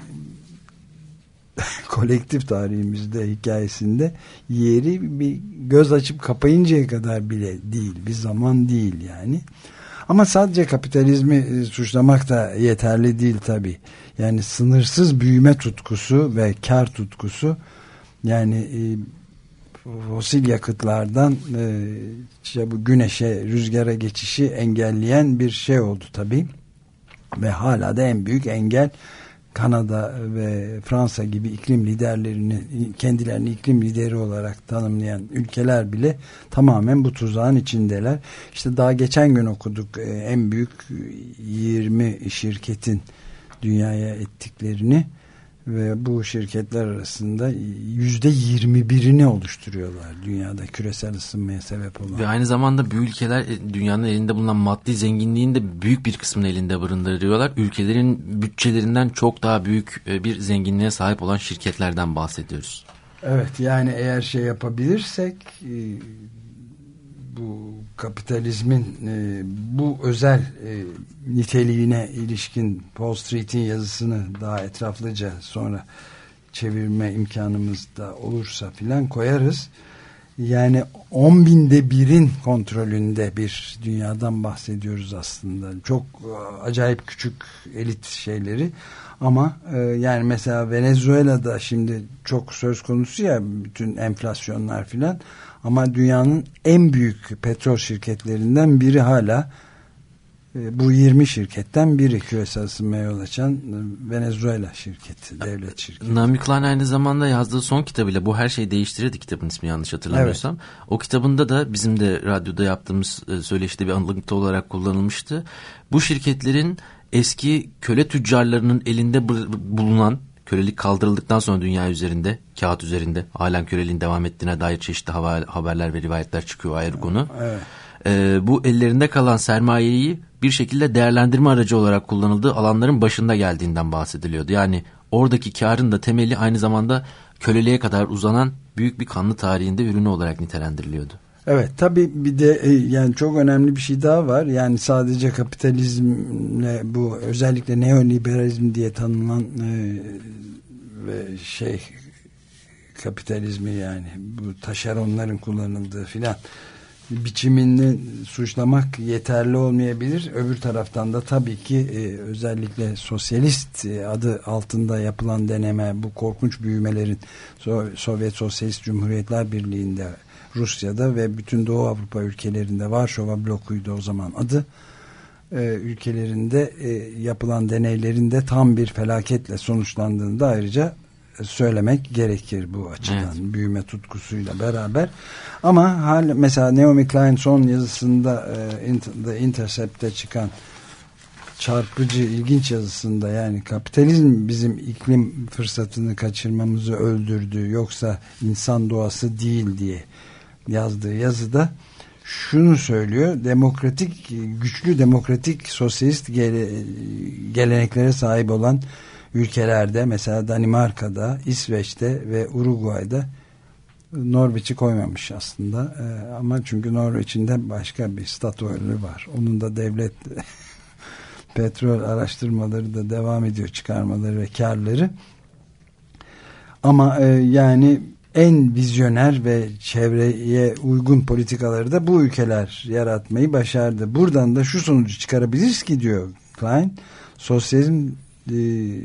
kolektif tarihimizde, hikayesinde yeri bir göz açıp kapayıncaya kadar bile değil. Bir zaman değil yani. Ama sadece kapitalizmi suçlamak da yeterli değil tabii. Yani sınırsız büyüme tutkusu ve kar tutkusu, yani e, fosil yakıtlardan e, işte bu güneşe, rüzgara geçişi engelleyen bir şey oldu tabii. Ve hala da en büyük engel Kanada ve Fransa gibi iklim liderlerini, kendilerini iklim lideri olarak tanımlayan ülkeler bile tamamen bu tuzağın içindeler. İşte daha geçen gün okuduk en büyük yirmi şirketin dünyaya ettiklerini ve bu şirketler arasında yüzde yirmi birini oluşturuyorlar dünyada küresel ısınmaya sebep olan. Ve aynı zamanda bu ülkeler dünyanın elinde bulunan maddi zenginliğin de büyük bir kısmını elinde barındırıyorlar. Ülkelerin bütçelerinden çok daha büyük bir zenginliğe sahip olan şirketlerden bahsediyoruz. Evet, yani eğer şey yapabilirsek bu kapitalizmin e, bu özel e, niteliğine ilişkin Wall Street'in yazısını daha etraflıca sonra çevirme imkanımız da olursa filan koyarız. Yani on binde birin kontrolünde bir dünyadan bahsediyoruz aslında. Çok e, acayip küçük elit şeyleri ama e, yani mesela Venezuela'da şimdi çok söz konusu ya bütün enflasyonlar filan. Ama dünyanın en büyük petrol şirketlerinden biri hala e, bu yirmi şirketten biri, küresel ısınmaya yol açan Venezuela şirketi, devlet şirketi. Naomi Klein aynı zamanda yazdığı son kitabıyla Bu Her Şey Değiştirirdi kitabın ismi, yanlış hatırlamıyorsam. Evet. O kitabında da bizim de radyoda yaptığımız söyleşide bir alıntı olarak kullanılmıştı. Bu şirketlerin eski köle tüccarlarının elinde bulunan, kölelik kaldırıldıktan sonra dünya üzerinde, kağıt üzerinde halen köleliğin devam ettiğine dair çeşitli haberler ve rivayetler çıkıyor, ayrı konu. Evet. Ee, bu ellerinde kalan sermayeyi bir şekilde değerlendirme aracı olarak kullanıldığı alanların başında geldiğinden bahsediliyordu. Yani oradaki karın da temeli aynı zamanda köleliğe kadar uzanan büyük bir kanlı tarihinde ürünü olarak nitelendiriliyordu. Evet, tabii bir de yani çok önemli bir şey daha var. Yani sadece kapitalizmle, bu özellikle neoliberalizm diye tanımlanan e, ve şey kapitalizmi, yani bu taşeronların kullanıldığı filan biçimini suçlamak yeterli olmayabilir. Öbür taraftan da tabii ki e, özellikle sosyalist e, adı altında yapılan deneme, bu korkunç büyümelerin so Sovyet Sosyalist Cumhuriyetler Birliği'nde, Rusya'da ve bütün Doğu Avrupa ülkelerinde, Varşova blokuydu o zaman adı, e, ülkelerinde e, yapılan deneylerin de tam bir felaketle sonuçlandığını da ayrıca söylemek gerekir bu açıdan, evet. Büyüme tutkusuyla beraber. Ama hala mesela Naomi Klein son yazısında e, The Intercept'te çıkan çarpıcı, ilginç yazısında, yani kapitalizm bizim iklim fırsatını kaçırmamızı öldürdü, yoksa insan doğası değil diye yazdığı yazıda şunu söylüyor: demokratik, güçlü demokratik sosyalist gele, geleneklere sahip olan ülkelerde, mesela Danimarka'da, İsveç'te ve Uruguay'da, Norveç'i koymamış aslında ee, ama çünkü Norveç'in de başka bir statüörü var. Onun da devlet petrol araştırmaları da devam ediyor, çıkarmaları ve karları. Ama e, yani en vizyoner ve çevreye uygun politikaları da bu ülkeler yaratmayı başardı. Buradan da şu sonucu çıkarabiliriz ki, diyor Klein, sosyalizm e,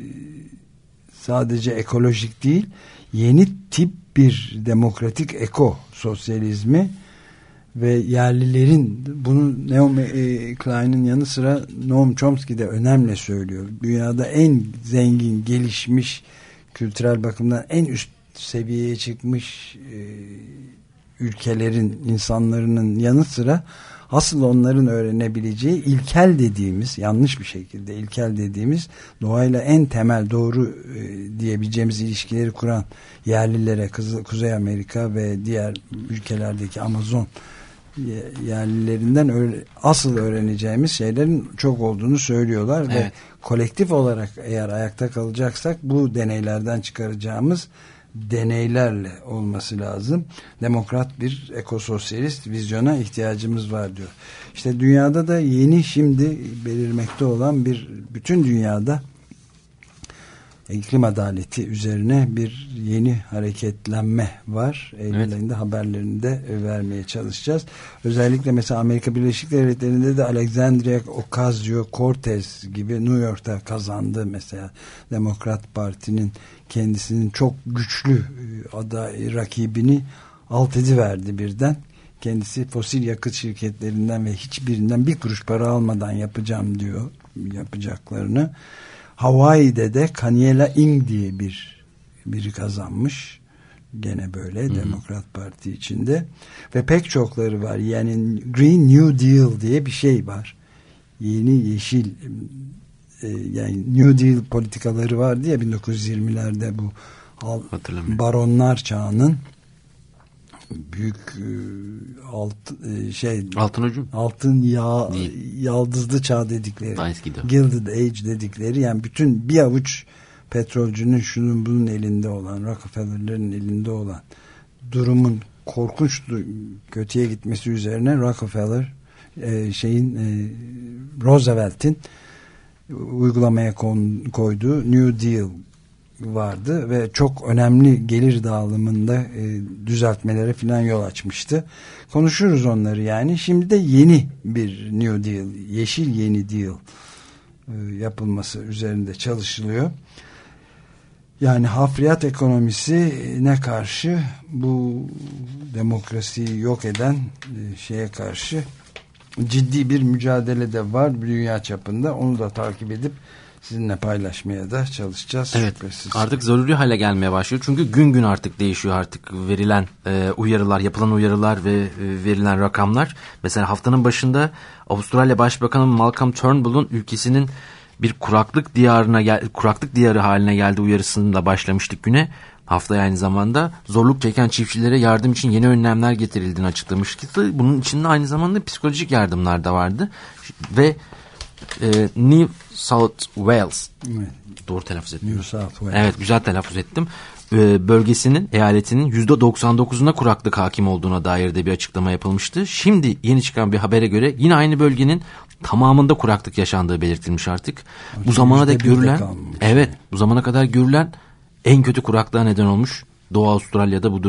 sadece ekolojik değil, yeni tip bir demokratik eko sosyalizmi ve yerlilerin, bunu Naomi e, Klein'in yanı sıra Noam Chomsky de önemli söylüyor. Dünyada en zengin, gelişmiş, kültürel bakımdan en üst seviyeye çıkmış e, ülkelerin insanların yanı sıra asıl onların öğrenebileceği ilkel dediğimiz, yanlış bir şekilde ilkel dediğimiz, doğayla en temel doğru e, diyebileceğimiz ilişkileri kuran yerlilere, Kız, Kuzey Amerika ve diğer ülkelerdeki Amazon yerlilerinden öyle, asıl öğreneceğimiz şeylerin çok olduğunu söylüyorlar. Evet. Ve kolektif olarak eğer ayakta kalacaksak bu deneylerden çıkaracağımız deneylerle olması lazım. Demokrat bir ekososyalist vizyona ihtiyacımız var, diyor. İşte dünyada da yeni, şimdi belirmekte olan bir, bütün dünyada iklim adaleti üzerine bir yeni hareketlenme var. Eylül evet. ayında haberlerini de vermeye çalışacağız. Özellikle mesela Amerika Birleşik Devletleri'nde de Alexandria Ocasio-Cortez gibi New York'ta kazandı mesela. Demokrat Parti'nin kendisinin çok güçlü aday rakibini alt ediverdi birden. Kendisi fosil yakıt şirketlerinden ve hiçbirinden bir kuruş para almadan yapacağım diyor yapacaklarını. Hawaii'de de Kaniela Ing diye bir biri kazanmış. Gene böyle, hı hı. Demokrat Parti içinde. Ve pek çokları var. Yani Green New Deal diye bir şey var. Yeni yeşil e, yani New Deal politikaları vardı ya bin dokuz yüz yirmilerde, bu al, baronlar çağının büyük e, alt e, şey altın ucum altın yağ yaldızlı çağ dedikleri, Gilded Age dedikleri, yani bütün bir avuç petrolcünün şunun bunun elinde olan, Rockefeller'lerin elinde olan durumun korkunç kötüye gitmesi üzerine Rockefeller e, şeyin e, Roosevelt'in uygulamaya kon, koyduğu New Deal vardı ve çok önemli gelir dağılımında e, düzeltmelere falan yol açmıştı. Konuşuruz onları yani. Şimdi de yeni bir New Deal, yeşil yeni deal e, yapılması üzerinde çalışılıyor. Yani hafriyat ekonomisine karşı, bu demokrasiyi yok eden e, şeye karşı ciddi bir mücadele de var dünya çapında. Onu da takip edip sizinle paylaşmaya da çalışacağız. Evet, şüphesiz. Artık zaruri hale gelmeye başlıyor. Çünkü gün gün artık değişiyor artık verilen e, uyarılar, yapılan uyarılar ve e, verilen rakamlar. Mesela haftanın başında Avustralya Başbakanı Malcolm Turnbull'un ülkesinin bir kuraklık diyarına gel, kuraklık diyarı haline geldiği uyarısıyla başlamıştık güne. Haftaya aynı zamanda zorluk çeken çiftçilere yardım için yeni önlemler getirildiğini açıklamıştı. Bunun içinde aynı zamanda psikolojik yardımlar da vardı. Ve e, New South Wales, evet. Doğru telaffuz ettim. New South Wales. Evet, güzel telaffuz ettim. E, bölgesinin, eyaletinin yüzde doksan dokuzuna kuraklık hakim olduğuna dair de bir açıklama yapılmıştı. Şimdi yeni çıkan bir habere göre yine aynı bölgenin tamamında kuraklık yaşandığı belirtilmiş artık. Bu zamana dek görülen, evet, bu zamana kadar görülen en kötü kuraklığa neden olmuş Doğu Avustralya'da bu durum.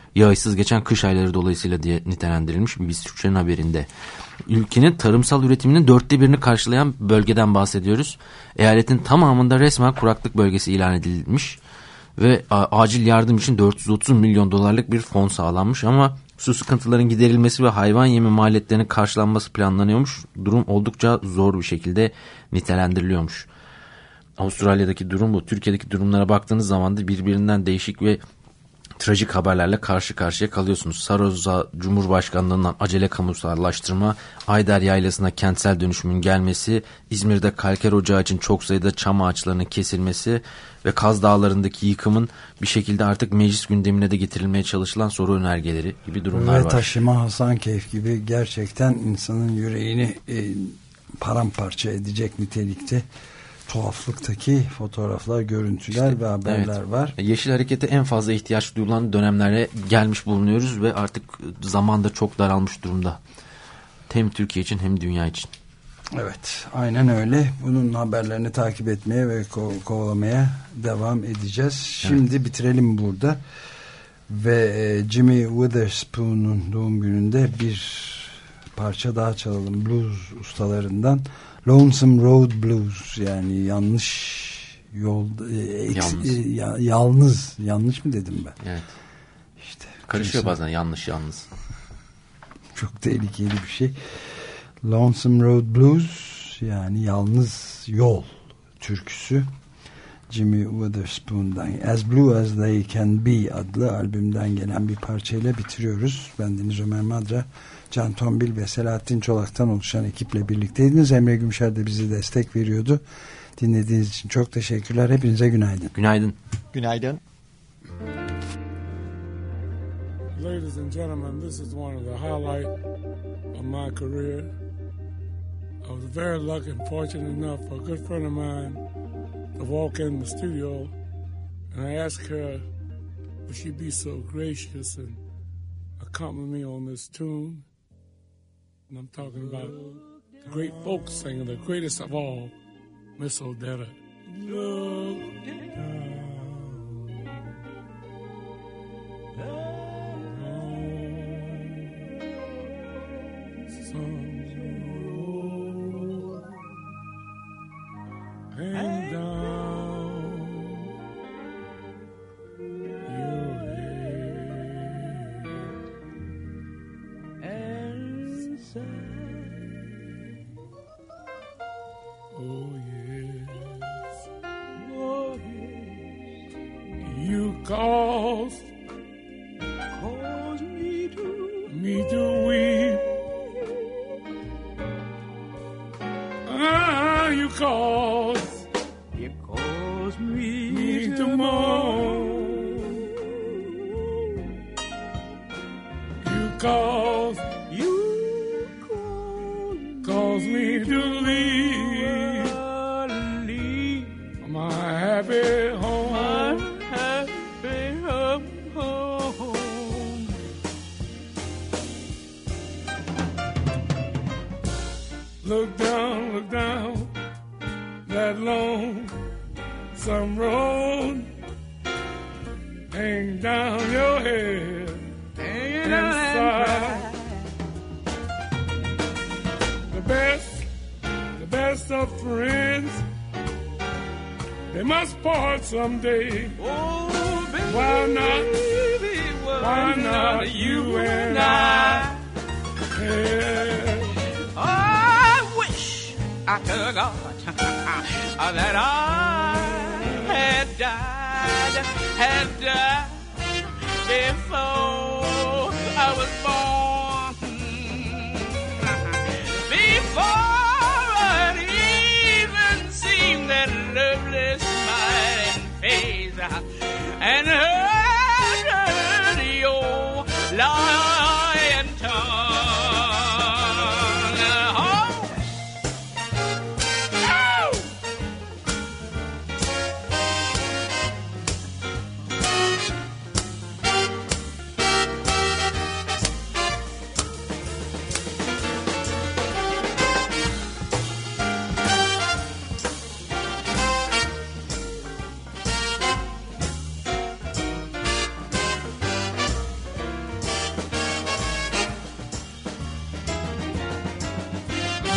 yağışsız geçen kış ayları dolayısıyla diye nitelendirilmiş B B C Türkçe'nin haberinde. Ülkenin tarımsal üretiminin dörtte birini karşılayan bölgeden bahsediyoruz. Eyaletin tamamında resmen kuraklık bölgesi ilan edilmiş ve acil yardım için dört yüz otuz milyon dolarlık bir fon sağlanmış ama su sıkıntıların giderilmesi ve hayvan yemi maliyetlerinin karşılanması planlanıyormuş. Durum oldukça zor bir şekilde nitelendiriliyormuş. Avustralya'daki durum bu. Türkiye'deki durumlara baktığınız zaman da birbirinden değişik ve trajik haberlerle karşı karşıya kalıyorsunuz. Saroza Cumhurbaşkanlığından acele kamusallaştırma, Ayder Yaylası'na kentsel dönüşümün gelmesi, İzmir'de kalker ocağı için çok sayıda çam ağaçlarının kesilmesi ve Kaz Dağları'ndaki yıkımın bir şekilde artık meclis gündemine de getirilmeye çalışılan soru önergeleri gibi durumlar ve var. Ve Taşıma Hasankeyf gibi gerçekten insanın yüreğini e, paramparça edecek nitelikte tuhaflıktaki fotoğraflar, görüntüler işte, ve haberler evet. var. Yeşil Hareket'e en fazla ihtiyaç duyulan dönemlere gelmiş bulunuyoruz ve artık zamanda çok daralmış durumda. Hem Türkiye için hem dünya için. Evet, aynen öyle. Bunun haberlerini takip etmeye ve ko- kovalamaya devam edeceğiz. Şimdi evet. bitirelim burada. Ve e, Jimmy Witherspoon'un doğum gününde bir parça daha çalalım. Blues ustalarından. Lonesome Road Blues, yani yanlış yol e, yalnız. E, ya, yalnız yanlış mı dedim ben? Evet. İşte karışıyor bazen yanlış yalnız. Çok tehlikeli bir şey. Lonesome Road Blues, yani yalnız yol türküsü. Jimmy Witherspoon'dan As Blue As They Can Be adlı albümden gelen bir parçayla bitiriyoruz. Ben Deniz Ömer Madra, Can Tombil ve Selahattin Çolak'tan oluşan ekiple birlikteydiniz. Emre Gümşer de bizi destek veriyordu. Dinlediğiniz için çok teşekkürler. Hepinize günaydın. Günaydın. Günaydın. Ladies and gentlemen, this is one of the highlights of my career. I was very lucky and fortunate enough for a good friend of mine to walk in the studio, and I asked her, would she be so gracious and accompany me on this tune? And I'm talking about the great folk singer, the greatest of all, Miss Odetta. Look down. Hang down your head and sigh. Oh yes, oh yes. You caused, caused me to, me to weep. Ah, you caused. Me, me to moan. You cause, you cause, cause me to leave, leave my happy home, my happy home. Look down, look down that long some road, hang down your head, hang inside. The best, the best of friends, they must part someday. Oh, baby, why not? Why, why not you and I? Yeah. I wish I could God that I had died, had died before I was born, before it even seen that lovely smiling face, and heard, heard your lying tongue.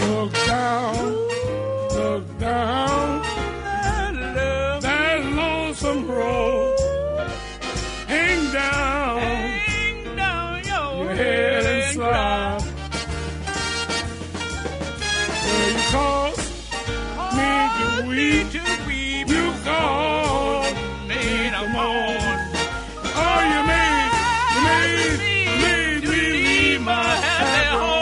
Look down, look down, that lonesome road. Hang down, hang down your, your head and slide. Well, you cause me to weep, to weep. You cause me to mourn. Oh, you made, you made, made me leave my happy home.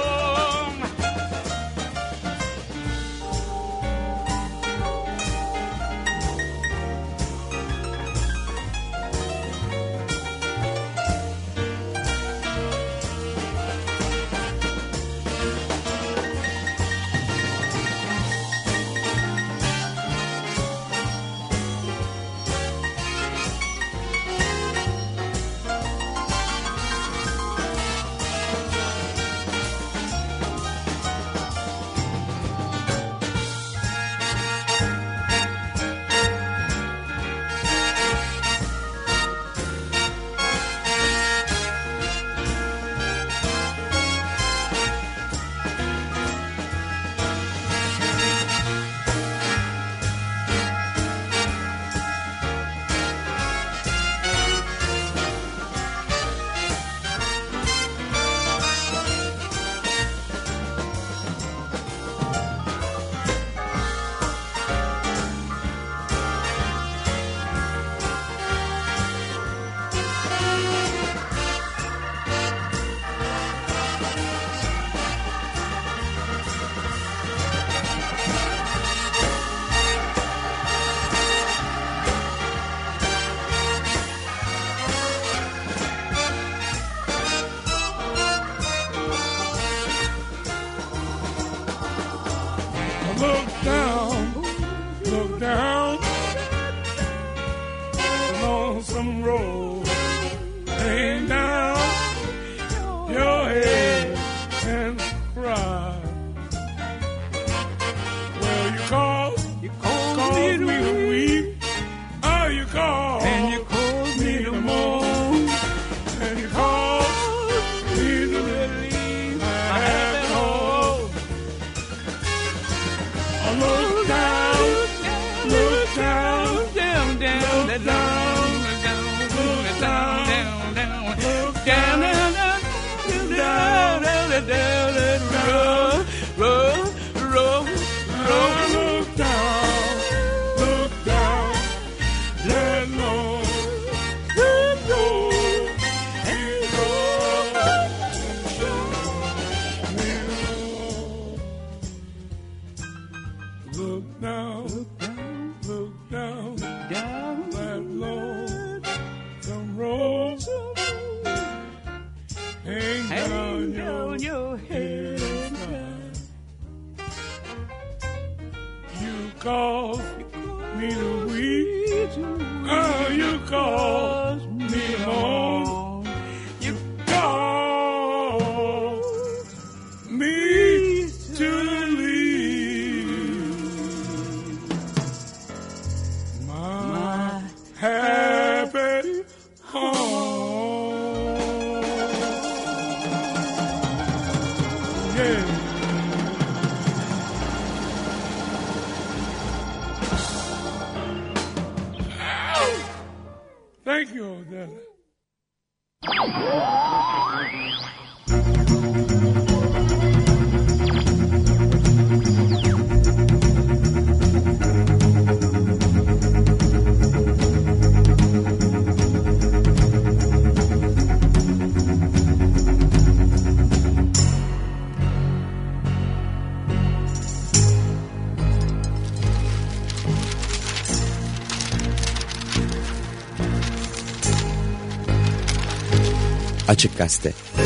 Look down, look down, lonesome road. Hang down your head and cry. Well, you cause, you cause, cause me to weep. Oh, you cause, and you cause me to mourn. And you cause me to leave my happy home. Look down, look down, down, down, down, down, look down, down, down, look down, down, down, down, down, down, roll, roll, roll, look down, look down, let low, let low, and go, look down, look down, look down, down, let low, some roll, hang down your, your head and cry. You cause me to weep, oh, you cause me to mourn, you cause me to leave my happy home. Yeah. Thank you, Odella. Açık Gazete.